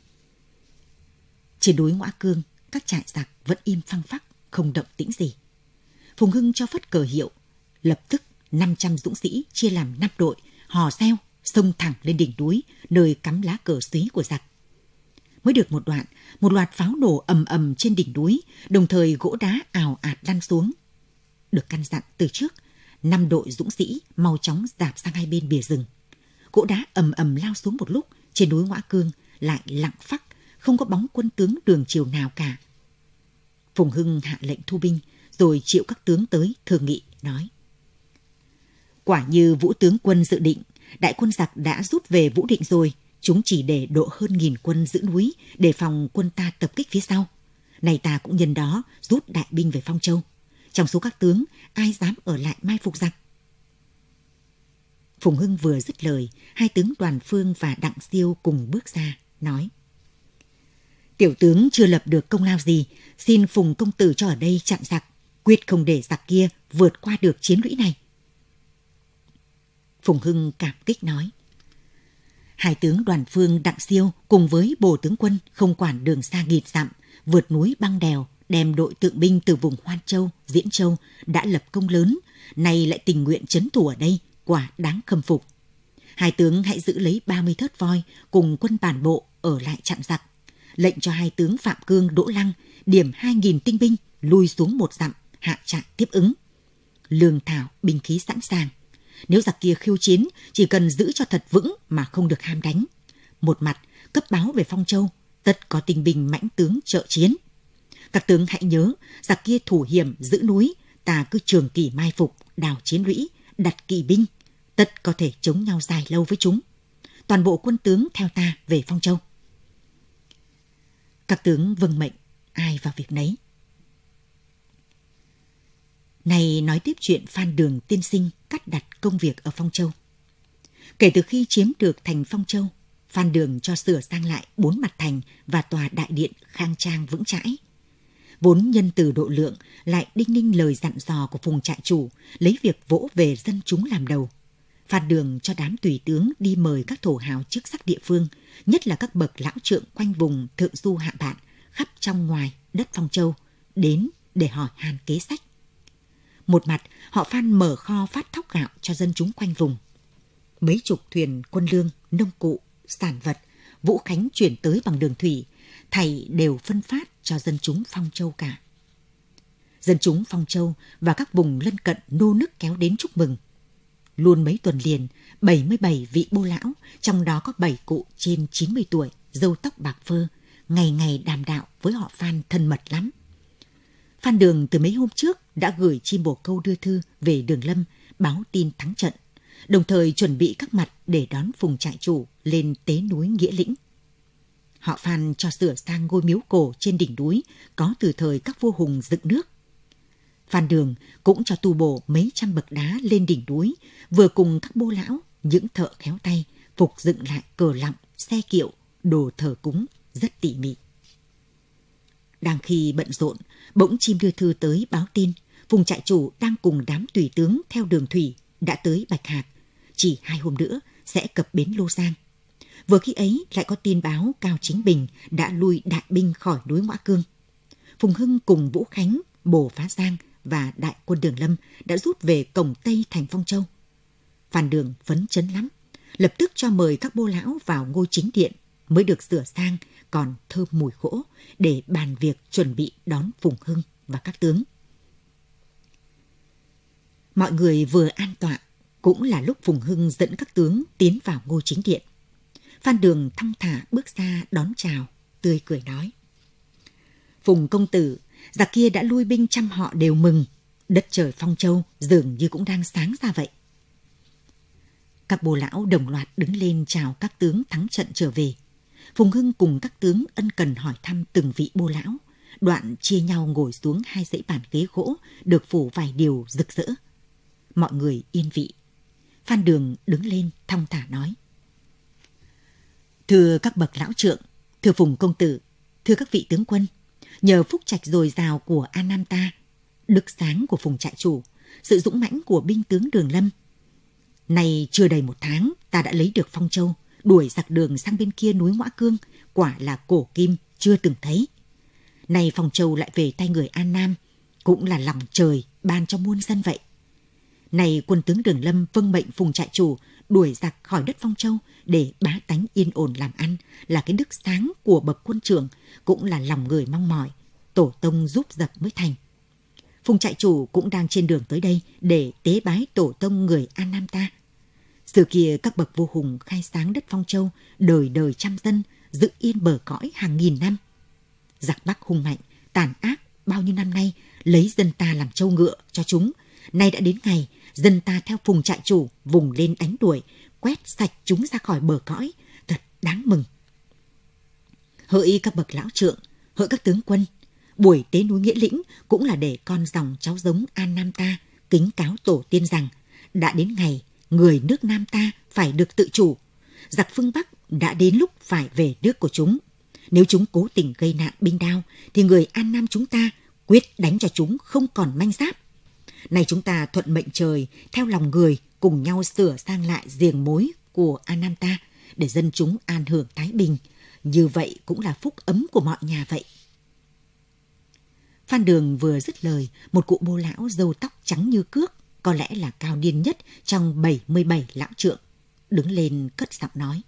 Trên núi Ngõa Cương, các trại giặc vẫn im phăng phắc, không động tĩnh gì. Phùng Hưng cho phất cờ hiệu, lập tức 500 dũng sĩ chia làm 5 đội, hò reo, xông thẳng lên đỉnh núi, nơi cắm lá cờ súy của giặc. Mới được một đoạn, một loạt pháo nổ ầm ầm trên đỉnh núi, đồng thời gỗ đá ào ạt lăn xuống. Được căn dặn từ trước, 5 đội dũng sĩ mau chóng dạp sang hai bên bìa rừng. Gỗ đá ầm ầm lao xuống một lúc, trên núi Ngõa Cương lại lặng phắc, không có bóng quân tướng Đường Triều nào cả. Phùng Hưng hạ lệnh thu binh, rồi triệu các tướng tới thương nghị, nói: Quả như Vũ tướng quân dự định, đại quân giặc đã rút về Vũ Định rồi, chúng chỉ để độ hơn 1000 quân giữ núi, để phòng quân ta tập kích phía sau. Này ta cũng nhân đó rút đại binh về Phong Châu. Trong số các tướng, ai dám ở lại mai phục giặc? Phùng Hưng vừa dứt lời, hai tướng Đoàn Phương và Đặng Siêu cùng bước ra, nói: Tiểu tướng chưa lập được công lao gì, xin Phùng công tử cho ở đây chặn giặc, quyết không để giặc kia vượt qua được chiến lũy này. Phùng Hưng cảm kích nói: Hai tướng Đoàn Phương, Đặng Siêu cùng với Bồ tướng quân không quản đường xa nghịt dặm, vượt núi băng đèo, đem đội tượng binh từ vùng Hoan Châu, Diễn Châu đã lập công lớn, nay lại tình nguyện trấn thủ ở đây, quả đáng khâm phục. Hai tướng hãy giữ lấy 30 thớt voi cùng quân bản bộ ở lại chặn giặc. Lệnh cho hai tướng Phạm Cương, Đỗ Lăng điểm 2.000 tinh binh lui xuống 1 dặm, hạ trại tiếp ứng. Lương thảo, binh khí sẵn sàng. Nếu giặc kia khiêu chiến, chỉ cần giữ cho thật vững mà không được ham đánh. Một mặt, cấp báo về Phong Châu, tất có tinh binh mãnh tướng trợ chiến. Các tướng hãy nhớ, giặc kia thủ hiểm giữ núi, ta cứ trường kỳ mai phục, đào chiến lũy, đặt kỵ binh, tất có thể chống nhau dài lâu với chúng. Toàn bộ quân tướng theo ta về Phong Châu. Các tướng vâng mệnh, ai vào việc nấy. Này nói tiếp chuyện Phan Đường tiên sinh cắt đặt công việc ở Phong Châu. Kể từ khi chiếm được thành Phong Châu, Phan Đường cho sửa sang lại 4 mặt thành và tòa đại điện khang trang vững chãi. Vốn nhân từ độ lượng, lại đinh ninh lời dặn dò của Phùng trại chủ, lấy việc vỗ về dân chúng làm đầu. Phan Đường cho đám tùy tướng đi mời các thổ hào chức sắc địa phương, nhất là các bậc lão trượng quanh vùng thượng du hạ bạn, khắp trong ngoài đất Phong Châu, đến để hỏi han kế sách. Một mặt, họ Phan mở kho phát thóc gạo cho dân chúng quanh vùng. Mấy chục thuyền quân lương, nông cụ, sản vật, Vũ Khánh chuyển tới bằng đường thủy, thảy đều phân phát cho dân chúng Phong Châu cả. Dân chúng Phong Châu và các vùng lân cận nô nức kéo đến chúc mừng. Luôn mấy tuần liền, 77 vị bô lão, trong đó có 7 cụ trên 90 tuổi, râu tóc bạc phơ, ngày ngày đàm đạo với họ Phan thân mật lắm. Phan Đường từ mấy hôm trước đã gửi chim bồ câu đưa thư về Đường Lâm báo tin thắng trận, đồng thời chuẩn bị các mặt để đón Phùng trại chủ lên tế núi Nghĩa Lĩnh. Họ Phan cho sửa sang ngôi miếu cổ trên đỉnh núi có từ thời các vua hùng dựng nước. Phan Đường cũng cho tu bổ mấy trăm bậc đá lên đỉnh núi, vừa cùng các bô lão, những thợ khéo tay phục dựng lại cờ lọng, xe kiệu, đồ thờ cúng rất tỉ mỉ. Đang khi bận rộn, bỗng chim đưa thư tới báo tin Phùng trại chủ đang cùng đám tùy tướng theo đường thủy đã tới Bạch Hạc, chỉ 2 hôm nữa sẽ cập bến Lô Giang. Vừa khi ấy lại có tin báo Cao Chính Bình đã lui đại binh khỏi núi Ngoã Cương. Phùng Hưng cùng Vũ Khánh, Bồ Phá Giang và đại quân Đường Lâm đã rút về cổng Tây thành Phong Châu. Phan Đường phấn chấn lắm, lập tức cho mời các bô lão vào ngôi chính điện mới được sửa sang còn thơm mùi gỗ để bàn việc chuẩn bị đón Phùng Hưng và các tướng. Mọi người vừa an tọa, cũng là lúc Phùng Hưng dẫn các tướng tiến vào ngôi chính điện. Phan Đường thong thả bước ra đón chào, tươi cười nói: Phùng công tử, giặc kia đã lui binh trăm họ đều mừng, đất trời Phong Châu dường như cũng đang sáng ra vậy. Các bô lão đồng loạt đứng lên chào các tướng thắng trận trở về. Phùng Hưng cùng các tướng ân cần hỏi thăm từng vị bô lão, đoạn chia nhau ngồi xuống 2 dãy bàn ghế gỗ được phủ vải điều rực rỡ. Mọi người yên vị. Phan Đường đứng lên thong thả nói: Thưa các bậc lão trượng, thưa Phùng công tử, thưa các vị tướng quân, nhờ phúc trạch dồi dào của An Nam ta, đức sáng của Phùng trại chủ, sự dũng mãnh của binh tướng Đường Lâm, nay chưa đầy 1 tháng ta đã lấy được Phong Châu, đuổi giặc Đường sang bên kia núi Ngoã Cương, quả là cổ kim chưa từng thấy. Nay Phong Châu lại về tay người An Nam, cũng là lòng trời ban cho muôn dân vậy. Này quân tướng Đường Lâm vâng mệnh Phùng trại chủ đuổi giặc khỏi đất Phong Châu để bá tánh yên ổn làm ăn là cái đức sáng của bậc quân trưởng, cũng là lòng người mong mỏi, tổ tông giúp giặc mới thành. Phùng trại chủ cũng đang trên đường tới đây để tế bái tổ tông người An Nam ta. Xưa kia các bậc vua hùng khai sáng đất Phong Châu, đời đời trăm dân, giữ yên bờ cõi hàng nghìn năm. Giặc Bắc hung mạnh, tàn ác bao nhiêu năm nay, lấy dân ta làm trâu ngựa cho chúng. Nay đã đến ngày, dân ta theo Phùng trại chủ vùng lên đánh đuổi, quét sạch chúng ra khỏi bờ cõi, thật đáng mừng. Hỡi các bậc lão trượng, hỡi các tướng quân, buổi tế núi Nghĩa Lĩnh cũng là để con dòng cháu giống An Nam ta kính cáo tổ tiên rằng đã đến ngày người nước Nam ta phải được tự chủ. Giặc phương Bắc đã đến lúc phải về nước của chúng. Nếu chúng cố tình gây nạn binh đao thì người An Nam chúng ta quyết đánh cho chúng không còn manh giáp. Này chúng ta thuận mệnh trời, theo lòng người, cùng nhau sửa sang lại giềng mối của An Nam ta để dân chúng an hưởng thái bình. Như vậy cũng là phúc ấm của mọi nhà vậy. Phan Đường vừa dứt lời, một cụ bô lão râu tóc trắng như cước, có lẽ là cao niên nhất trong 77 lão trượng, đứng lên cất giọng nói: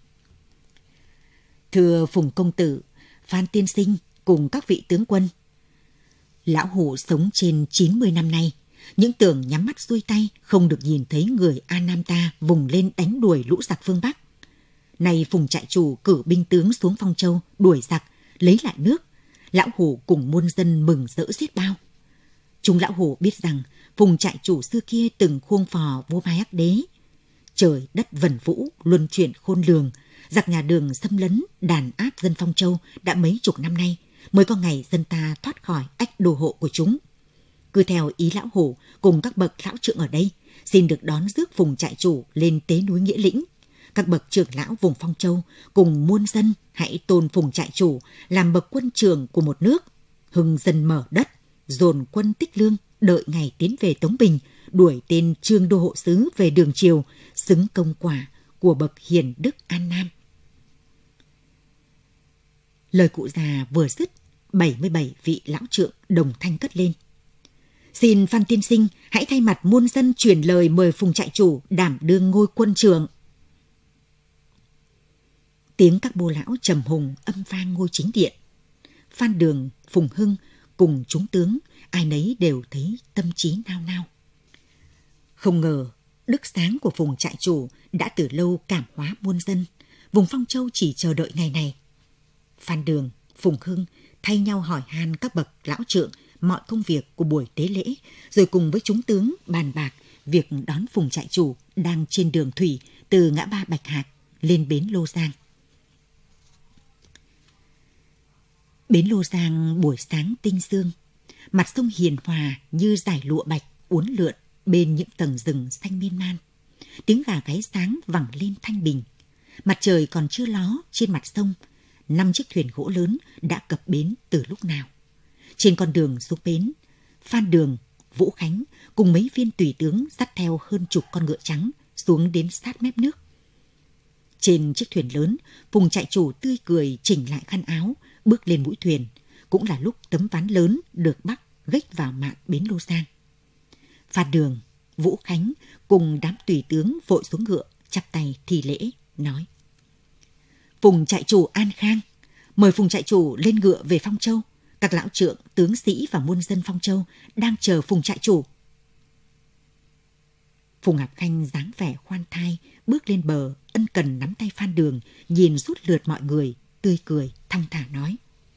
Thưa Phùng công tử, Phan tiên sinh cùng các vị tướng quân, lão hủ sống trên 90 năm nay, những tưởng nhắm mắt xuôi tay không được nhìn thấy người An Nam ta vùng lên đánh đuổi lũ giặc phương Bắc. Nay Phùng trại chủ cử binh tướng xuống Phong Châu đuổi giặc, lấy lại nước, lão hủ cùng muôn dân mừng rỡ xiết bao. Chúng lão hủ biết rằng Phùng trại chủ xưa kia từng khuông phò vua Mai Hắc Đế. Trời đất vần vũ, luân chuyển khôn lường, giặc nhà Đường xâm lấn, đàn áp dân Phong Châu đã mấy chục năm nay, mới có ngày dân ta thoát khỏi ách đô hộ của chúng. Cứ theo ý lão hủ cùng các bậc lão trượng ở đây, xin được đón rước Phùng trại chủ lên tế núi Nghĩa Lĩnh. Các bậc trưởng lão vùng Phong Châu cùng muôn dân hãy tôn Phùng trại chủ làm bậc quân trưởng của một nước, hưng dân mở đất, dồn quân tích lương, đợi ngày tiến về Tống Bình, đuổi tên Trương đô hộ sứ về đường triều, xứng công quả của bậc hiền đức An Nam. Lời cụ già vừa dứt, 77 vị lão trượng đồng thanh cất lên: Xin Phan tiên sinh hãy thay mặt muôn dân truyền lời mời Phùng trại chủ đảm đương ngôi quân trưởng. Tiếng các bô lão trầm hùng âm vang ngôi chính điện. Phan Đường, Phùng Hưng cùng chúng tướng, ai nấy đều thấy tâm trí nao nao. Không ngờ, đức sáng của vùng trại chủ đã từ lâu cảm hóa muôn dân. Vùng Phong Châu chỉ chờ đợi ngày này. Phan Đường, Phùng Hưng thay nhau hỏi han các bậc lão trượng mọi công việc của buổi tế lễ, rồi cùng với chúng tướng bàn bạc việc đón vùng trại chủ đang trên đường thủy từ ngã ba Bạch Hạc lên bến Lô Giang. Bến Lô Giang buổi sáng tinh sương, mặt sông hiền hòa như dải lụa bạch uốn lượn bên những tầng rừng xanh miên man. Tiếng gà gáy sáng vẳng lên thanh bình. Mặt trời còn chưa ló trên mặt sông, 5 chiếc thuyền gỗ lớn đã cập bến từ lúc nào. Trên con đường xuống bến, Phan Đường, Vũ Khánh cùng mấy viên tùy tướng dắt theo hơn chục con ngựa trắng xuống đến sát mép nước. Trên chiếc thuyền lớn, vùng trại chủ tươi cười chỉnh lại khăn áo, bước lên mũi thuyền. Cũng là lúc tấm ván lớn được bắc gếch vào mạn bến Lô Giang. Phan Đường, Vũ Khánh cùng đám tùy tướng vội xuống ngựa, chắp tay thi lễ, nói: Phùng trại chủ an khang, mời Phùng trại chủ lên ngựa về Phong Châu. Các lão trượng, tướng sĩ và muôn dân Phong Châu đang chờ Phùng trại chủ. Phùng Ngọc Khanh dáng vẻ khoan thai, bước lên bờ, ân cần nắm tay Phan Đường, nhìn rút lượt mọi người, tươi cười, thong thả nói: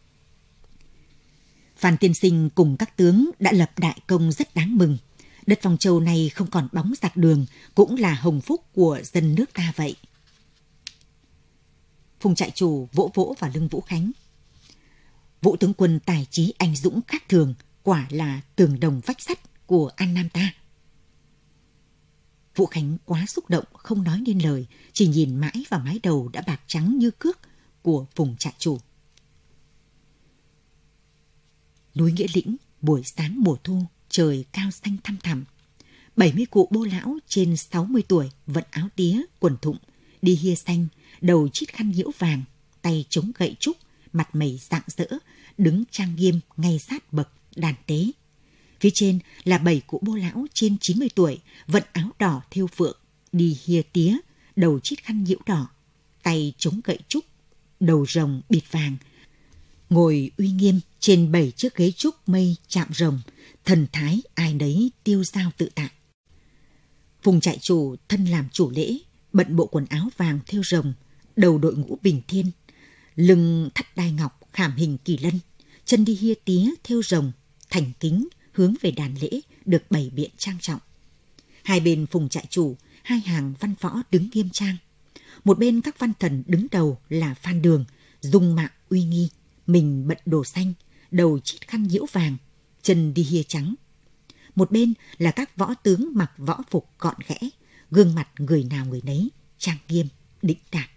Phan tiên sinh cùng các tướng đã lập đại công rất đáng mừng. Đất Phong Châu này không còn bóng giặc đường, cũng là hồng phúc của dân nước ta vậy. Phùng trại chủ vỗ vỗ vào lưng Vũ Khánh. Vũ tướng quân tài trí anh dũng khác thường, quả là tường đồng vách sắt của An Nam ta. Vũ Khánh quá xúc động không nói nên lời, chỉ nhìn mãi vào mái đầu đã bạc trắng như cước của Phùng trại chủ. Núi Nghĩa Lĩnh, buổi sáng mùa thu, trời cao xanh thăm thẳm. 70 cụ bô lão trên 60 tuổi, vận áo tía, quần thụng, đi hia xanh, đầu chít khăn nhiễu vàng, tay chống gậy trúc, mặt mày rạng rỡ, đứng trang nghiêm ngay sát bậc đàn tế. Phía trên là 7 cụ bô lão trên 90 tuổi, vận áo đỏ thêu phượng, đi hia tía, đầu chít khăn nhiễu đỏ, tay chống gậy trúc, đầu rồng bịt vàng, ngồi uy nghiêm trên 7 chiếc ghế trúc mây chạm rồng, thần thái ai nấy tiêu dao tự tại. Phùng trại chủ thân làm chủ lễ, bận bộ quần áo vàng thêu rồng, đầu đội ngũ bình thiên, lưng thắt đai ngọc khảm hình kỳ lân, chân đi hia tía thêu rồng, thành kính hướng về đàn lễ được bày biện trang trọng. Hai bên Phùng trại chủ, hai hàng văn võ đứng nghiêm trang. Một bên các văn thần đứng đầu là Phan Đường, dung mạo uy nghi, mình bận đồ xanh, đầu chít khăn nhiễu vàng, chân đi hia trắng. Một bên là các võ tướng mặc võ phục gọn ghẽ, gương mặt người nào người nấy trang nghiêm, đĩnh đạc.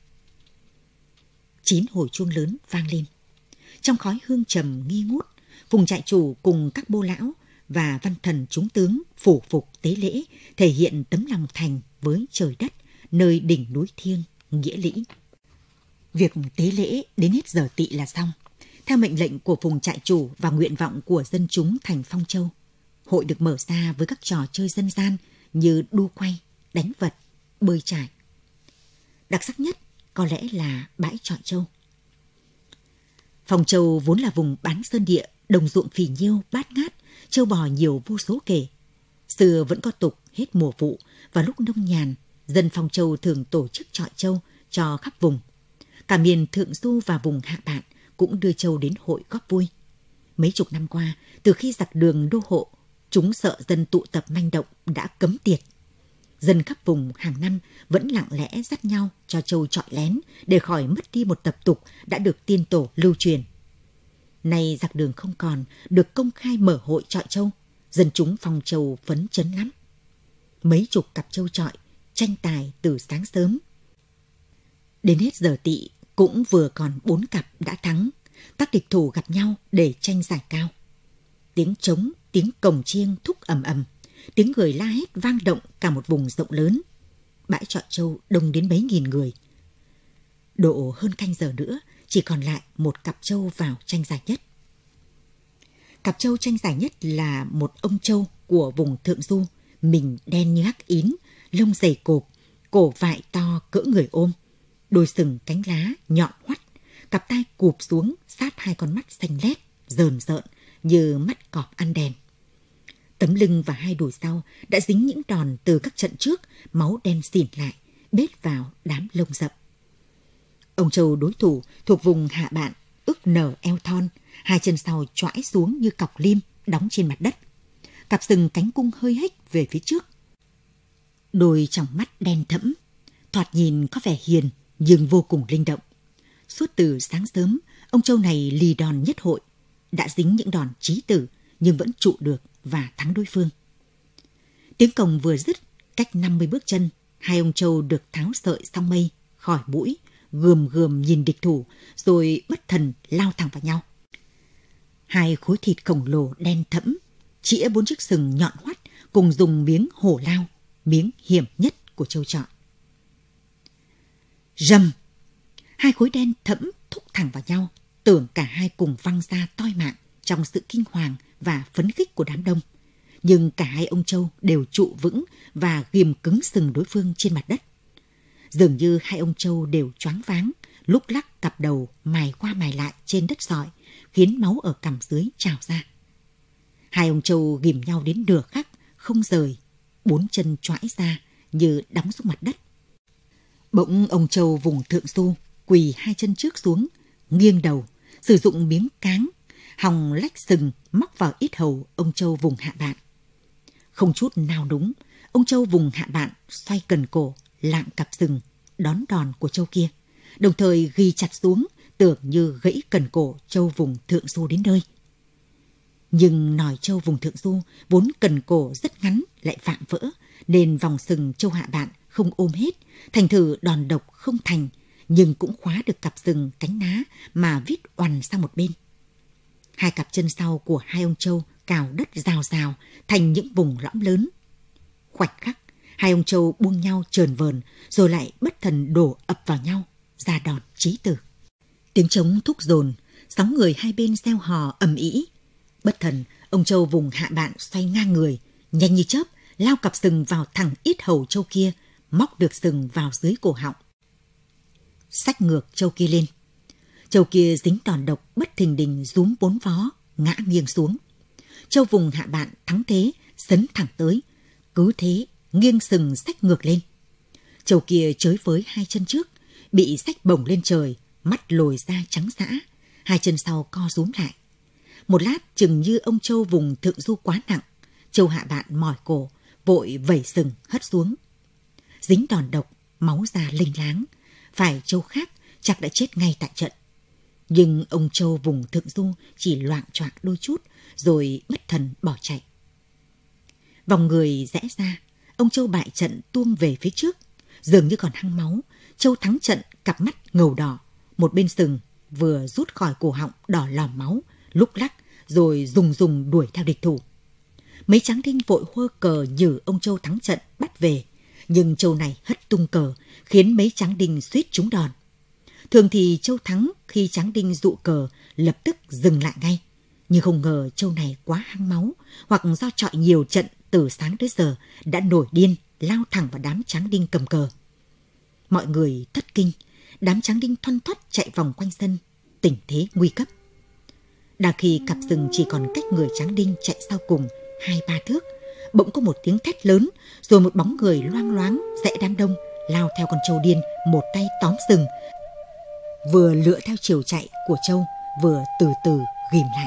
9 hồi chuông lớn vang lên. Trong khói hương trầm nghi ngút, Phùng trại chủ cùng các bô lão và văn thần chúng tướng phủ phục tế lễ, thể hiện tấm lòng thành với trời đất, nơi đỉnh núi thiêng Nghĩa Lĩnh. Việc tế lễ đến hết giờ tỵ là xong. Theo mệnh lệnh của Phùng trại chủ và nguyện vọng của dân chúng thành Phong Châu, hội được mở ra với các trò chơi dân gian như đu quay, đánh vật, bơi trải. Đặc sắc nhất có lẽ là bãi chọi trâu. Phong Châu vốn là vùng bán sơn địa, đồng ruộng phì nhiêu, bát ngát, trâu bò nhiều vô số kể. Xưa vẫn có tục hết mùa vụ và lúc nông nhàn, dân Phong Châu thường tổ chức chọi trâu cho khắp vùng. Cả miền Thượng Du và vùng Hạ Bạn cũng đưa trâu đến hội góp vui. Mấy chục năm qua, từ khi giặc Đường đô hộ, chúng sợ dân tụ tập manh động đã cấm tiệt. Dân khắp vùng hàng năm vẫn lặng lẽ dắt nhau cho trâu chọi lén để khỏi mất đi một tập tục đã được tiên tổ lưu truyền. Nay giặc Đường không còn, được công khai mở hội chọi trâu, dân chúng Phong Châu phấn chấn lắm. Mấy chục cặp trâu chọi, tranh tài từ sáng sớm. Đến hết giờ tỵ cũng vừa còn 4 cặp đã thắng, các địch thủ gặp nhau để tranh giải cao. Tiếng trống, tiếng cồng chiêng thúc ầm ầm, tiếng người la hét vang động cả một vùng rộng lớn. Bãi chọi trâu đông đến mấy nghìn người. Độ hơn canh giờ nữa, chỉ còn lại một cặp trâu vào tranh giải nhất. Cặp trâu tranh giải nhất là một ông trâu của vùng Thượng Du, mình đen như hắc ín, lông dày cộp, cổ vại to cỡ người ôm, đôi sừng cánh lá nhọn hoắt, cặp tai cụp xuống sát hai con mắt xanh lét, rờn rợn, như mắt cọp ăn đèn. Tấm lưng và hai đùi sau đã dính những đòn từ các trận trước, máu đen xỉn lại, bết vào đám lông rậm. Ông Châu đối thủ thuộc vùng hạ bạn, ức nở eo thon, hai chân sau choãi xuống như cọc lim đóng trên mặt đất. Cặp sừng cánh cung hơi hếch về phía trước. Đôi tròng mắt đen thẫm, thoạt nhìn có vẻ hiền nhưng vô cùng linh động. Suốt từ sáng sớm, ông Châu này lì đòn nhất hội, đã dính những đòn chí tử nhưng vẫn trụ được và thắng đối phương. Tiếng cồng vừa dứt, cách 50 bước chân, hai ông Châu được tháo sợi song mây khỏi mũi, gườm gườm nhìn địch thủ, rồi bất thần lao thẳng vào nhau. Hai khối thịt khổng lồ đen thẫm, chĩa 4 chiếc sừng nhọn hoắt, cùng dùng miếng hổ lao, miếng hiểm nhất của Châu chọn. Rầm! Hai khối đen thẫm thúc thẳng vào nhau, tưởng cả hai cùng văng ra toi mạng trong sự kinh hoàng và phấn khích của đám đông. Nhưng cả hai ông Châu đều trụ vững và ghìm cứng sừng đối phương trên mặt đất. Dường như hai ông Châu đều choáng váng, lúc lắc cặp đầu mài qua mài lại trên đất sỏi, khiến máu ở cằm dưới trào ra. Hai ông Châu ghìm nhau đến nửa khắc, không rời, 4 chân choãi ra như đóng xuống mặt đất. Bỗng ông Châu vùng Thượng Du quỳ hai chân trước xuống, nghiêng đầu, sử dụng miếng cáng, hòng lách sừng móc vào yết hầu ông Châu vùng hạ bạn. Không chút nào đúng, ông Châu vùng hạ bạn xoay cần cổ, lạng cặp sừng, đón đòn của Châu kia, đồng thời ghi chặt xuống, tưởng như gãy cần cổ Châu vùng Thượng Du đến nơi. Nhưng nòi Châu vùng Thượng Du vốn cần cổ rất ngắn lại vạm vỡ, nên vòng sừng Châu hạ bạn không ôm hết, thành thử đòn độc không thành, nhưng cũng khóa được cặp sừng cánh ná mà vít oằn sang một bên. Hai cặp chân sau của hai ông Châu cào đất rào rào thành những vùng lõm lớn. Khoảnh khắc, hai ông Châu buông nhau chờn vờn, rồi lại bất thần đổ ập vào nhau, ra đòn chí tử. Tiếng trống thúc dồn, sóng người hai bên reo hò ầm ĩ. Bất thần, ông Châu vùng hạ bạn xoay ngang người, nhanh như chớp, lao cặp sừng vào thẳng yết hầu Châu kia, móc được sừng vào dưới cổ họng. Xách ngược Châu kia lên. Châu kia dính đòn độc bất thình lình rúm 4 vó, ngã nghiêng xuống. Châu vùng hạ bạn thắng thế, sấn thẳng tới, cứ thế nghiêng sừng xách ngược lên. Châu kia chới với hai chân trước, bị xách bổng lên trời, mắt lồi ra trắng dã, hai chân sau co rúm lại. Một lát chừng như ông Châu vùng Thượng Du quá nặng, Châu hạ bạn mỏi cổ, vội vẩy sừng hất xuống. Dính đòn độc, máu ra lênh láng, phải Châu khác chắc đã chết ngay tại trận. Nhưng ông Châu vùng Thượng Du chỉ loạng choạng đôi chút, rồi bất thần bỏ chạy. Vòng người rẽ ra, ông Châu bại trận tuông về phía trước, dường như còn hăng máu. Châu thắng trận, cặp mắt ngầu đỏ, một bên sừng vừa rút khỏi cổ họng đỏ lòm máu, lúc lắc rồi dùng đuổi theo địch thủ. Mấy tráng đinh vội hô cờ nhử ông Châu thắng trận bắt về, nhưng Châu này hất tung cờ, khiến mấy tráng đinh suýt trúng đòn. Thường thì Châu thắng khi tráng đinh dụ cờ lập tức dừng lại ngay, nhưng không ngờ Châu này quá hăng máu, hoặc do chọi nhiều trận từ sáng tới giờ đã nổi điên lao thẳng vào đám tráng đinh cầm cờ. Mọi người thất kinh, đám tráng đinh thoăn thoắt chạy vòng quanh sân, tình thế nguy cấp. Đang khi cặp sừng chỉ còn cách người tráng đinh chạy sau cùng 2-3 thước, bỗng có một tiếng thét lớn, rồi một bóng người loang loáng rẽ đám đông lao theo con trâu điên, một tay tóm sừng, vừa lựa theo chiều chạy của trâu, vừa từ từ ghìm lại.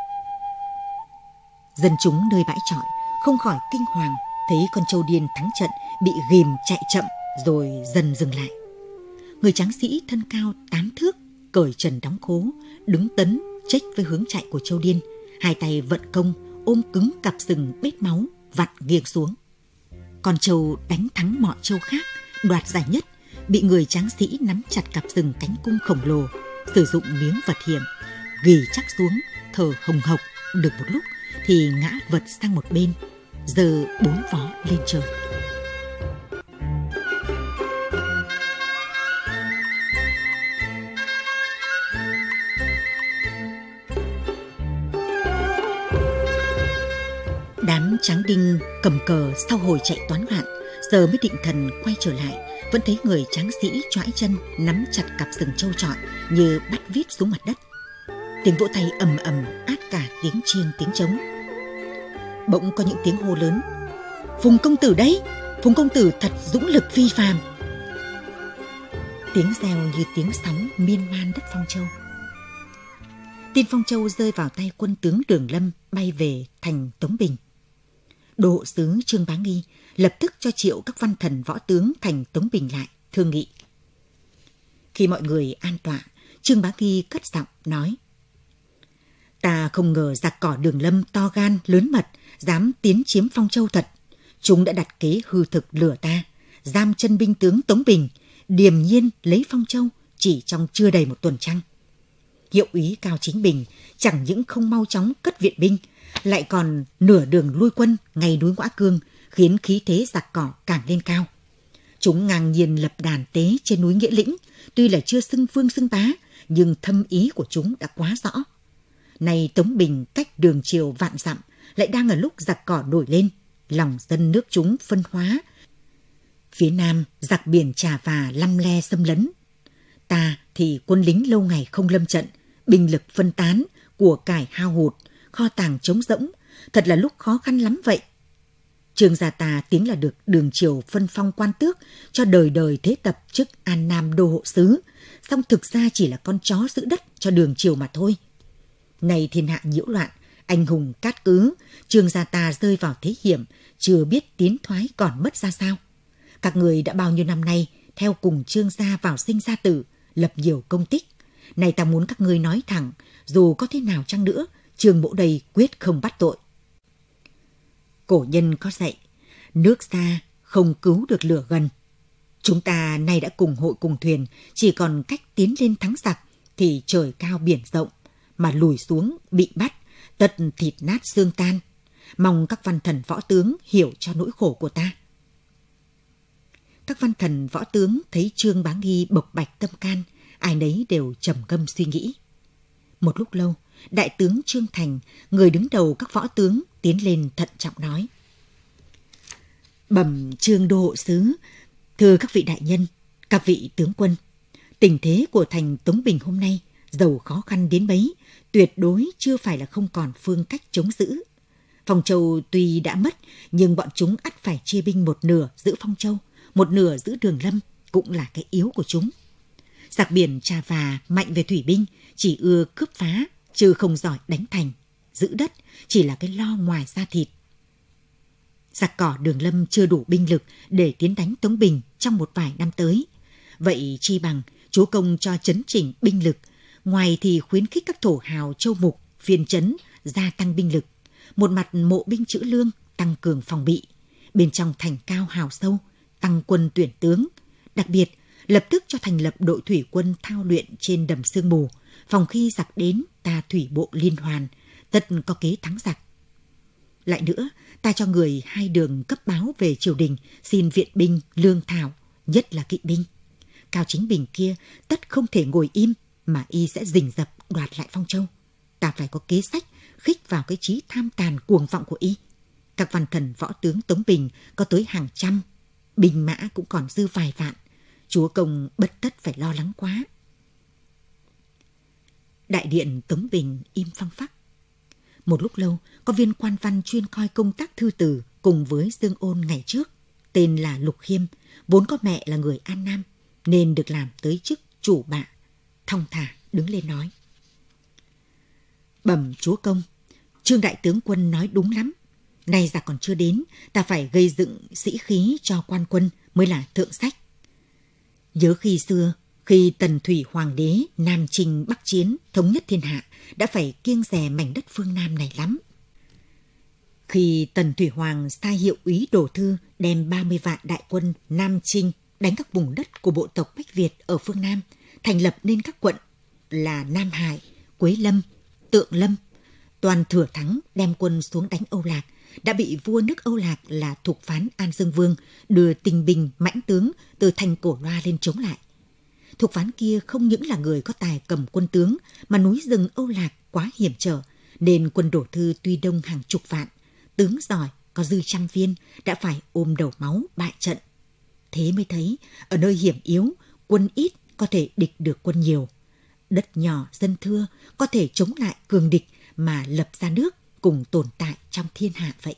Dân chúng nơi bãi trọi không khỏi kinh hoàng, thấy con trâu điên thắng trận bị ghìm chạy chậm rồi dần dừng lại. Người tráng sĩ thân cao 8 thước, cởi trần đóng khố, đứng tấn chếch với hướng chạy của trâu điên, hai tay vận công ôm cứng cặp sừng bết máu vặn nghiêng xuống. Con trâu đánh thắng mọi trâu khác, đoạt giải nhất, bị người tráng sĩ nắm chặt cặp sừng cánh cung khổng lồ, sử dụng miếng vật hiểm ghì chắc xuống, thở hồng hộc được một lúc thì ngã vật sang một bên, giơ 4 vó lên trời. Đám tráng đinh cầm cờ sau hồi chạy toán loạn, giờ mới định thần quay trở lại, vẫn thấy người tráng sĩ choãi chân nắm chặt cặp sừng trâu trọi như bắt vít xuống mặt đất. Tiếng vỗ tay ầm ầm át cả tiếng chiêng tiếng trống. Bỗng có những tiếng hô lớn: Phùng công tử đấy! Phùng công tử thật dũng lực phi phàm! Tiếng reo như tiếng sóng miên man đất Phong Châu. Tin Phong Châu rơi vào tay quân tướng Đường Lâm, bay về thành Tống Bình. Đô hộ sứ Trương Bá Nghi lập tức cho triệu các văn thần võ tướng thành Tống Bình lại thương nghị. Khi mọi người an tọa, Trương Bá Nghi cất giọng nói: Ta không ngờ giặc cỏ Đường Lâm to gan lớn mật, dám tiến chiếm Phong Châu thật. Chúng đã đặt kế hư thực lừa ta, giam chân binh tướng Tống Bình, điềm nhiên lấy Phong Châu chỉ trong chưa đầy một tuần trăng. Hiệu úy Cao Chính Bình chẳng những không mau chóng cất viện binh, lại còn nửa đường lui quân ngay núi Ngõa Cương, khiến khí thế giặc cỏ càng lên cao. Chúng ngang nhiên lập đàn tế trên núi Nghĩa Lĩnh, tuy là chưa xưng vương xưng bá, nhưng thâm ý của chúng đã quá rõ. Nay Tống Bình cách Đường Triều vạn dặm, lại đang ở lúc giặc cỏ nổi lên, lòng dân nước chúng phân hóa. Phía nam giặc biển Trà Và lăm le xâm lấn. Ta thì quân lính lâu ngày không lâm trận, binh lực phân tán, của cải hao hụt, kho tàng trống rỗng, thật là lúc khó khăn lắm vậy. Trương gia ta tiếng là được Đường Triều phân phong quan tước, cho đời đời thế tập chức An Nam đô hộ sứ, song thực ra chỉ là con chó giữ đất cho Đường Triều mà thôi. Này thiên hạ nhiễu loạn, anh hùng cát cứ, Trương gia ta rơi vào thế hiểm, chưa biết tiến thoái còn mất ra sao. Các người đã bao nhiêu năm nay theo cùng Trương gia vào sinh ra tử, lập nhiều công tích. Này ta muốn các ngươi nói thẳng, dù có thế nào chăng nữa, Trương mỗ đây quyết không bắt tội. Cổ nhân có dạy, nước xa không cứu được lửa gần. Chúng ta nay đã cùng hội cùng thuyền, chỉ còn cách tiến lên thắng giặc thì trời cao biển rộng, mà lùi xuống bị bắt, tất thịt nát xương tan. Mong các văn thần võ tướng hiểu cho nỗi khổ của ta. Các văn thần võ tướng thấy Trương Bá Nghi bộc bạch tâm can, ai nấy đều trầm ngâm suy nghĩ. Một lúc lâu, đại tướng Trương Thành, người đứng đầu các võ tướng, tiến lên thận trọng nói: Bẩm Trương đô hộ sứ, thưa các vị đại nhân, các vị tướng quân, tình thế của thành Tống Bình hôm nay dầu khó khăn đến mấy, tuyệt đối chưa phải là không còn phương cách chống giữ. Phong Châu tuy đã mất, nhưng bọn chúng ắt phải chia binh một nửa giữ Phong Châu, một nửa giữ Đường Lâm, cũng là cái yếu của chúng. Giặc biển Trà Và mạnh về thủy binh, chỉ ưa cướp phá, chứ không giỏi đánh thành. Giữ đất chỉ là cái lo ngoài da thịt. Giặc cỏ Đường Lâm chưa đủ binh lực để tiến đánh Tống Bình trong một vài năm tới. Vậy chi bằng chúa công cho chấn chỉnh binh lực, ngoài thì khuyến khích các thổ hào châu mục, phiên trấn gia tăng binh lực. Một mặt mộ binh trữ lương, tăng cường phòng bị. Bên trong thành cao hào sâu, tăng quân tuyển tướng. Đặc biệt, lập tức cho thành lập đội thủy quân thao luyện trên đầm Sương Mù, phòng khi giặc đến ta thủy bộ liên hoàn, tất có kế thắng giặc. Lại nữa, ta cho người hai đường cấp báo về triều đình xin viện binh lương thảo, nhất là kỵ binh. Cao Chính Bình kia tất không thể ngồi im, mà y sẽ rình rập đoạt lại Phong Châu. Ta phải có kế sách khích vào cái trí tham tàn cuồng vọng của y. Các văn thần võ tướng Tống Bình có tới hàng trăm, binh mã cũng còn dư vài vạn. Chúa công bất tất phải lo lắng quá. Đại điện Tống Bình im phăng phắc. Một lúc lâu, có viên quan văn chuyên coi công tác thư từ cùng với Dương Ôn ngày trước, tên là Lục Khiêm, vốn có mẹ là người An Nam, nên được làm tới chức chủ bạ. Thong thả đứng lên nói: Bẩm chúa công, Trương đại tướng quân nói đúng lắm. Nay giặc còn chưa đến, ta phải gây dựng sĩ khí cho quan quân mới là thượng sách. Nhớ khi xưa, khi Tần Thủy Hoàng đế Nam Chinh Bắc Chiến thống nhất thiên hạ, đã phải kiêng dè mảnh đất phương Nam này lắm. Khi Tần Thủy Hoàng sai hiệu úy Đổ Thư đem 30 vạn đại quân Nam Chinh đánh các vùng đất của bộ tộc Bách Việt ở phương Nam, thành lập nên các quận là Nam Hải, Quế Lâm, Tượng Lâm. Toàn thừa thắng đem quân xuống đánh Âu Lạc, đã bị vua nước Âu Lạc là Thục Phán An Dương Vương đưa tinh binh mãnh tướng từ thành Cổ Loa lên chống lại. Thục Phán kia không những là người có tài cầm quân tướng, mà núi rừng Âu Lạc quá hiểm trở, nên quân Đổ Thư tuy đông hàng chục vạn, tướng giỏi có dư trăm viên, đã phải ôm đầu máu bại trận. Thế mới thấy ở nơi hiểm yếu, quân ít có thể địch được quân nhiều. đất nhỏ dân thưa có thể chống lại cường địch mà lập ra nước cùng tồn tại trong thiên hạ vậy.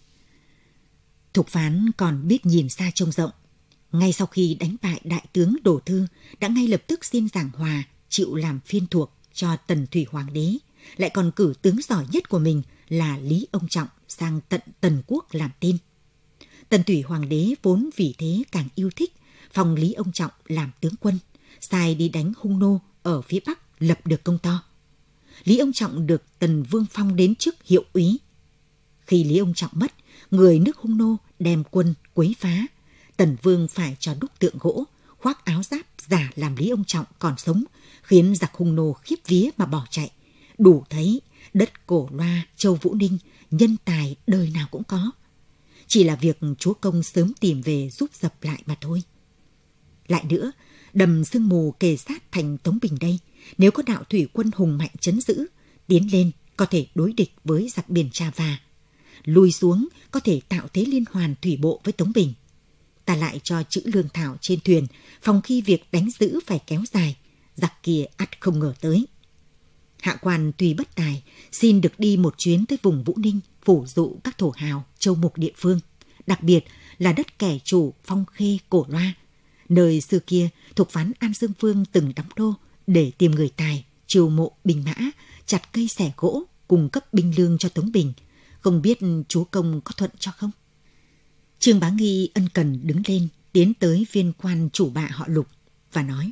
Thục Phán còn biết nhìn xa trông rộng. Ngay sau khi đánh bại đại tướng Đổ Thư, đã ngay lập tức xin giảng hòa, chịu làm phiên thuộc cho Tần Thủy Hoàng đế, lại còn cử tướng giỏi nhất của mình là Lý Ông Trọng sang tận Tần Quốc làm tin. Tần Thủy Hoàng đế vốn vì thế càng yêu thích, phong Lý Ông Trọng làm tướng quân, sai đi đánh Hung Nô ở phía Bắc, lập được công to. Lý Ông Trọng được Tần Vương phong đến chức hiệu úy. Khi Lý Ông Trọng mất, người nước Hung Nô đem quân quấy phá, Tần Vương phải cho đúc tượng gỗ, khoác áo giáp giả làm Lý Ông Trọng còn sống, khiến giặc Hung Nô khiếp vía mà bỏ chạy. Đủ thấy đất Cổ Loa, Châu Vũ Ninh, nhân tài đời nào cũng có. Chỉ là việc chúa công sớm tìm về giúp dập lại mà thôi. Lại nữa, đầm sương mù kề sát thành Tống Bình đây, nếu có đạo thủy quân hùng mạnh trấn giữ, tiến lên có thể đối địch với giặc biển Trà Và, lùi xuống có thể tạo thế liên hoàn thủy bộ với Tống Bình. Ta lại cho trữ lương thảo trên thuyền, phòng khi việc đánh giữ phải kéo dài, giặc kia ắt không ngờ tới. Hạ quan tuy bất tài, xin được đi một chuyến tới vùng Vũ Ninh, phủ dụ các thổ hào, châu mục địa phương, đặc biệt là đất kẻ chủ Phong Khê, Cổ Loa, nơi xưa kia Thục Phán An Dương Vương từng đóng đô, để tìm người tài, chiêu mộ binh mã, chặt cây xẻ gỗ, cung cấp binh lương cho Tống Bình. Không biết chúa công có thuận cho không? Trương Bá Nghi ân cần đứng lên, tiến tới viên quan chủ bạ họ Lục và nói: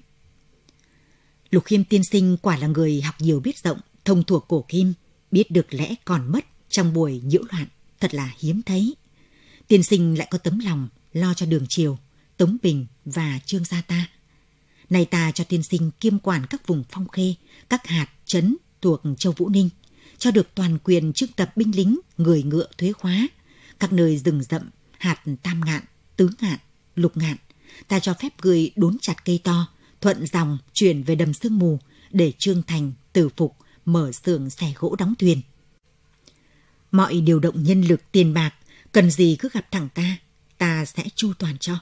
Lục Khiêm tiên sinh quả là người học nhiều biết rộng, thông thuộc cổ kim, biết được lẽ còn mất trong buổi nhiễu loạn, thật là hiếm thấy. Tiên sinh lại có tấm lòng lo cho Đường Triều, Tống Bình và Trương gia ta. Nay ta cho tiên sinh kiêm quản các vùng Phong Khê, các hạt trấn thuộc Châu Vũ Ninh, cho được toàn quyền trưng tập binh lính, người ngựa thuế khóa, các nơi rừng rậm, hạt Tam Ngạn, Tứ Ngạn, Lục Ngạn, ta cho phép người đốn chặt cây to, thuận dòng chuyển về đầm sương mù để Trương Thành, Tử Phục mở xưởng xẻ gỗ đóng thuyền. Mọi điều động nhân lực, tiền bạc, cần gì cứ gặp thẳng ta sẽ chu toàn cho.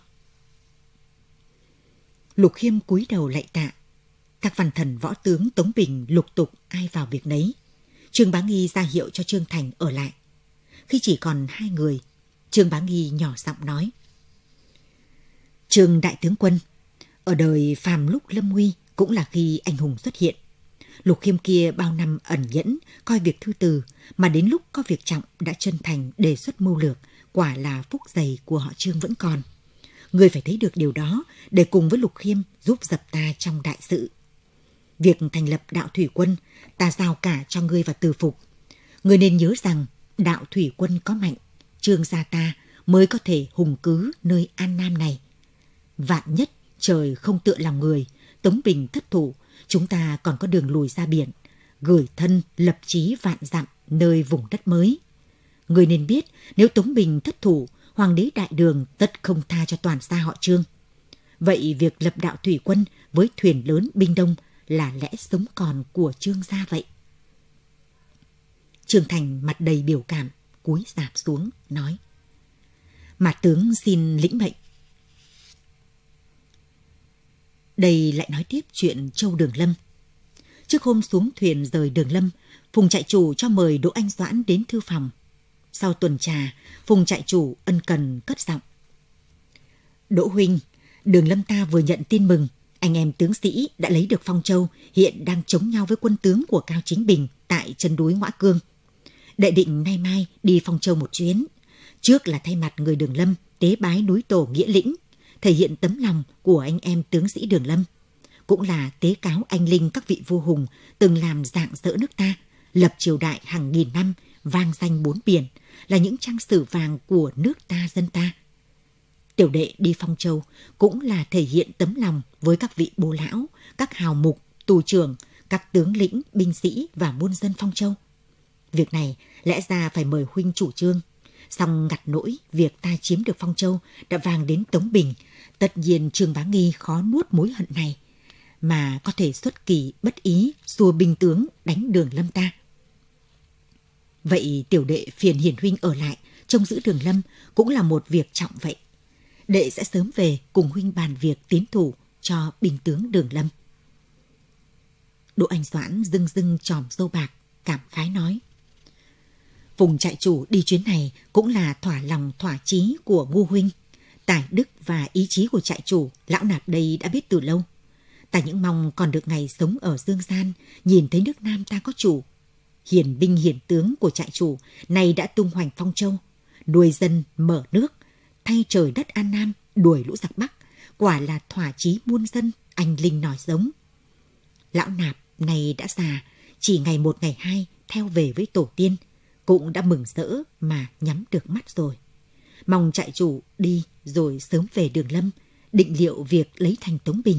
Lục Khiêm cúi đầu lạy tạ. Các văn thần võ tướng Tống Bình lục tục ai vào việc nấy. Trương Bá Nghi ra hiệu cho Trương Thành ở lại. Khi chỉ còn 2 người, Trương Bá Nghi nhỏ giọng nói: Trương đại tướng quân, ở đời phàm lúc lâm nguy cũng là khi anh hùng xuất hiện. Lục Khiêm kia bao năm ẩn nhẫn, coi việc thư từ, mà đến lúc có việc trọng đã chân thành đề xuất mưu lược, quả là phúc dày của họ Trương vẫn còn. Ngươi phải thấy được điều đó để cùng với Lục Khiêm giúp dập ta trong đại sự. Việc thành lập đạo thủy quân, ta giao cả cho ngươi và Từ Phục. Ngươi nên nhớ rằng đạo thủy quân có mạnh, Trương gia ta mới có thể hùng cứ nơi An Nam này. Vạn nhất trời không tựa lòng người, Tống Bình thất thủ, chúng ta còn có đường lùi ra biển, gửi thân lập chí vạn dặm nơi vùng đất mới. Ngươi nên biết, nếu Tống Bình thất thủ, Hoàng đế Đại Đường tất không tha cho toàn gia họ Trương. Vậy việc lập đạo thủy quân với thuyền lớn binh đông là lẽ sống còn của Trương gia vậy. Trương Thành mặt đầy biểu cảm, cúi rạp xuống, nói: Mà tướng xin lĩnh mệnh. Đây lại nói tiếp chuyện Châu Đường Lâm. Trước hôm xuống thuyền rời Đường Lâm, Phùng trại chủ cho mời Đỗ Anh Doãn đến thư phòng. Sau tuần trà, Phùng trại chủ ân cần cất giọng: Đỗ huynh, Đường Lâm ta vừa nhận tin mừng, anh em tướng sĩ đã lấy được Phong Châu, hiện đang chống nhau với quân tướng của Cao Chính Bình tại chân núi Ngoã Cương. Đệ định nay mai đi Phong Châu một chuyến, trước là thay mặt người Đường Lâm tế bái núi tổ Nghĩa Lĩnh, thể hiện tấm lòng của anh em tướng sĩ Đường Lâm, cũng là tế cáo anh linh các vị vua hùng từng làm rạng rỡ nước ta, lập triều đại hàng nghìn năm, vang danh 4 biển, là những trang sử vàng của nước ta dân ta. Tiểu đệ đi Phong Châu cũng là thể hiện tấm lòng với các vị bố lão, các hào mục, tù trưởng, các tướng lĩnh, binh sĩ và muôn dân Phong Châu. Việc này lẽ ra phải mời huynh chủ trương, song ngặt nỗi việc ta chiếm được Phong Châu đã vang đến Tống Bình, tất nhiên Trương Bá Nghi khó nuốt mối hận này, mà có thể xuất kỳ bất ý xua binh tướng đánh Đường Lâm ta. Vậy tiểu đệ phiền hiền huynh ở lại trông giữ Đường Lâm cũng là một việc trọng vậy. Đệ sẽ sớm về cùng huynh bàn việc tiến thủ cho binh tướng Đường Lâm. Đỗ Anh Doãn rưng rưng chòm râu bạc, cảm khái nói: Phùng trại chủ đi chuyến này cũng là thỏa lòng thỏa chí của Ngu huynh. Tài đức và ý chí của trại chủ, lão nạp đây đã biết từ lâu. Ta những mong còn được ngày sống ở dương gian, nhìn thấy nước Nam ta có chủ. Hiền binh hiền tướng của trại chủ này đã tung hoành Phong Châu, nuôi dân mở nước, thay trời đất An Nam, đuổi lũ giặc Bắc, quả là thỏa chí muôn dân, anh linh nói giống. Lão nạp này đã già, chỉ ngày một ngày hai theo về với tổ tiên, cũng đã mừng rỡ mà nhắm được mắt rồi. Mong trại chủ đi rồi sớm về Đường Lâm, định liệu việc lấy thành Tống Bình.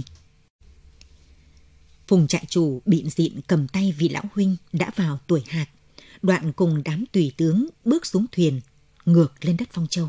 Phùng trại chủ bịn dịn cầm tay vị lão huynh đã vào tuổi hạc, đoạn cùng đám tùy tướng bước xuống thuyền, ngược lên đất Phong Châu.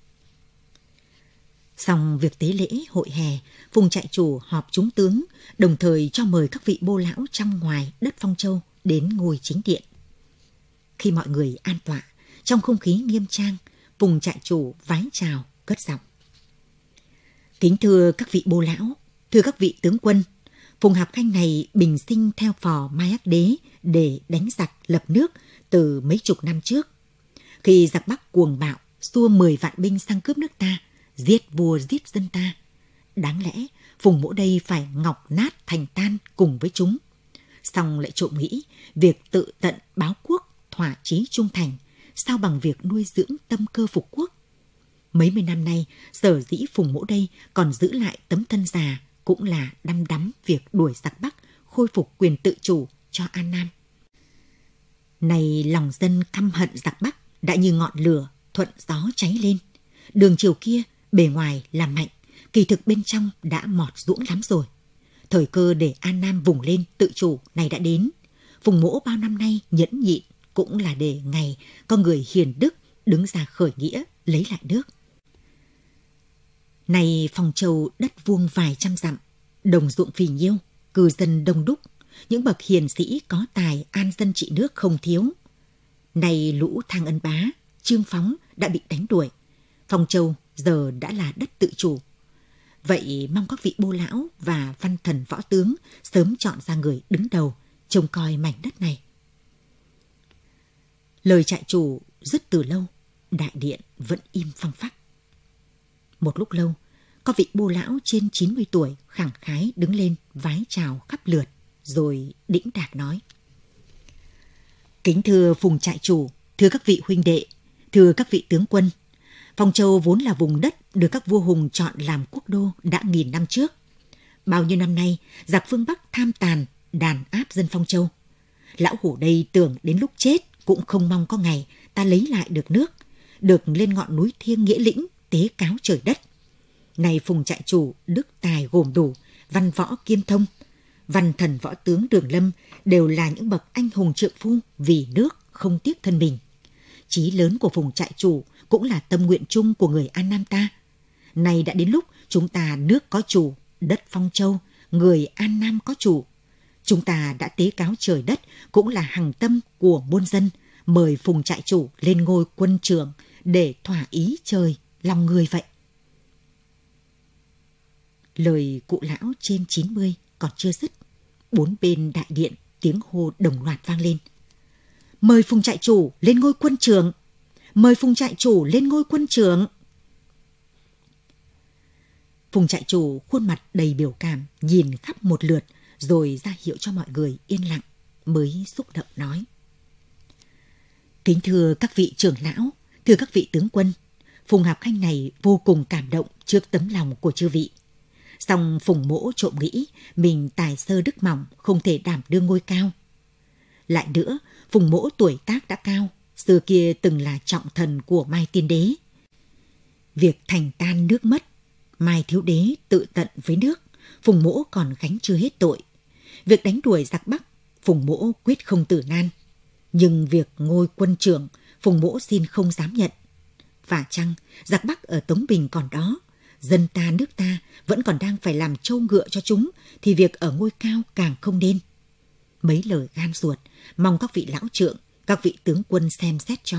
Xong việc tế lễ hội hè, Phùng trại chủ họp chúng tướng, đồng thời cho mời các vị bô lão trong ngoài đất Phong Châu đến ngôi chính điện. Khi mọi người an tọa, trong không khí nghiêm trang, Phùng trại chủ vái chào, cất giọng: Kính thưa các vị bô lão, thưa các vị tướng quân, Phùng Hạp Khanh này bình sinh theo phò Mai Ác Đế để đánh giặc lập nước từ mấy chục năm trước. Khi giặc Bắc cuồng bạo, xua 10 vạn binh sang cướp nước ta, giết vua giết dân ta. Đáng lẽ Phùng mỗ đây phải ngọc nát thành tan cùng với chúng. Xong lại trộm nghĩ, việc tự tận báo quốc, thỏa chí trung thành, sao bằng việc nuôi dưỡng tâm cơ phục quốc. Mấy mươi năm nay, sở dĩ Phùng mỗ đây còn giữ lại tấm thân già, cũng là đăm đắm việc đuổi giặc Bắc, khôi phục quyền tự chủ cho An Nam. Này lòng dân căm hận giặc Bắc đã như ngọn lửa thuận gió cháy lên. Đường chiều kia bề ngoài là mạnh, kỳ thực bên trong đã mọt ruỗng lắm rồi. Thời cơ để An Nam vùng lên tự chủ này đã đến. Phùng mỗ bao năm nay nhẫn nhịn cũng là để ngày có người hiền đức đứng ra khởi nghĩa lấy lại nước. Này Phong Châu đất vuông vài trăm dặm, đồng ruộng phì nhiêu, cư dân đông đúc, những bậc hiền sĩ có tài an dân trị nước không thiếu. Này lũ Thang Ân Bá, Trương Phóng đã bị đánh đuổi, Phong Châu giờ đã là đất tự chủ. Vậy mong các vị bô lão và văn thần võ tướng sớm chọn ra người đứng đầu trông coi mảnh đất này. Lời trại chủ dứt từ lâu, đại điện vẫn im phăng phắc. Một lúc lâu, có vị bô lão trên 90 tuổi khẳng khái đứng lên vái chào khắp lượt, rồi đĩnh đạc nói: Kính thưa Phùng trại chủ, thưa các vị huynh đệ, thưa các vị tướng quân, Phong Châu vốn là vùng đất được các vua hùng chọn làm quốc đô đã nghìn năm trước. Bao nhiêu năm nay, giặc phương Bắc tham tàn, đàn áp dân Phong Châu. Lão hủ đây tưởng đến lúc chết cũng không mong có ngày ta lấy lại được nước, được lên ngọn núi thiêng nghĩa lĩnh tế cáo trời đất. Này Phùng trại chủ đức tài gồm đủ, văn võ kiêm thông, văn thần võ tướng Đường Lâm đều là những bậc anh hùng trượng phu vì nước không tiếc thân mình. Chí lớn của Phùng trại chủ cũng là tâm nguyện chung của người An Nam ta. Nay đã đến lúc chúng ta nước có chủ, đất Phong Châu, người An Nam có chủ. Chúng ta đã tế cáo trời đất cũng là hằng tâm của muôn dân, mời Phùng trại chủ lên ngôi quân trưởng để thỏa ý trời lòng người vậy. Lời cụ lão trên 90 còn chưa dứt, bốn bên đại điện tiếng hô đồng loạt vang lên: Mời Phùng trại chủ lên ngôi quân trưởng! Mời Phùng trại chủ lên ngôi quân trưởng! Phùng trại chủ khuôn mặt đầy biểu cảm nhìn khắp một lượt, rồi ra hiệu cho mọi người yên lặng, mới xúc động nói: Kính thưa các vị trưởng lão, thưa các vị tướng quân, Phùng Hạp Khanh này vô cùng cảm động trước tấm lòng của chư vị. Song Phùng mỗ trộm nghĩ mình tài sơ đức mỏng, không thể đảm đương ngôi cao. Lại nữa, Phùng mỗ tuổi tác đã cao, xưa kia từng là trọng thần của Mai Tiên Đế. Việc thành tan nước mất, Mai Thiếu Đế tự tận với nước, Phùng mỗ còn gánh chưa hết tội. Việc đánh đuổi giặc Bắc, Phùng mỗ quyết không tử nan. Nhưng việc ngôi quân trưởng, Phùng mỗ xin không dám nhận. Và chăng giặc Bắc ở Tống Bình còn đó, dân ta nước ta vẫn còn đang phải làm trâu ngựa cho chúng, thì việc ở ngôi cao càng không nên. Mấy lời gan ruột, mong các vị lão trượng, các vị tướng quân xem xét cho.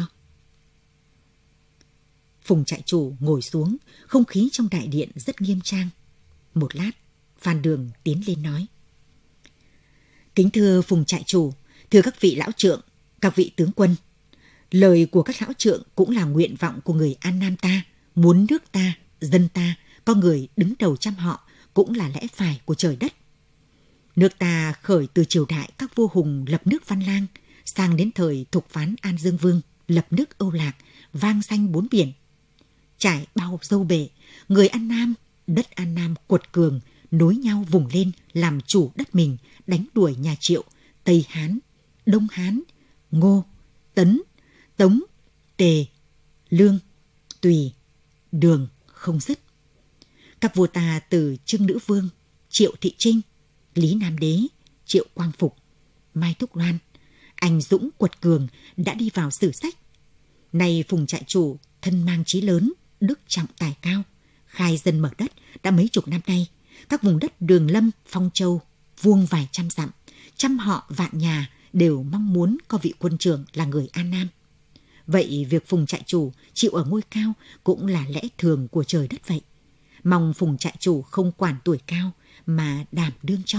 Phùng trại chủ ngồi xuống, không khí trong đại điện rất nghiêm trang. Một lát, Phan Đường tiến lên nói: Kính thưa Phùng trại chủ, thưa các vị lão trượng, các vị tướng quân. Lời của các lão trượng cũng là nguyện vọng của người An Nam ta, muốn nước ta, dân ta, có người đứng đầu chăm họ, cũng là lẽ phải của trời đất. Nước ta khởi từ triều đại các vua hùng lập nước Văn Lang, sang đến thời Thục Phán An Dương Vương lập nước Âu Lạc, vang danh bốn biển. Trải bao dâu bể, người An Nam, đất An Nam quật cường, nối nhau vùng lên làm chủ đất mình, đánh đuổi nhà Triệu, Tây Hán, Đông Hán, Ngô, Tấn, Tống, Tề, Lương, Tùy, Đường không dứt. Các vua ta từ Trưng Nữ Vương, Triệu Thị Trinh, Lý Nam Đế, Triệu Quang Phục, Mai Thúc Loan, anh dũng quật cường đã đi vào sử sách. Nay Phùng trại chủ thân mang chí lớn, đức trọng tài cao, khai dân mở đất đã mấy chục năm nay. Các vùng đất Đường Lâm, Phong Châu, vuông vài trăm dặm, trăm họ vạn nhà đều mong muốn có vị quân trưởng là người An Nam. Vậy việc Phùng trại chủ chịu ở ngôi cao cũng là lẽ thường của trời đất vậy. Mong Phùng trại chủ không quản tuổi cao mà đảm đương cho.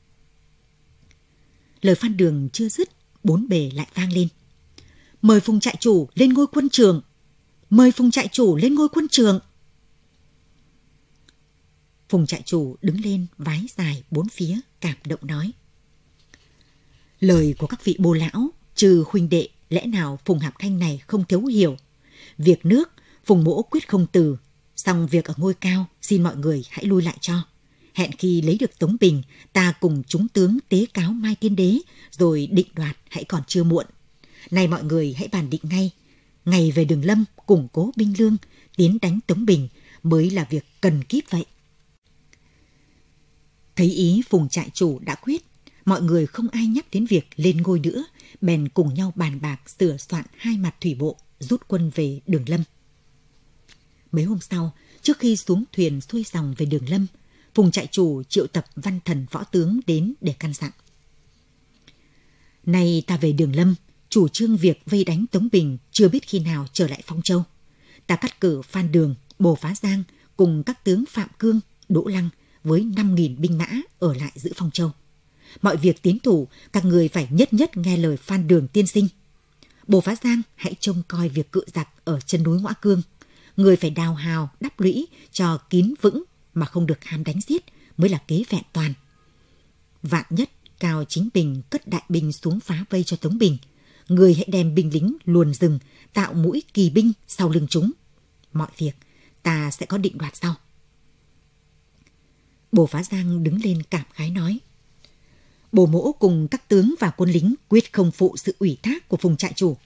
Lời Phan Đường chưa dứt, bốn bề lại vang lên. Mời Phùng trại chủ lên ngôi quân trưởng. Mời Phùng trại chủ lên ngôi quân trưởng. Phùng trại chủ đứng lên vái dài bốn phía, cảm động nói. Lời của các vị bô lão, trừ huynh đệ, lẽ nào Phùng Hạp Khanh này không thấu hiểu. Việc nước, Phùng mỗ quyết không từ. Xong việc ở ngôi cao, xin mọi người hãy lui lại cho. Hẹn khi lấy được Tống Bình, ta cùng chúng tướng tế cáo Mai Tiên Đế, rồi định đoạt hãy còn chưa muộn. Này mọi người hãy bàn định ngay. Ngày về Đường Lâm, củng cố binh lương, tiến đánh Tống Bình mới là việc cần kíp vậy. Thấy ý Phùng trại chủ đã quyết, mọi người không ai nhắc đến việc lên ngôi nữa, bèn cùng nhau bàn bạc sửa soạn hai mặt thủy bộ, rút quân về Đường Lâm. Mấy hôm sau, trước khi xuống thuyền xuôi dòng về Đường Lâm, Phùng trại chủ triệu tập văn thần võ tướng đến để căn dặn. Nay ta về Đường Lâm, chủ trương việc vây đánh Tống Bình chưa biết khi nào trở lại Phong Châu. Ta cắt cử Phan Đường, Bồ Phá Giang cùng các tướng Phạm Cương, Đỗ Lăng với 5.000 binh mã ở lại giữ Phong Châu. Mọi việc tiến thủ, các người phải nhất nhất nghe lời Phan Đường tiên sinh. Bồ Phá Giang hãy trông coi việc cự giặc ở chân núi Ngõa Cương. Người phải đào hào, đắp lũy cho kín vững mà không được ham đánh giết mới là kế vẹn toàn. Vạn nhất Cao Chính Bình cất đại binh xuống phá vây cho Tống Bình. Người hãy đem binh lính luồn rừng, tạo mũi kỳ binh sau lưng chúng. Mọi việc ta sẽ có định đoạt sau. Bồ Phá Giang đứng lên cảm khái nói. Bồ mỗ cùng các tướng và quân lính quyết không phụ sự ủy thác của Phùng trại chủ.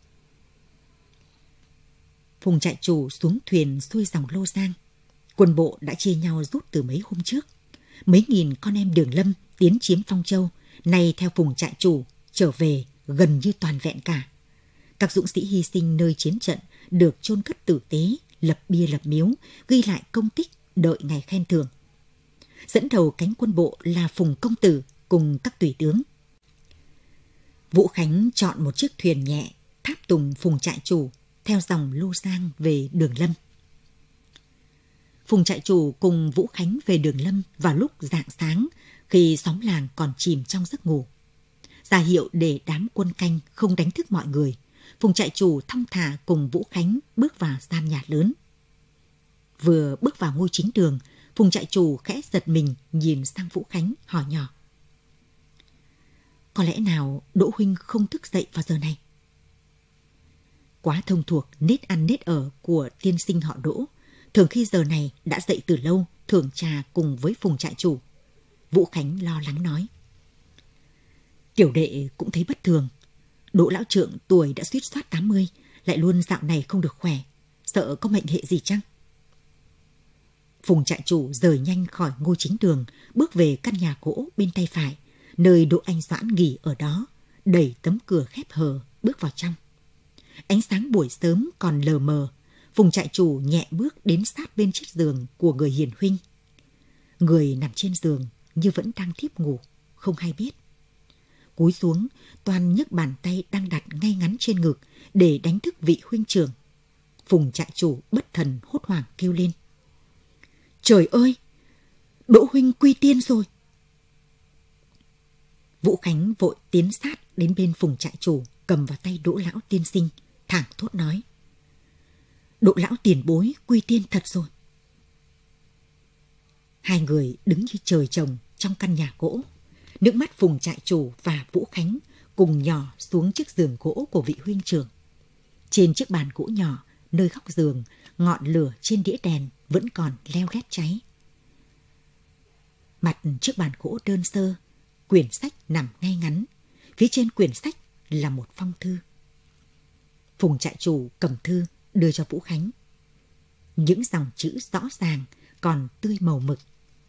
Phùng trại chủ xuống thuyền xuôi dòng Lô Giang. Quân bộ đã chia nhau rút từ mấy hôm trước. Mấy nghìn con em Đường Lâm tiến chiếm Phong Châu, nay theo Phùng trại chủ trở về gần như toàn vẹn cả. Các dũng sĩ hy sinh nơi chiến trận được chôn cất tử tế, lập bia lập miếu, ghi lại công tích, đợi ngày khen thưởng. Dẫn đầu cánh quân bộ là Phùng công tử cùng các tùy tướng. Vũ Khánh chọn một chiếc thuyền nhẹ, tháp tùng Phùng trại chủ theo dòng Lô Giang về Đường Lâm. Phùng trại chủ cùng Vũ Khánh về Đường Lâm vào lúc rạng sáng, khi xóm làng còn chìm trong giấc ngủ. Ra hiệu để đám quân canh không đánh thức mọi người, Phùng trại chủ thong thả cùng Vũ Khánh bước vào gian nhà lớn. Vừa bước vào ngôi chính đường, Phùng trại chủ khẽ giật mình nhìn sang Vũ Khánh hỏi nhỏ. Có lẽ nào Đỗ huynh không thức dậy vào giờ này? Quá thông thuộc nết ăn nết ở của tiên sinh họ Đỗ, thường khi giờ này đã dậy từ lâu thưởng trà cùng với Phùng trại chủ. Vũ Khánh lo lắng nói. Tiểu đệ cũng thấy bất thường. Đỗ lão trượng tuổi đã suýt soát 80, lại luôn dạo này không được khỏe, sợ có mệnh hệ gì chăng? Phùng trại chủ rời nhanh khỏi ngôi chính đường, bước về căn nhà gỗ bên tay phải, nơi Đỗ Anh Doãn nghỉ ở đó, đẩy tấm cửa khép hờ bước vào trong. Ánh sáng buổi sớm còn lờ mờ, Phùng trại chủ nhẹ bước đến sát bên chiếc giường của người hiền huynh. Người nằm trên giường như vẫn đang thiếp ngủ, không hay biết. Cúi xuống, Toan nhấc bàn tay đang đặt ngay ngắn trên ngực để đánh thức vị huynh trưởng. Phùng trại chủ bất thần hốt hoảng kêu lên. Trời ơi! Đỗ huynh quy tiên rồi! Vũ Khánh vội tiến sát đến bên Phùng trại chủ, cầm vào tay Đỗ lão tiên sinh, thảng thốt nói: Đỗ lão tiền bối quy tiên thật rồi. Hai người đứng như trời trồng trong căn nhà gỗ. Nước mắt Phùng trại chủ và Vũ Khánh cùng nhỏ xuống chiếc giường gỗ của vị huynh trưởng. Trên chiếc bàn gỗ nhỏ, nơi góc giường, ngọn lửa trên đĩa đèn vẫn còn leo lét cháy. Mặt chiếc bàn gỗ đơn sơ, quyển sách nằm ngay ngắn. Phía trên quyển sách là một phong thư. Phùng trại chủ cầm thư đưa cho Vũ Khánh. Những dòng chữ rõ ràng, còn tươi màu mực.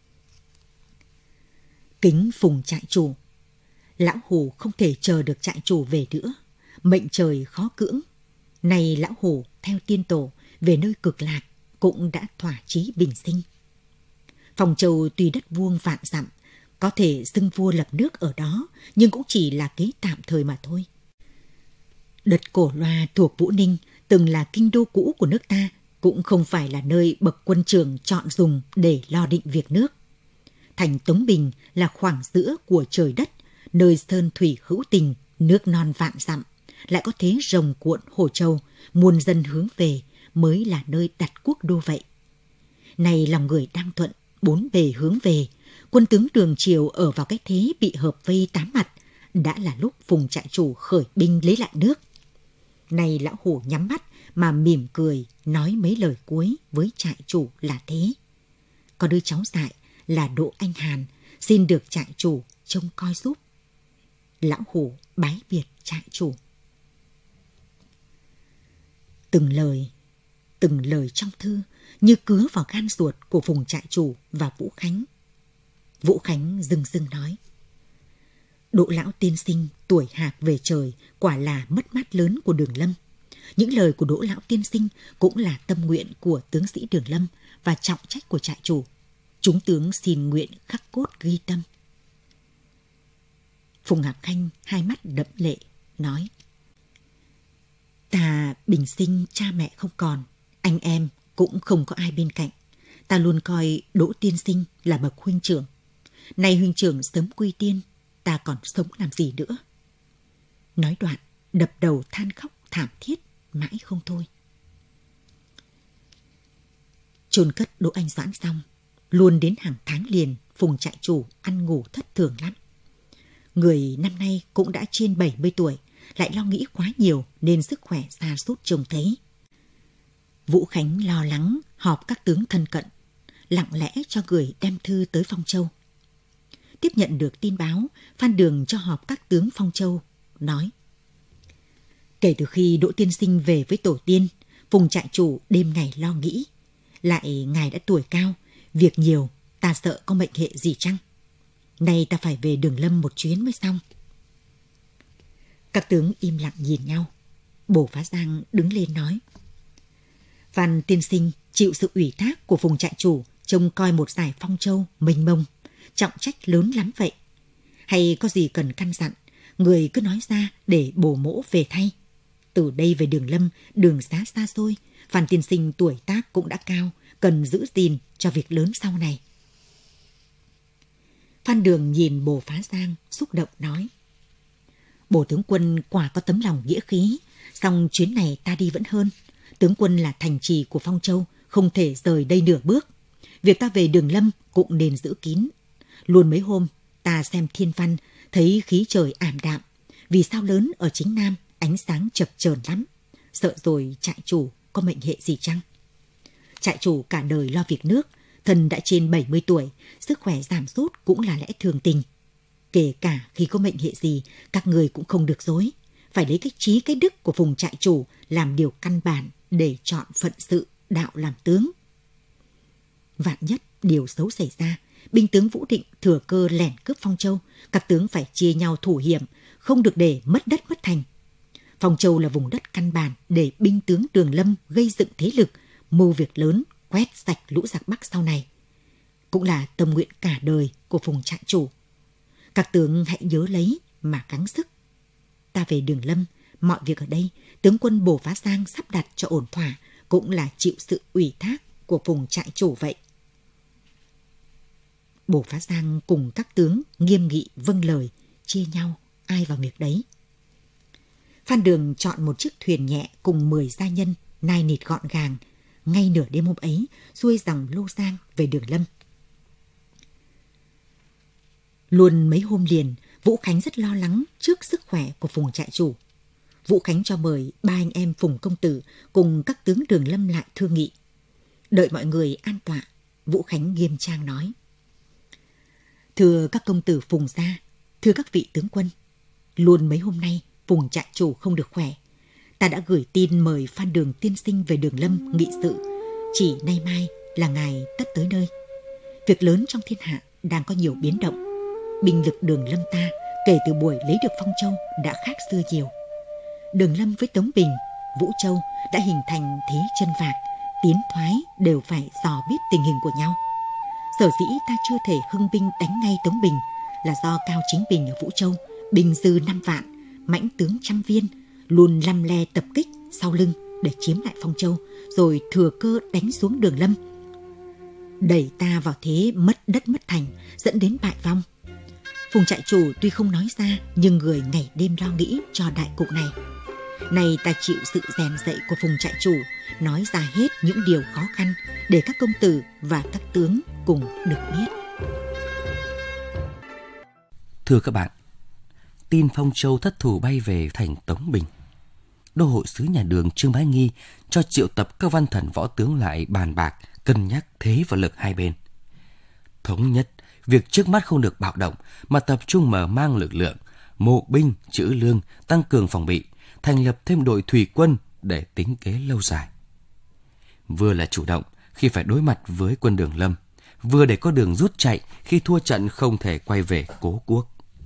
Kính Phùng trại chủ, lão Hồ không thể chờ được trại chủ về nữa. Mệnh trời khó cưỡng. Này lão Hồ theo tiên tổ về nơi cực lạc cũng đã thỏa chí bình sinh. Phong Châu tuy đất vuông vạn dặm, có thể xưng vua lập nước ở đó, nhưng cũng chỉ là kế tạm thời mà thôi. Đất Cổ Loa thuộc Vũ Ninh từng là kinh đô cũ của nước ta, cũng không phải là nơi bậc quân trưởng chọn dùng để lo định việc nước. Thành Tống Bình là khoảng giữa của trời đất, nơi sơn thủy hữu tình, nước non vạn dặm, lại có thế rồng cuộn Hồ Châu, muôn dân hướng về, mới là nơi đặt quốc đô vậy. Này lòng người đang thuận, bốn bề hướng về, quân tướng Đường Triều ở vào cái thế bị hợp vây tám mặt, đã là lúc Phùng trại chủ khởi binh lấy lại nước. Này lão Hổ nhắm mắt mà mỉm cười nói mấy lời cuối với trại chủ là thế: có đứa cháu dại là Đỗ Anh Hàn, xin được trại chủ trông coi giúp. Lão Hổ bái biệt trại chủ. Từng lời trong thư như cứa vào gan ruột của Phùng trại chủ và Vũ Khánh. Vũ Khánh rưng rưng nói: Đỗ lão tiên sinh tuổi hạc về trời, quả là mất mát lớn của Đường Lâm. Những lời của Đỗ lão tiên sinh cũng là tâm nguyện của tướng sĩ Đường Lâm và trọng trách của trại chủ. Chúng tướng xin nguyện khắc cốt ghi tâm. Phùng Hạp Khanh hai mắt đẫm lệ nói: ta bình sinh cha mẹ không còn, anh em cũng không có ai bên cạnh. Ta luôn coi Đỗ tiên sinh là bậc huynh trưởng. Nay huynh trưởng sớm quy tiên, ta còn sống làm gì nữa. Nói đoạn, đập đầu than khóc thảm thiết mãi không thôi. Chôn cất Đỗ Anh Doãn xong, luôn đến hàng tháng liền, Phùng trại chủ ăn ngủ thất thường lắm. Người năm nay cũng đã trên 70 tuổi, lại lo nghĩ quá nhiều nên sức khỏe sa sút trông thấy. Vũ Khánh lo lắng họp các tướng thân cận, lặng lẽ cho người đem thư tới Phong Châu. Tiếp nhận được tin báo, Phan Đường cho họp các tướng Phong Châu, nói: kể từ khi Đỗ tiên sinh về với tổ tiên, Phùng trại chủ đêm ngày lo nghĩ. Lại ngài đã tuổi cao, việc nhiều, ta sợ có mệnh hệ gì chăng? Nay ta phải về Đường Lâm một chuyến mới xong. Các tướng im lặng nhìn nhau. Bổ Phá Giang đứng lên nói: Phan tiên sinh chịu sự ủy thác của Phùng trại chủ trông coi một giải Phong Châu mênh mông, trọng trách lớn lắm vậy. Hay có gì cần căn dặn, người cứ nói ra để bổ mỗ về thay. Từ đây về Đường Lâm, đường xá xa xôi, Phan tiên sinh tuổi tác cũng đã cao, cần giữ gìn cho việc lớn sau này. Phan Đường nhìn Bồ Phá Giang xúc động nói: Bổ tướng quân quả có tấm lòng nghĩa khí, song chuyến này ta đi vẫn hơn. Tướng quân là thành trì của Phong Châu, không thể rời đây nửa bước. Việc ta về Đường Lâm cũng nên giữ kín. Luôn mấy hôm ta xem thiên văn, thấy khí trời ảm đạm, vì sao lớn ở chính Nam ánh sáng chập chờn lắm. Sợ rồi trại chủ có mệnh hệ gì chăng? Trại chủ cả đời lo việc nước, thân đã trên 70 tuổi, sức khỏe giảm sút cũng là lẽ thường tình. Kể cả khi có mệnh hệ gì, các người cũng không được dối. Phải lấy cái trí cái đức của Phùng trại chủ làm điều căn bản để chọn phận sự đạo làm tướng. Vạn nhất điều xấu xảy ra, binh tướng Vũ Định thừa cơ lẻn cướp Phong Châu, các tướng phải chia nhau thủ hiểm, không được để mất đất mất thành. Phong Châu là vùng đất căn bản để binh tướng Đường Lâm gây dựng thế lực, mưu việc lớn, quét sạch lũ giặc Bắc sau này. Cũng là tâm nguyện cả đời của Phùng trại chủ. Các tướng hãy nhớ lấy mà gắng sức. Ta về Đường Lâm, mọi việc ở đây, tướng quân Bồ Phá Giang sắp đặt cho ổn thỏa, cũng là chịu sự ủy thác của Phùng trại chủ vậy. Bồ Phá Giang cùng các tướng nghiêm nghị vâng lời, chia nhau, ai vào việc đấy. Phan Đường chọn một chiếc thuyền nhẹ cùng 10 gia nhân, nai nịt gọn gàng, ngay nửa đêm hôm ấy, xuôi dòng Lô Giang về Đường Lâm. Luôn mấy hôm liền, Vũ Khánh rất lo lắng trước sức khỏe của Phùng trại chủ. Vũ Khánh cho mời 3 anh em Phùng công tử cùng các tướng Đường Lâm lại thương nghị. Đợi mọi người an tọa, Vũ Khánh nghiêm trang nói: Thưa các công tử Phùng gia, thưa các vị tướng quân, luôn mấy hôm nay Phùng trại chủ không được khỏe. Ta đã gửi tin mời Phan Đường tiên sinh về Đường Lâm nghị sự. Chỉ nay mai là ngài tất tới nơi. Việc lớn trong thiên hạ đang có nhiều biến động. Binh lực Đường Lâm ta kể từ buổi lấy được Phong Châu đã khác xưa nhiều. Đường Lâm với Tống Bình, Vũ Châu đã hình thành thế chân vạc, tiến thoái đều phải dò biết tình hình của nhau. Sở dĩ ta chưa thể hưng binh đánh ngay Tống Bình là do Cao Chính Bình ở Vũ Châu binh dư 5 vạn, mãnh tướng 100 viên, luôn lăm le tập kích sau lưng để chiếm lại Phong Châu, rồi thừa cơ đánh xuống Đường Lâm, đẩy ta vào thế mất đất mất thành, dẫn đến bại vong. Phùng trại chủ tuy không nói ra, nhưng người ngày đêm lo nghĩ cho đại cục này. Nay ta chịu sự rèn dạy của Phùng trại chủ, nói ra hết những điều khó khăn để các công tử và các tướng cùng được biết. Thưa các bạn, tin Phong Châu thất thủ bay về thành Tống Bình. Đô hội sứ nhà Đường Trương Bá Nghi cho triệu tập các văn thần võ tướng lại bàn bạc, cân nhắc thế và lực hai bên. Thống nhất, việc trước mắt không được bạo động mà tập trung mở mang lực lượng, mộ binh, trữ lương, tăng cường phòng bị, thành lập thêm đội thủy quân để tính kế lâu dài. Vừa là chủ động khi phải đối mặt với quân Đường Lâm, vừa để có đường rút chạy khi thua trận không thể quay về cố quốc.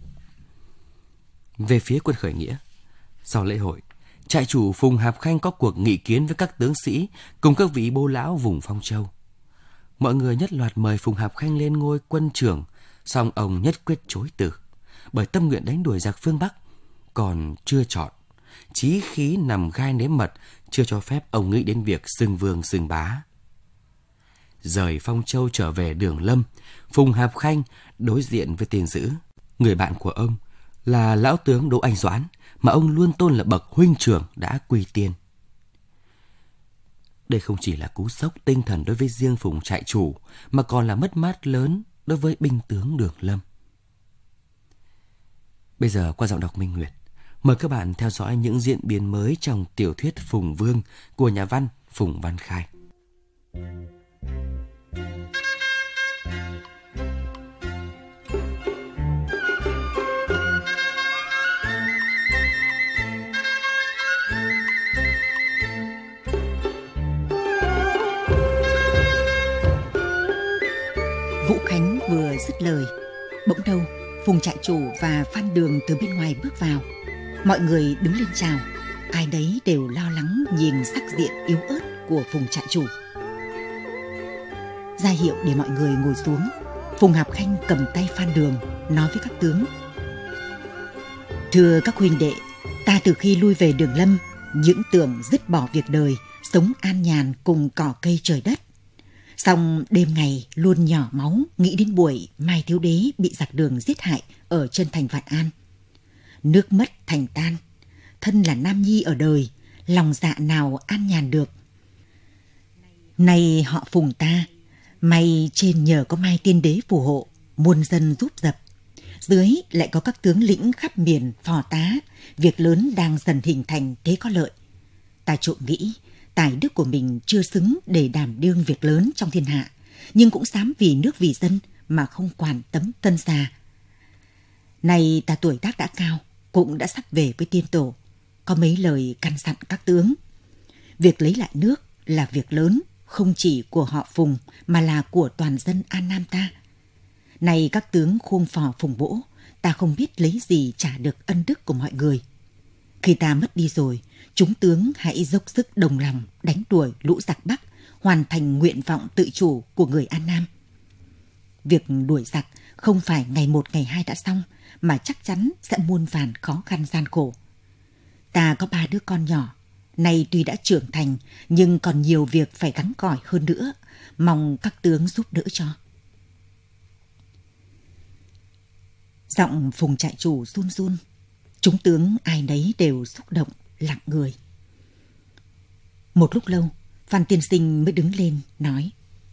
Về phía quân khởi nghĩa, sau lễ hội, trại chủ Phùng Hạp Khanh có cuộc nghị kiến với các tướng sĩ cùng các vị bô lão vùng Phong Châu. Mọi người nhất loạt mời Phùng Hạp Khanh lên ngôi quân trưởng, song ông nhất quyết chối từ, bởi tâm nguyện đánh đuổi giặc phương Bắc còn chưa chọn, chí khí nằm gai nếm mật, chưa cho phép ông nghĩ đến việc xưng vương xưng bá. Rời Phong Châu trở về Đường Lâm, Phùng Hạp Khanh đối diện với tiền dữ. Người bạn của ông là lão tướng Đỗ Anh Doãn, mà ông luôn tôn là bậc huynh trưởng đã quy tiên. Đây không chỉ là cú sốc tinh thần đối với riêng Phùng trại chủ, mà còn là mất mát lớn đối với binh tướng Đường Lâm. Bây giờ qua giọng đọc Minh Nguyệt, mời các bạn theo dõi những diễn biến mới trong tiểu thuyết Phùng Vương của nhà văn Phùng Văn Khai. Vũ Khánh vừa dứt lời, bỗng đâu Phùng trại chủ và Phan Đường từ bên ngoài bước vào. Mọi người đứng lên chào, ai đấy đều lo lắng nhìn sắc diện yếu ớt của Phùng trại chủ. Ra hiệu để mọi người ngồi xuống, Phùng Hạp Khanh cầm tay Phan Đường nói với các tướng: Thưa các huynh đệ, ta từ khi lui về Đường Lâm, những tưởng dứt bỏ việc đời, sống an nhàn cùng cỏ cây trời đất. Song đêm ngày luôn nhỏ máu nghĩ đến buổi Mai Thiếu Đế bị giặc Đường giết hại ở chân thành Vạn An. Nước mất thành tan, thân là nam nhi ở đời, lòng dạ nào an nhàn được. Nay họ Phùng ta, may trên nhờ có Mai Tiên Đế phù hộ, muôn dân giúp dập. Dưới lại có các tướng lĩnh khắp miền phò tá, việc lớn đang dần hình thành thế có lợi. Ta trộm nghĩ, tài đức của mình chưa xứng để đảm đương việc lớn trong thiên hạ, nhưng cũng dám vì nước vì dân mà không quản tấm tân già. Nay ta tuổi tác đã cao, cũng đã sắp về với tiên tổ, có mấy lời căn dặn các tướng. Việc lấy lại nước là việc lớn, không chỉ của họ Phùng mà là của toàn dân An Nam ta. Nay các tướng khuông phò Phùng Bỗ, ta không biết lấy gì trả được ân đức của mọi người. Khi ta mất đi rồi, chúng tướng hãy dốc sức đồng lòng đánh đuổi lũ giặc Bắc, hoàn thành nguyện vọng tự chủ của người An Nam. Việc đuổi giặc không phải ngày một ngày hai đã xong, mà chắc chắn sẽ muôn vàn khó khăn gian khổ. Ta có 3 đứa con nhỏ, nay tuy đã trưởng thành nhưng còn nhiều việc phải gắng gỏi hơn nữa, mong các tướng giúp đỡ cho. Giọng Phùng trại chủ run run. Chúng tướng ai nấy đều xúc động, lặng người. Một lúc lâu, Phan tiên sinh mới đứng lên, nói: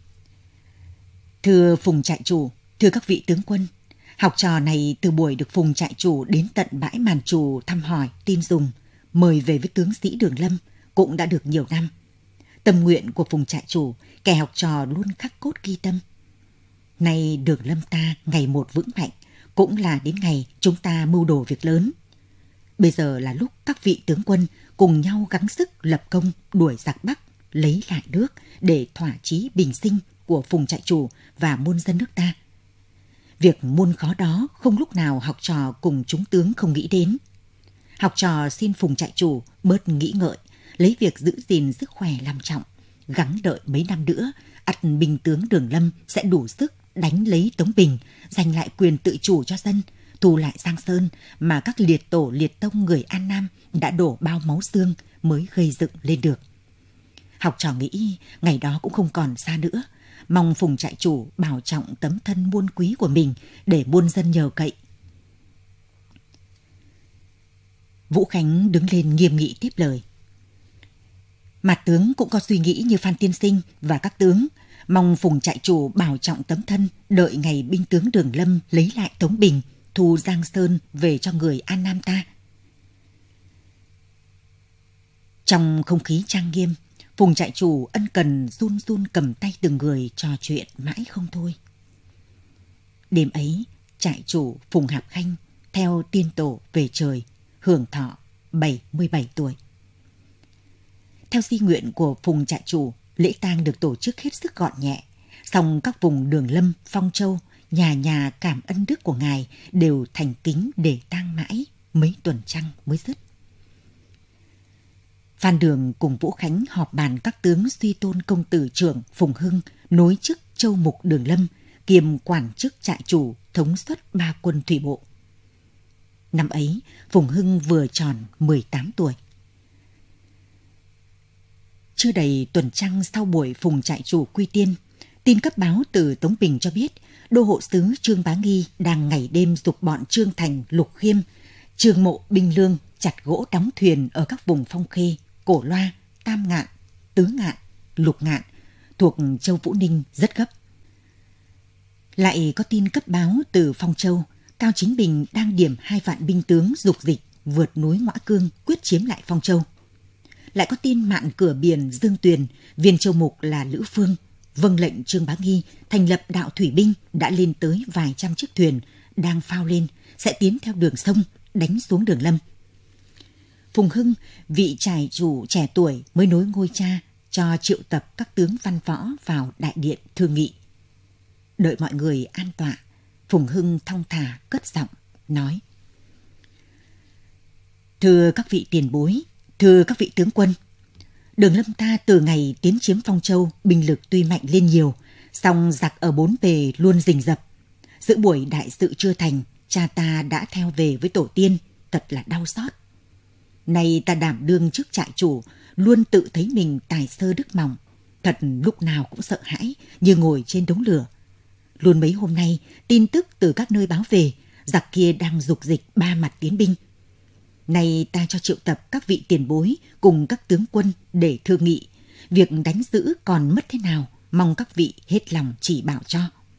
Thưa Phùng trại chủ, thưa các vị tướng quân, học trò này từ buổi được Phùng trại chủ đến tận bãi Màn Trù thăm hỏi, tin dùng, mời về với tướng sĩ Đường Lâm, cũng đã được nhiều năm. Tâm nguyện của Phùng trại chủ, kẻ học trò luôn khắc cốt ghi tâm. Nay Đường Lâm ta ngày một vững mạnh, cũng là đến ngày chúng ta mưu đồ việc lớn. Bây giờ là lúc các vị tướng quân cùng nhau gắng sức lập công đuổi giặc Bắc, lấy lại nước để thỏa chí bình sinh của Phùng trại chủ và muôn dân nước ta. Việc muôn khó đó không lúc nào học trò cùng chúng tướng không nghĩ đến. Học trò xin Phùng trại chủ bớt nghĩ ngợi, lấy việc giữ gìn sức khỏe làm trọng, gắng đợi mấy năm nữa, ắt binh tướng Đường Lâm sẽ đủ sức đánh lấy Tống Bình, giành lại quyền tự chủ cho dân, thu lại Giang Sơn mà các liệt tổ liệt tông người An Nam đã đổ bao máu xương mới gây dựng lên được. Học trò nghĩ ngày đó cũng không còn xa nữa, mong Phùng trại chủ bảo trọng tấm thân muôn quý của mình để muôn dân nhờ cậy. Vũ Khánh đứng lên nghiêm nghị tiếp lời: Mặt tướng cũng có suy nghĩ như Phan tiên sinh và các tướng, mong Phùng trại chủ bảo trọng tấm thân, đợi ngày binh tướng Đường Lâm lấy lại Tống Bình, thu Giang Sơn về cho người An Nam ta. Trong không khí trang nghiêm, Phùng trại chủ ân cần run run cầm tay từng người trò chuyện mãi không thôi. Đêm ấy, trại chủ Phùng Hạp Khanh theo tiên tổ về trời, hưởng thọ 77 tuổi. Theo di nguyện của Phùng trại chủ, lễ tang được tổ chức hết sức gọn nhẹ, song các vùng Đường Lâm, Phong Châu, nhà nhà cảm ân đức của ngài đều thành kính để tang mãi mấy tuần trăng mới dứt. Phan Đường cùng Vũ Khánh họp bàn các tướng suy tôn công tử trưởng Phùng Hưng nối chức châu mục Đường Lâm, kiêm quản chức trại chủ, thống suất 3 quân thủy bộ. Năm ấy, Phùng Hưng vừa tròn 18 tuổi. Chưa đầy tuần trăng sau buổi Phùng trại chủ quy tiên, tin cấp báo từ Tống Bình cho biết đô hộ sứ Trương Bá Nghi đang ngày đêm giục bọn Trương Thành, Lục Khiêm, Trương Mộ, Binh Lương chặt gỗ đóng thuyền ở các vùng Phong Khê, Cổ Loa, Tam Ngạn, Tứ Ngạn, Lục Ngạn thuộc châu Vũ Ninh rất gấp. Lại có tin cấp báo từ Phong Châu, Cao Chính Bình đang điểm 2 vạn binh tướng dục dịch vượt núi Ngoã Cương quyết chiếm lại Phong Châu. Lại có tin mạn cửa biển Dương Tuyền, viên châu mục là Lữ Phương, vâng lệnh Trương Bá Nghi thành lập đạo thủy binh đã lên tới vài trăm chiếc thuyền đang phao lên, sẽ tiến theo đường sông đánh xuống Đường Lâm. Phùng Hưng, vị trại chủ trẻ tuổi mới nối ngôi cha, cho triệu tập các tướng văn võ vào đại điện thương nghị. Đợi mọi người an tọa, Phùng Hưng thong thả cất giọng nói: Thưa các vị tiền bối, thưa các vị tướng quân, Đường Lâm ta từ ngày tiến chiếm Phong Châu, binh lực tuy mạnh lên nhiều, song giặc ở bốn bề luôn rình rập. Giữa buổi đại sự chưa thành, cha ta đã theo về với tổ tiên, thật là đau xót. Nay ta đảm đương chức trại chủ, luôn tự thấy mình tài sơ đức mỏng, thật lúc nào cũng sợ hãi như ngồi trên đống lửa. Luôn mấy hôm nay, tin tức từ các nơi báo về, giặc kia đang dục dịch 3 mặt tiến binh. Nay ta cho triệu tập các vị tiền bối cùng các tướng quân để thương nghị, việc đánh giữ còn mất thế nào, mong các vị hết lòng chỉ bảo cho.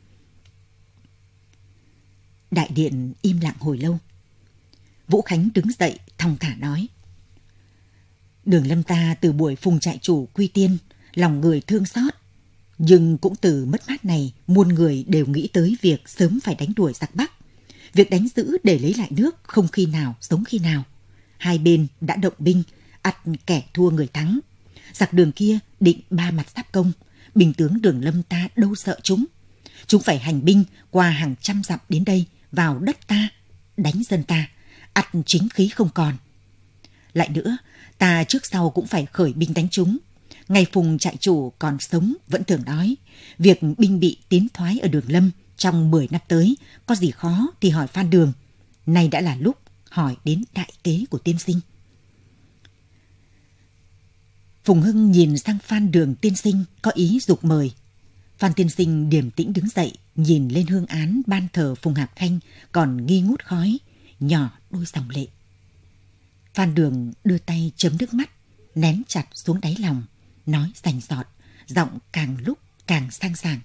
Đại điện im lặng hồi lâu. Vũ Khánh đứng dậy thong thả nói: Đường Lâm ta từ buổi Phùng trại chủ quy tiên, lòng người thương xót, nhưng cũng từ mất mát này, muôn người đều nghĩ tới việc sớm phải đánh đuổi giặc Bắc. Việc đánh giữ để lấy lại nước không khi nào giống khi nào. Hai bên đã động binh, ắt kẻ thua người thắng. Giặc Đường kia định 3 mặt giáp công, binh tướng Đường Lâm ta đâu sợ chúng. Chúng phải hành binh qua hàng trăm dặm đến đây, vào đất ta, đánh dân ta, ắt chính khí không còn. Lại nữa, ta trước sau cũng phải khởi binh đánh chúng. Ngày Phùng trại chủ còn sống vẫn thường nói, việc binh bị tiến thoái ở Đường Lâm trong 10 năm tới, có gì khó thì hỏi Phan Đường. Nay đã là lúc hỏi đến đại kế của tiên sinh. Phùng Hưng nhìn sang Phan Đường tiên sinh có ý giục mời. Phan tiên sinh điềm tĩnh đứng dậy, nhìn lên hương án ban thờ Phùng Hạp Khanh còn nghi ngút khói, nhỏ đôi dòng lệ. Phan Đường đưa tay chấm nước mắt, nén chặt xuống đáy lòng, nói rành rọt, giọng càng lúc càng sang sảng.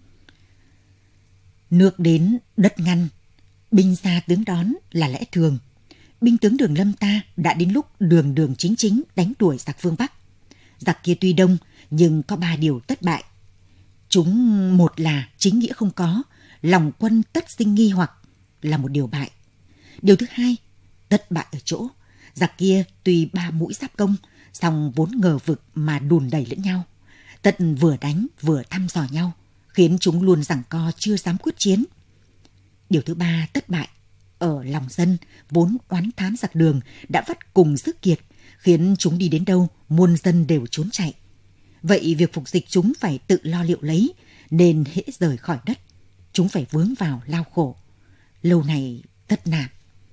Nước đến đất ngăn, binh ra tướng đón là lẽ thường. Binh tướng Đường Lâm ta đã đến lúc đường đường chính chính đánh đuổi giặc phương Bắc. Giặc kia tuy đông nhưng có 3 điều tất bại. Chúng một là chính nghĩa không có, lòng quân tất sinh nghi hoặc là một điều bại. Điều thứ hai, tất bại ở chỗ giặc kia tuy 3 mũi giáp công, song vốn ngờ vực mà đùn đẩy lẫn nhau. Tất vừa đánh vừa thăm dò nhau, khiến chúng luôn giằng co chưa dám quyết chiến. Điều thứ ba tất bại, ở lòng dân vốn oán thán giặc Đường đã vắt cùng sức kiệt, khiến chúng đi đến đâu muôn dân đều trốn chạy. Vậy việc phục dịch chúng phải tự lo liệu lấy, nên hễ rời khỏi đất, chúng phải vướng vào lao khổ. Lâu này tất nạp.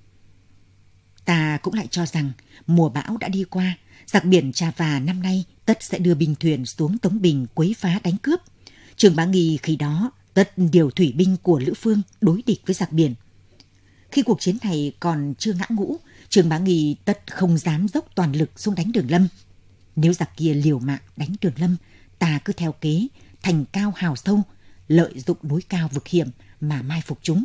Ta cũng lại cho rằng mùa bão đã đi qua, giặc biển Trà Và năm nay tất sẽ đưa binh thuyền xuống Tống Bình quấy phá đánh cướp. Trương Bá Nghi khi đó tất điều thủy binh của Lữ Phương đối địch với giặc biển. Khi cuộc chiến này còn chưa ngã ngũ, Trương Bá Nghi tất không dám dốc toàn lực xuống đánh Đường Lâm. Nếu giặc kia liều mạng đánh Đường Lâm, ta cứ theo kế thành cao hào sâu, lợi dụng núi cao vực hiểm mà mai phục chúng.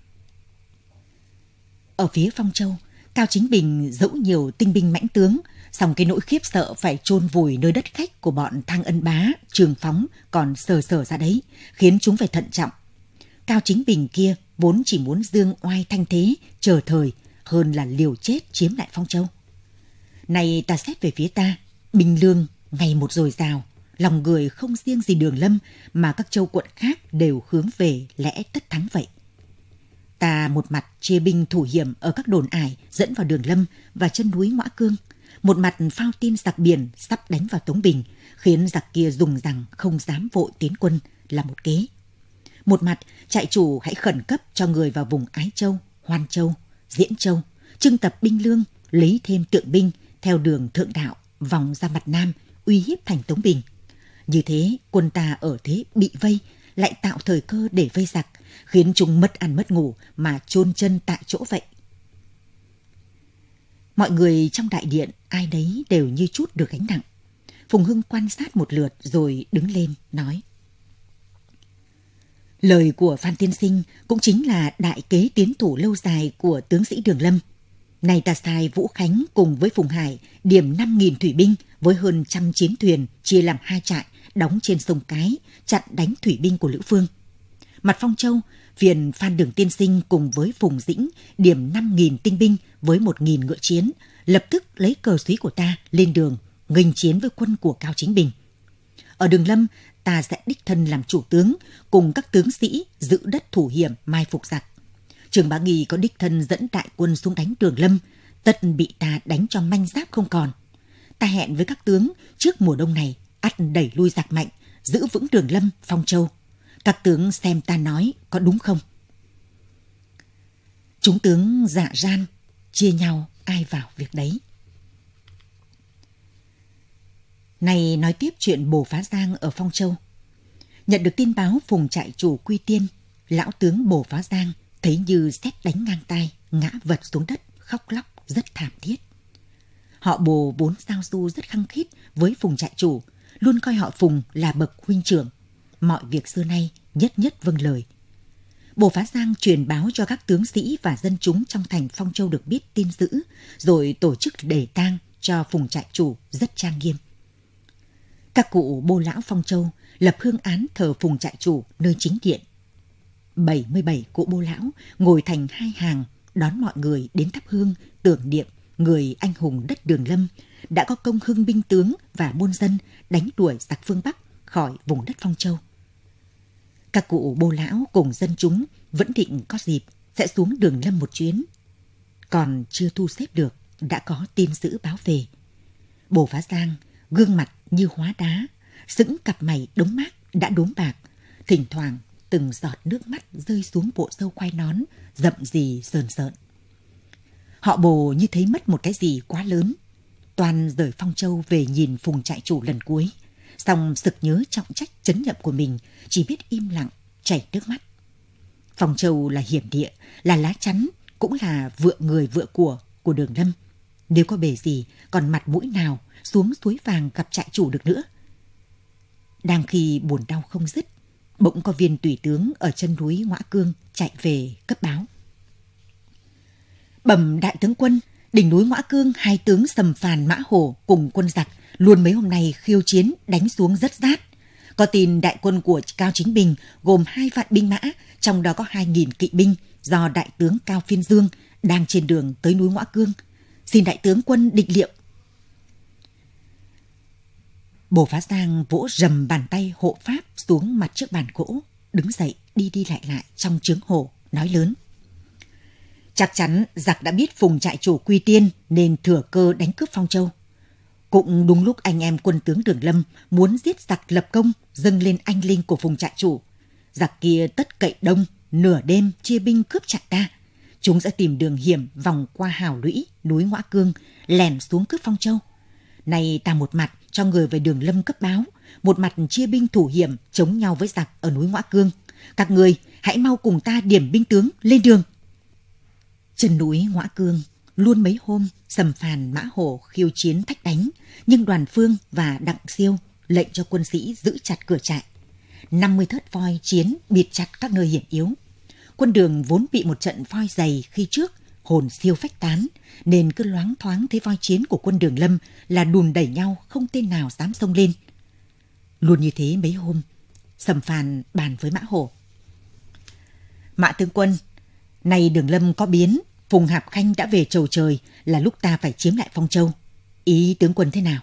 Ở phía Phong Châu, Cao Chính Bình dẫu nhiều tinh binh mãnh tướng, song cái nỗi khiếp sợ phải chôn vùi nơi đất khách của bọn Thang Ân Bá, Trường Phóng còn sờ ra đấy, khiến chúng phải thận trọng. Cao Chính Bình kia vốn chỉ muốn dương oai thanh thế, chờ thời, hơn là liều chết chiếm lại Phong Châu. Này ta xét về phía ta, binh lương ngày một dồi dào, lòng người không riêng gì Đường Lâm mà các châu quận khác đều hướng về lẽ tất thắng vậy. Ta một mặt chia binh thủ hiểm ở các đồn ải dẫn vào Đường Lâm và chân núi Ngõa Cương, một mặt phao tin giặc biển sắp đánh vào Tống Bình, khiến giặc kia dùng rằng không dám vội tiến quân là một kế. Một mặt trại chủ hãy khẩn cấp cho người vào vùng Ái Châu, Hoan Châu, Diễn Châu, trưng tập binh lương, lấy thêm tượng binh theo đường thượng đạo vòng ra mặt Nam, uy hiếp thành Tống Bình. Như thế quân ta ở thế bị vây, lại tạo thời cơ để vây giặc, khiến chúng mất ăn mất ngủ mà chôn chân tại chỗ vậy. Mọi người trong đại điện ai đấy đều như trút được gánh nặng. Phùng Hưng quan sát một lượt rồi đứng lên nói: lời của Phan tiên sinh cũng chính là đại kế tiến thủ lâu dài của tướng sĩ Đường Lâm. Này ta sai Vũ Khánh cùng với Phùng Hải điểm 5.000 thủy binh với hơn 100 chiến thuyền chia làm 2 trại đóng trên sông Cái, chặn đánh thủy binh của Lữ Phương. Mặt Phong Châu, phiền Phan Đường tiên sinh cùng với Phùng Dĩnh điểm 5.000 tinh binh với 1.000 ngựa chiến, lập tức lấy cờ xúy của ta lên đường nghênh chiến với quân của Cao Chính Bình. Ở Đường Lâm, ta sẽ đích thân làm chủ tướng cùng các tướng sĩ giữ đất thủ hiểm mai phục giặc. Trương Bá Nghi có đích thân dẫn đại quân xuống đánh Đường Lâm, tất bị ta đánh cho manh giáp không còn. Ta hẹn với các tướng trước mùa đông này ắt đẩy lui giặc mạnh, giữ vững Đường Lâm, Phong Châu. Các tướng xem ta nói có đúng không? Chúng tướng dạ ran, chia nhau ai vào việc đấy. Này nói tiếp chuyện Bồ Phá Giang ở Phong Châu. Nhận được tin báo Phùng trại chủ quy tiên, lão tướng Bồ Phá Giang thấy như sét đánh ngang tai, ngã vật xuống đất, khóc lóc rất thảm thiết. Họ Bồ vốn giao du rất khăng khít với Phùng trại chủ, luôn coi họ Phùng là bậc huynh trưởng, mọi việc xưa nay nhất nhất vâng lời. Bồ Phá Giang truyền báo cho các tướng sĩ và dân chúng trong thành Phong Châu được biết tin dữ, rồi tổ chức đề tang cho Phùng trại chủ rất trang nghiêm. Các cụ Bô lão Phong Châu lập hương án thờ Phùng trại chủ nơi chính điện. 77 cụ Bô lão ngồi thành 2 hàng đón mọi người đến thắp hương tưởng niệm người anh hùng đất Đường Lâm đã có công hưng binh tướng và muôn dân đánh đuổi giặc phương Bắc khỏi vùng đất Phong Châu. Các cụ Bô lão cùng dân chúng vẫn định có dịp sẽ xuống Đường Lâm một chuyến. Còn chưa thu xếp được đã có tin dữ báo về. Bồ Phá Giang gương mặt như hóa đá, sững cặp mày đống mác đã đốm bạc, thỉnh thoảng từng giọt nước mắt rơi xuống bộ râu quai nón rậm rì sờn sợn. Họ Bồ như thấy mất một cái gì quá lớn, toàn rời Phong Châu về nhìn Phùng trại chủ lần cuối, song sực nhớ trọng trách trấn nhậm của mình, chỉ biết im lặng chảy nước mắt. Phong Châu là hiểm địa, là lá chắn, cũng là vựa người vựa của Đường Lâm. Nếu có bề gì, còn mặt mũi nào xuống suối vàng gặp trại chủ được nữa. Đang khi buồn đau không dứt, bỗng có viên tùy tướng ở chân núi Ngõa Cương chạy về cấp báo. Bẩm đại tướng quân, đỉnh núi Ngõa Cương, hai tướng Sầm Phàn, Mã Hổ cùng quân giặc luôn mấy hôm nay khiêu chiến đánh xuống rất rát. Có tin đại quân của Cao Chính Bình gồm 2 vạn binh mã, trong đó có 2.000 kỵ binh do đại tướng Cao Phiên Dương đang trên đường tới núi Ngõa Cương. Xin đại tướng quân định liệu. Bồ Phá Giang vỗ rầm bàn tay hộ pháp xuống mặt trước bàn gỗ, đứng dậy đi lại trong trướng hổ, nói lớn. Chắc chắn giặc đã biết Phùng trại chủ quy tiên nên thừa cơ đánh cướp Phong Châu. Cũng đúng lúc anh em quân tướng Đường Lâm muốn giết giặc lập công, dâng lên anh linh của Phùng trại chủ. Giặc kia tất cậy đông, nửa đêm chia binh cướp trại ta. Chúng sẽ tìm đường hiểm vòng qua Hào Lũy, núi Ngõa Cương, lẻn xuống cướp Phong Châu. Này ta một mặt cho người về Đường Lâm cấp báo, một mặt chia binh thủ hiểm chống nhau với giặc ở núi Ngõa Cương. Các người hãy mau cùng ta điểm binh tướng lên đường. Chân núi Ngõa Cương luôn mấy hôm Sầm Phàn, Mã Hổ khiêu chiến thách đánh, nhưng Đoàn Phương và Đặng Siêu lệnh cho quân sĩ giữ chặt cửa trại. 50 thớt voi chiến bịt chặt các nơi hiểm yếu. Quân Đường vốn bị một trận voi dày khi trước, hồn siêu phách tán, nên cứ loáng thoáng thấy voi chiến của quân Đường Lâm là đùn đẩy nhau, không tên nào dám xông lên. Luôn như thế mấy hôm, Sầm Phàn bàn với Mã Hổ. Mã tướng quân, nay Đường Lâm có biến, Phùng Hạp Khanh đã về chầu trời, là lúc ta phải chiếm lại Phong Châu. Ý tướng quân thế nào?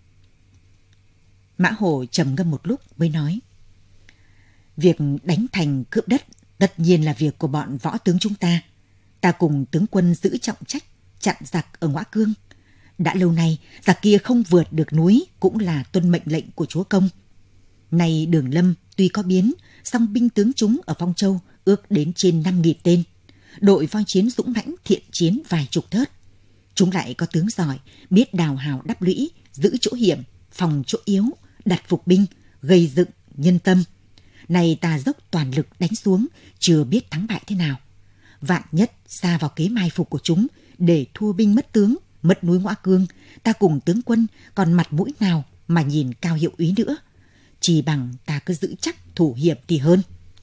Mã Hổ trầm ngâm một lúc mới nói. Việc đánh thành cướp đất tất nhiên là việc của bọn võ tướng chúng ta. Ta cùng tướng quân giữ trọng trách chặn giặc ở Ngõa Cương. Đã lâu nay giặc kia không vượt được núi cũng là tuân mệnh lệnh của chúa công. Nay Đường Lâm tuy có biến, song binh tướng chúng ở Phong Châu ước đến trên 5.000 tên. Đội voi chiến dũng mãnh, thiện chiến vài chục thớt. Chúng lại có tướng giỏi, biết đào hào đắp lũy, giữ chỗ hiểm, phòng chỗ yếu, đặt phục binh, gây dựng nhân tâm. Này ta dốc toàn lực đánh xuống, chưa biết thắng bại thế nào. Vạn nhất xa vào kế mai phục của chúng, để thua binh mất tướng, mất núi Ngõa Cương, ta cùng tướng quân còn mặt mũi nào mà nhìn Cao hiệu úy nữa. Chỉ bằng ta cứ giữ chắc thủ hiểm thì hơn.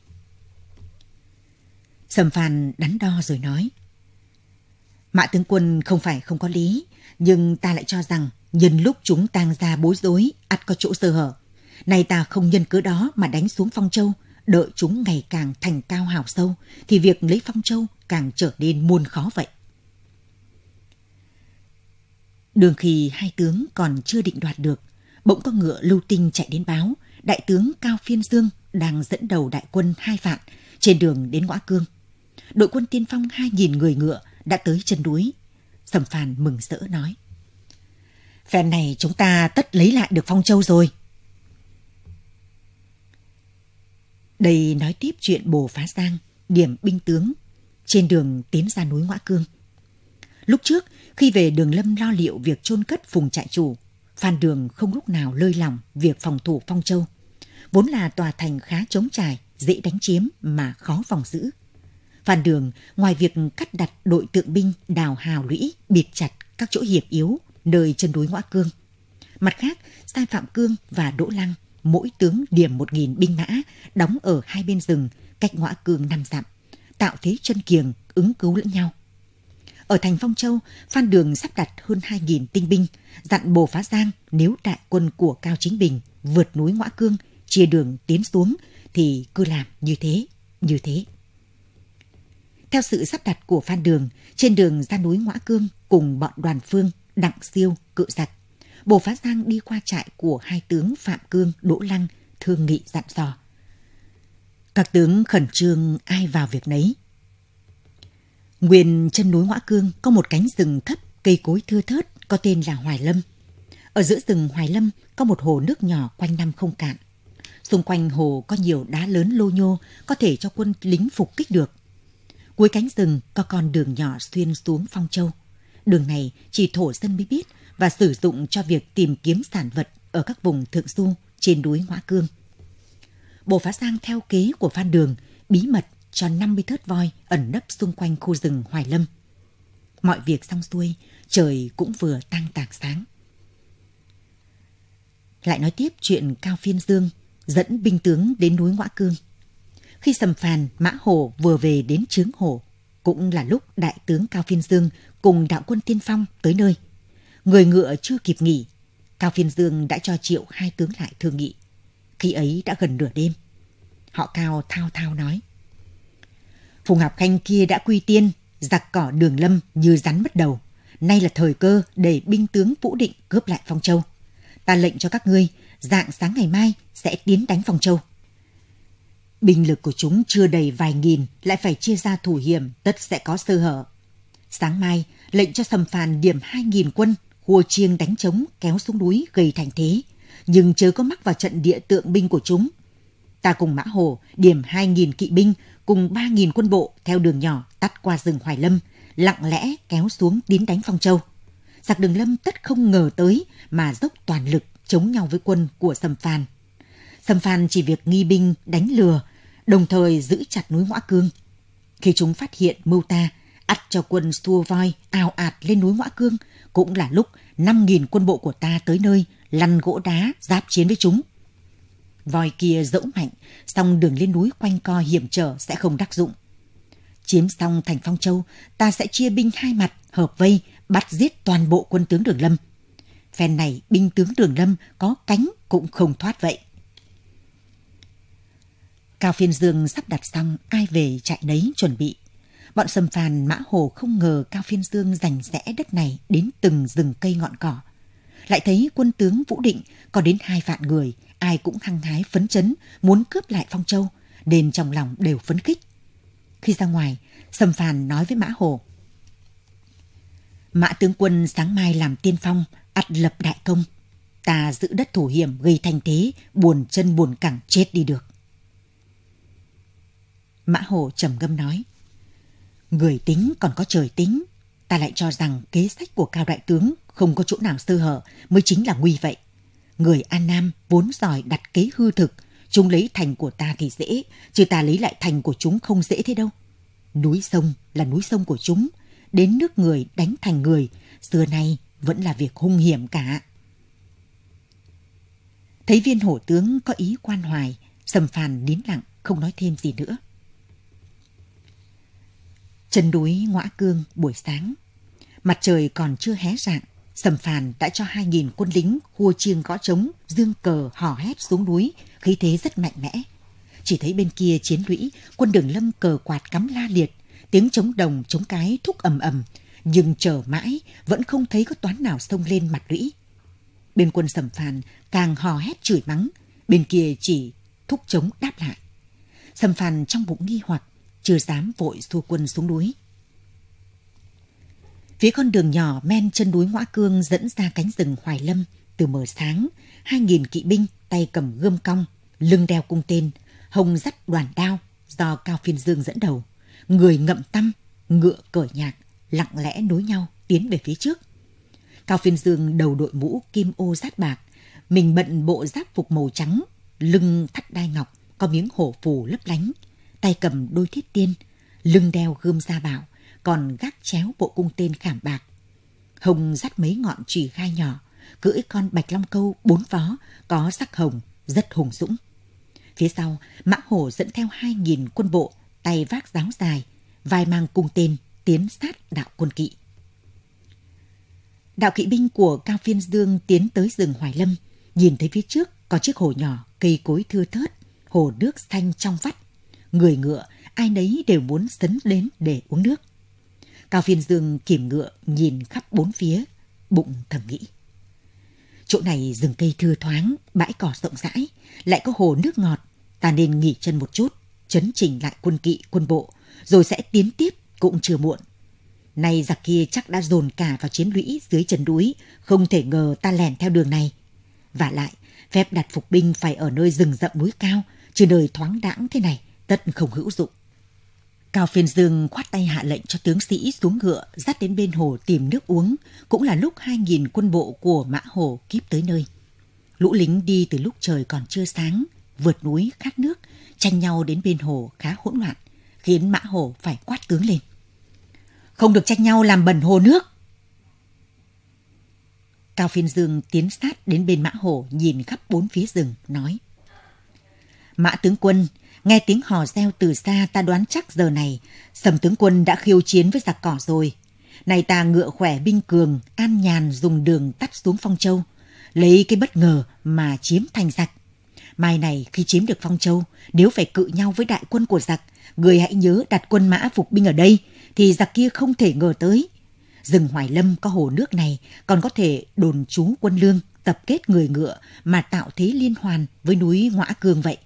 Sầm Phàn đắn đo rồi nói. Mã tướng quân không phải không có lý, nhưng ta lại cho rằng nhân lúc chúng tang ra bối rối, ắt có chỗ sơ hở. Nay ta không nhân cớ đó mà đánh xuống Phong Châu, đợi chúng ngày càng thành cao hào sâu, thì việc lấy Phong Châu càng trở nên muôn khó vậy. Đường khi hai tướng còn chưa định đoạt được, bỗng có ngựa Lưu Tinh chạy đến báo, đại tướng Cao Phiên Dương đang dẫn đầu đại quân 2 vạn trên đường đến Ngõa Cương. Đội quân tiên phong 2.000 người ngựa đã tới chân núi. Sầm Phàn mừng rỡ nói. Phen này chúng ta tất lấy lại được Phong Châu rồi. Đây nói tiếp chuyện Bồ Phá Giang điểm binh tướng trên đường tiến ra núi Ngõa Cương. Lúc trước, khi về Đường Lâm lo liệu việc chôn cất Phùng trại chủ, Phan Đường không lúc nào lơi lỏng việc phòng thủ Phong Châu. Vốn là tòa thành khá trống trải, dễ đánh chiếm mà khó phòng giữ. Phan Đường ngoài việc cắt đặt đội tượng binh đào hào lũy, bịt chặt các chỗ hiểm yếu nơi chân núi Ngõa Cương. Mặt khác, sai Phạm Cương và Đỗ Lăng mỗi tướng điểm 1.000 binh mã đóng ở hai bên rừng cách Ngõa Cương 5 dặm, tạo thế chân kiềng ứng cứu lẫn nhau. Ở thành Phong Châu, Phan Đường sắp đặt hơn 2.000 tinh binh, dặn Bồ Phá Giang nếu đại quân của Cao Chính Bình vượt núi Ngõa Cương, chia đường tiến xuống thì cứ làm như thế. Theo sự sắp đặt của Phan Đường, trên đường ra núi Ngõa Cương cùng bọn Đoàn Phương, Đặng Siêu, cự giặc, Bồ Phá Giang đi qua trại của hai tướng Phạm Cương, Đỗ Lăng, thương nghị dặn dò. Các tướng khẩn trương ai vào việc nấy. Nguyên chân núi Ngõa Cương có một cánh rừng thấp, cây cối thưa thớt, có tên là Hoài Lâm. Ở giữa rừng Hoài Lâm có một hồ nước nhỏ quanh năm không cạn. Xung quanh hồ có nhiều đá lớn lô nhô, có thể cho quân lính phục kích được. Cuối cánh rừng có con đường nhỏ xuyên xuống Phong Châu. Đường này chỉ thổ dân mới biết và sử dụng cho việc tìm kiếm sản vật ở các vùng thượng du trên núi Ngõa Cương. Bồ Phá Giang theo kế của Phan Đường bí mật cho 50 thớt voi ẩn nấp xung quanh khu rừng Hoài Lâm. Mọi việc xong xuôi, trời cũng vừa tang tảng sáng. Lại nói tiếp chuyện Cao Phiên Dương dẫn binh tướng đến núi Ngoã Cương. Khi Sầm Phàn, Mã Hổ vừa về đến Chướng Hổ, cũng là lúc đại tướng Cao Phiên Dương cùng đạo quân tiên phong tới nơi. Người ngựa chưa kịp nghỉ, Cao Phiên Dương đã cho triệu hai tướng lại thương nghị. Khi ấy đã gần nửa đêm. Họ Cao thao thao nói: Phùng Hạp Khanh kia đã quy tiên, giặc cỏ Đường Lâm như rắn mất đầu. Nay là thời cơ để binh tướng Vũ Định cướp lại Phong Châu. Ta lệnh cho các ngươi, rạng sáng ngày mai sẽ tiến đánh Phong Châu. Binh lực của chúng chưa đầy vài nghìn, lại phải chia ra thủ hiểm, tất sẽ có sơ hở. Sáng mai, lệnh cho Sầm Phàn điểm 2.000 quân, khua chiêng đánh trống, kéo xuống núi gây thành thế, nhưng chớ có mắc vào trận địa tượng binh của chúng. Ta cùng Mã Hổ điểm 2.000 kỵ binh cùng 3.000 quân bộ theo đường nhỏ tắt qua rừng Hoài Lâm, lặng lẽ kéo xuống tiến đánh Phong Châu. Giặc Đường Lâm tất không ngờ tới mà dốc toàn lực chống nhau với quân của Sầm Phàn. Sầm Phàn chỉ việc nghi binh đánh lừa, đồng thời giữ chặt núi Ngoã Cương. Khi chúng phát hiện mưu ta, ắt cho quân xua voi ào ạt lên núi Ngoã Cương, cũng là lúc 5.000 quân bộ của ta tới nơi lăn gỗ đá giáp chiến với chúng. Voi kia dẫu mạnh, song đường lên núi quanh co hiểm trở sẽ không đắc dụng. Chiếm xong thành Phong Châu, ta sẽ chia binh hai mặt, hợp vây, bắt giết toàn bộ quân tướng Đường Lâm. Phen này binh tướng Đường Lâm có cánh cũng không thoát vậy. Cao Phiên Dương sắp đặt xong, ai về chạy nấy chuẩn bị. Bọn Sầm Phàn, Mã Hổ không ngờ Cao Phiên Dương rành rẽ đất này đến từng rừng cây ngọn cỏ. Lại thấy quân tướng Vũ Định có đến 2 vạn người, ai cũng hăng hái phấn chấn, muốn cướp lại Phong Châu, nên trong lòng đều phấn khích. Khi ra ngoài, Sầm Phàn nói với Mã Hổ: Mã tướng quân sáng mai làm tiên phong, ắt lập đại công. Ta giữ đất thủ hiểm gây thành thế, buồn chân buồn cẳng chết đi được. Mã Hổ trầm ngâm nói: Người tính còn có trời tính, ta lại cho rằng kế sách của Cao đại tướng không có chỗ nào sơ hở mới chính là nguy vậy. Người An Nam vốn giỏi đặt kế hư thực, chúng lấy thành của ta thì dễ, chứ ta lấy lại thành của chúng không dễ thế đâu. Núi sông là núi sông của chúng, đến nước người đánh thành người, xưa nay vẫn là việc hung hiểm cả. Thấy viên hổ tướng có ý quan hoài, Sầm Phàn nín lặng không nói thêm gì nữa. Chân núi Ngoã Cương buổi sáng, mặt trời còn chưa hé rạng, Sầm Phàn đã cho 2.000 quân lính khua chiêng gõ trống, giương cờ hò hét xuống núi, khí thế rất mạnh mẽ. Chỉ thấy bên kia chiến lũy, quân Đường Lâm cờ quạt cắm la liệt, tiếng trống đồng trống cái thúc ầm ầm, nhưng chờ mãi vẫn không thấy có toán nào xông lên mặt lũy. Bên quân Sầm Phàn càng hò hét chửi mắng, bên kia chỉ thúc trống đáp lại. Sầm Phàn trong bụng nghi hoặc, chưa dám vội xua quân xuống núi. Phía con đường nhỏ men chân núi Ngoã Cương dẫn ra cánh rừng Hoài Lâm, từ mờ sáng, 2.000 kỵ binh tay cầm gươm cong, lưng đeo cung tên, hông dắt đoàn đao do Cao Phiên Dương dẫn đầu, người ngậm tăm, ngựa cởi nhạc, lặng lẽ nối nhau tiến về phía trước. Cao Phiên Dương đầu đội mũ kim ô dát bạc, mình bận bộ giáp phục màu trắng, lưng thắt đai ngọc, có miếng hổ phù lấp lánh, tay cầm đôi thiết tiên, lưng đeo gươm gia bảo, còn gác chéo bộ cung tên khảm bạc. Hồng dắt mấy ngọn chùy gai nhỏ, cưỡi con bạch long câu 4 vó, có sắc hồng, rất hùng dũng. Phía sau, Mã Hổ dẫn theo 2.000 quân bộ, tay vác giáo dài, vai mang cung tên, tiến sát đạo quân kỵ. Đạo kỵ binh của Cao Phiên Dương tiến tới rừng Hoài Lâm, nhìn thấy phía trước có chiếc hồ nhỏ, cây cối thưa thớt, hồ nước xanh trong vắt. Người ngựa, ai nấy đều muốn sấn đến để uống nước. Cao Phiên Dương kìm ngựa nhìn khắp bốn phía, bụng thầm nghĩ. Chỗ này rừng cây thưa thoáng, bãi cỏ rộng rãi, lại có hồ nước ngọt, ta nên nghỉ chân một chút, chấn chỉnh lại quân kỵ, quân bộ, rồi sẽ tiến tiếp cũng chưa muộn. Nay giặc kia chắc đã dồn cả vào chiến lũy dưới chân núi, không thể ngờ ta lẻn theo đường này. Vả lại, phép đặt phục binh phải ở nơi rừng rậm núi cao, chứ nơi thoáng đãng thế này tất không hữu dụng. Cao Phiên Dương khoát tay hạ lệnh cho tướng sĩ xuống ngựa, dắt đến bên hồ tìm nước uống, cũng là lúc 2.000 quân bộ của Mã Hổ kíp tới nơi. Lũ lính đi từ lúc trời còn chưa sáng, vượt núi khát nước, tranh nhau đến bên hồ khá hỗn loạn, khiến Mã Hổ phải quát tướng lên. Không được tranh nhau làm bẩn hồ nước. Cao Phiên Dương tiến sát đến bên Mã Hổ, nhìn khắp bốn phía rừng, nói: Mã tướng quân, nghe tiếng hò reo từ xa, ta đoán chắc giờ này Sầm tướng quân đã khiêu chiến với giặc cỏ rồi. Này ta ngựa khỏe binh cường, an nhàn dùng đường tắt xuống Phong Châu, lấy cái bất ngờ mà chiếm thành giặc. Mai này khi chiếm được Phong Châu, nếu phải cự nhau với đại quân của giặc, người hãy nhớ đặt quân mã phục binh ở đây, thì giặc kia không thể ngờ tới. Rừng Hoài Lâm có hồ nước này, còn có thể đồn trú quân lương, tập kết người ngựa mà tạo thế liên hoàn với núi Ngõa Cương vậy.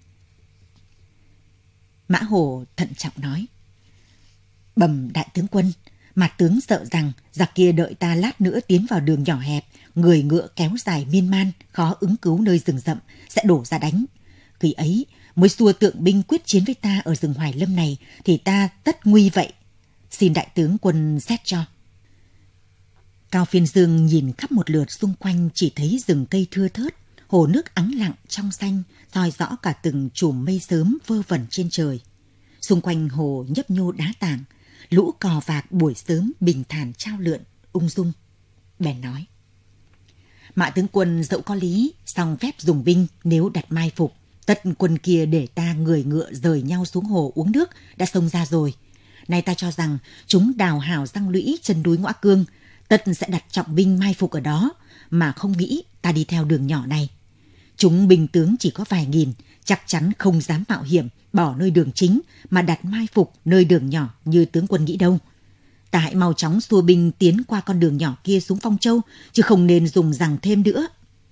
Mã Hổ thận trọng nói: Bẩm đại tướng quân, mặt tướng sợ rằng giặc kia đợi ta lát nữa tiến vào đường nhỏ hẹp, người ngựa kéo dài miên man, khó ứng cứu nơi rừng rậm, sẽ đổ ra đánh. Khi ấy mới xua tượng binh quyết chiến với ta ở rừng Hoài Lâm này, thì ta tất nguy vậy. Xin đại tướng quân xét cho. Cao Phiên Dương nhìn khắp một lượt xung quanh, chỉ thấy rừng cây thưa thớt, hồ nước ắng lặng trong xanh, soi rõ cả từng chùm mây sớm vơ vẩn trên trời. Xung quanh hồ nhấp nhô đá tảng, lũ cò vạc buổi sớm bình thản trao lượn, ung dung. Bèn nói: Mã tướng quân dẫu có lý, song phép dùng binh nếu đặt mai phục, tất quân kia để ta người ngựa rời nhau xuống hồ uống nước đã xông ra rồi. Nay ta cho rằng chúng đào hào răng lũy chân núi Ngõa Cương, tất sẽ đặt trọng binh mai phục ở đó, mà không nghĩ ta đi theo đường nhỏ này. Chúng binh tướng chỉ có vài nghìn, chắc chắn không dám mạo hiểm bỏ nơi đường chính mà đặt mai phục nơi đường nhỏ như tướng quân nghĩ đâu. Ta hãy mau chóng xua binh tiến qua con đường nhỏ kia xuống Phong Châu, chứ không nên dùng rằng thêm nữa.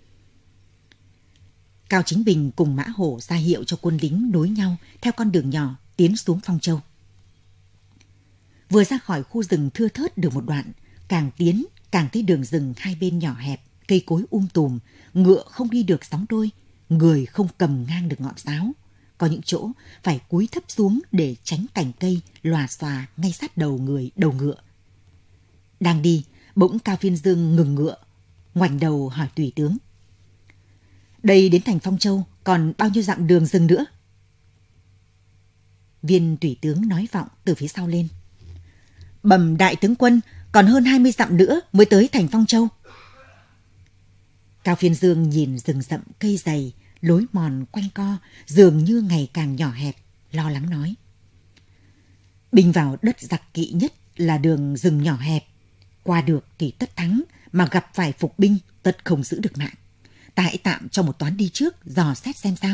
Cao Chính Bình cùng Mã Hổ ra hiệu cho quân lính nối nhau theo con đường nhỏ tiến xuống Phong Châu. Vừa ra khỏi khu rừng thưa thớt được một đoạn, càng tiến càng thấy đường rừng hai bên nhỏ hẹp, cây cối tùm, ngựa không đi được sóng đôi, người không cầm ngang được ngọn giáo. Có những chỗ phải cúi thấp xuống để tránh cành cây lòa xòa ngay sát đầu ngựa. Đang đi, bỗng Cao Phiên Dương ngừng ngựa, ngoảnh đầu hỏi tùy tướng: Đây đến thành Phong Châu còn bao nhiêu dặm đường rừng nữa? Viên tùy tướng nói vọng từ phía sau lên: Bẩm đại tướng quân, còn hơn 20 dặm nữa mới tới thành Phong Châu. Cao Phiên Dương nhìn rừng rậm cây dày, lối mòn quanh co, dường như ngày càng nhỏ hẹp, lo lắng nói: Binh vào đất giặc kỵ nhất là đường rừng nhỏ hẹp, qua được thì tất thắng, mà gặp phải phục binh tất không giữ được mạng. Ta hãy tạm cho một toán đi trước, dò xét xem sao.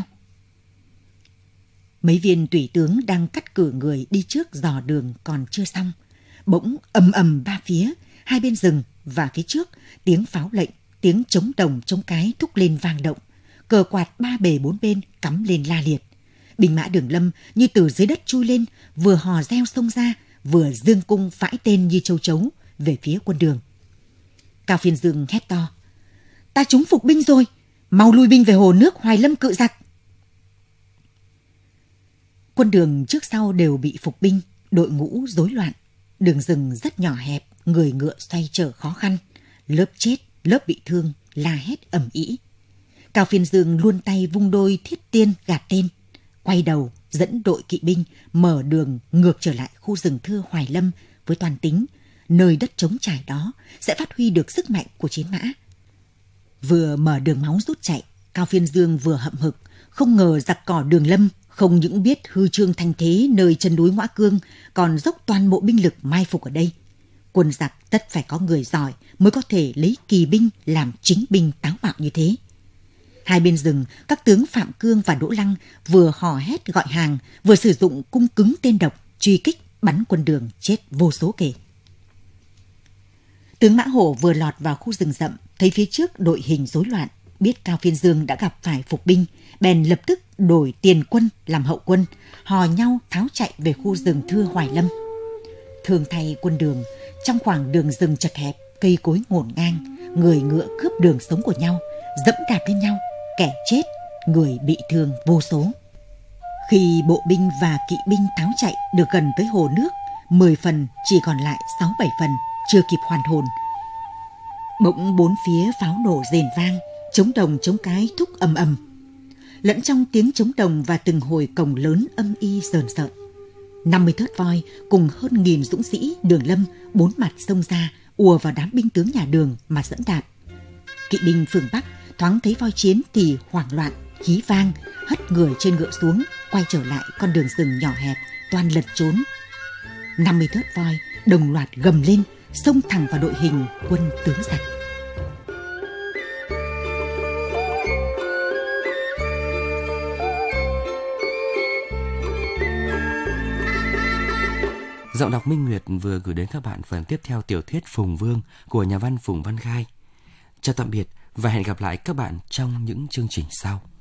Mấy viên tùy tướng đang cắt cử người đi trước dò đường còn chưa xong, bỗng ầm ầm ba phía, hai bên rừng và phía trước, tiếng pháo lệnh, tiếng trống đồng trống cái thúc lên vang động, cờ quạt ba bề bốn bên cắm lên la liệt. Binh mã Đường Lâm như từ dưới đất chui lên, vừa hò reo xông ra, vừa dương cung phãi tên như châu chấu về phía quân Đường. Cao Phiên Dương hét to: Ta trúng phục binh rồi, mau lui binh về hồ nước Hoài Lâm cự giặc. Quân Đường trước sau đều bị phục binh, đội ngũ rối loạn. Đường rừng rất nhỏ hẹp, người ngựa xoay trở khó khăn, lớp chết, lớp bị thương, la hét ầm ĩ. Cao Phiên Dương luôn tay vung đôi thiết tiên gạt tên, quay đầu dẫn đội kỵ binh mở đường ngược trở lại khu rừng thưa Hoài Lâm với toàn tính nơi đất trống trải đó sẽ phát huy được sức mạnh của chiến mã. Vừa mở đường máu rút chạy, Cao Phiên Dương vừa hậm hực, không ngờ giặc cỏ Đường Lâm không những biết hư trương thanh thế nơi chân núi Ngõa Cương, còn dốc toàn bộ binh lực mai phục ở đây. Quân giặc tất phải có người giỏi mới có thể lấy kỳ binh làm chính binh táo bạo như thế. Hai bên rừng, các tướng Phạm Cương và Đỗ Lăng vừa hò hét gọi hàng, vừa sử dụng cung cứng tên độc truy kích, bắn quân Đường chết vô số kể. Tướng Mã Hổ vừa lọt vào khu rừng rậm, thấy phía trước đội hình rối loạn, biết Cao Phiên Dương đã gặp phải phục binh, bèn lập tức đổi tiền quân làm hậu quân, hò nhau tháo chạy về khu rừng thưa Hoài Lâm. Thường thay quân Đường, trong khoảng đường rừng chật hẹp, cây cối ngổn ngang, người ngựa cướp đường sống của nhau, dẫm đạp lên nhau, kẻ chết, người bị thương vô số. Khi bộ binh và kỵ binh tháo chạy được gần tới hồ nước, 10 phần chỉ còn lại 6-7 phần, chưa kịp hoàn hồn. Bỗng bốn phía pháo nổ rền vang, trống đồng trống cái thúc ầm ầm. Lẫn trong tiếng trống đồng và từng hồi cồng lớn âm y rờn rợn, 50 thớt voi cùng hơn 1000 dũng sĩ Đường Lâm bốn mặt xông ra, ùa vào đám binh tướng nhà Đường mà dẫm đạp. Kỵ binh phương Bắc thoáng thấy voi chiến thì hoảng loạn, hí vang, hất người trên ngựa xuống, quay trở lại con đường rừng nhỏ hẹp, toan lẩn trốn. 50 thớt voi đồng loạt gầm lên, xông thẳng vào đội hình quân tướng giặc. Giọng đọc Minh Nguyệt vừa gửi đến các bạn phần tiếp theo tiểu thuyết Phùng Vương của nhà văn Phùng Văn Khai. Chào tạm biệt và hẹn gặp lại các bạn trong những chương trình sau.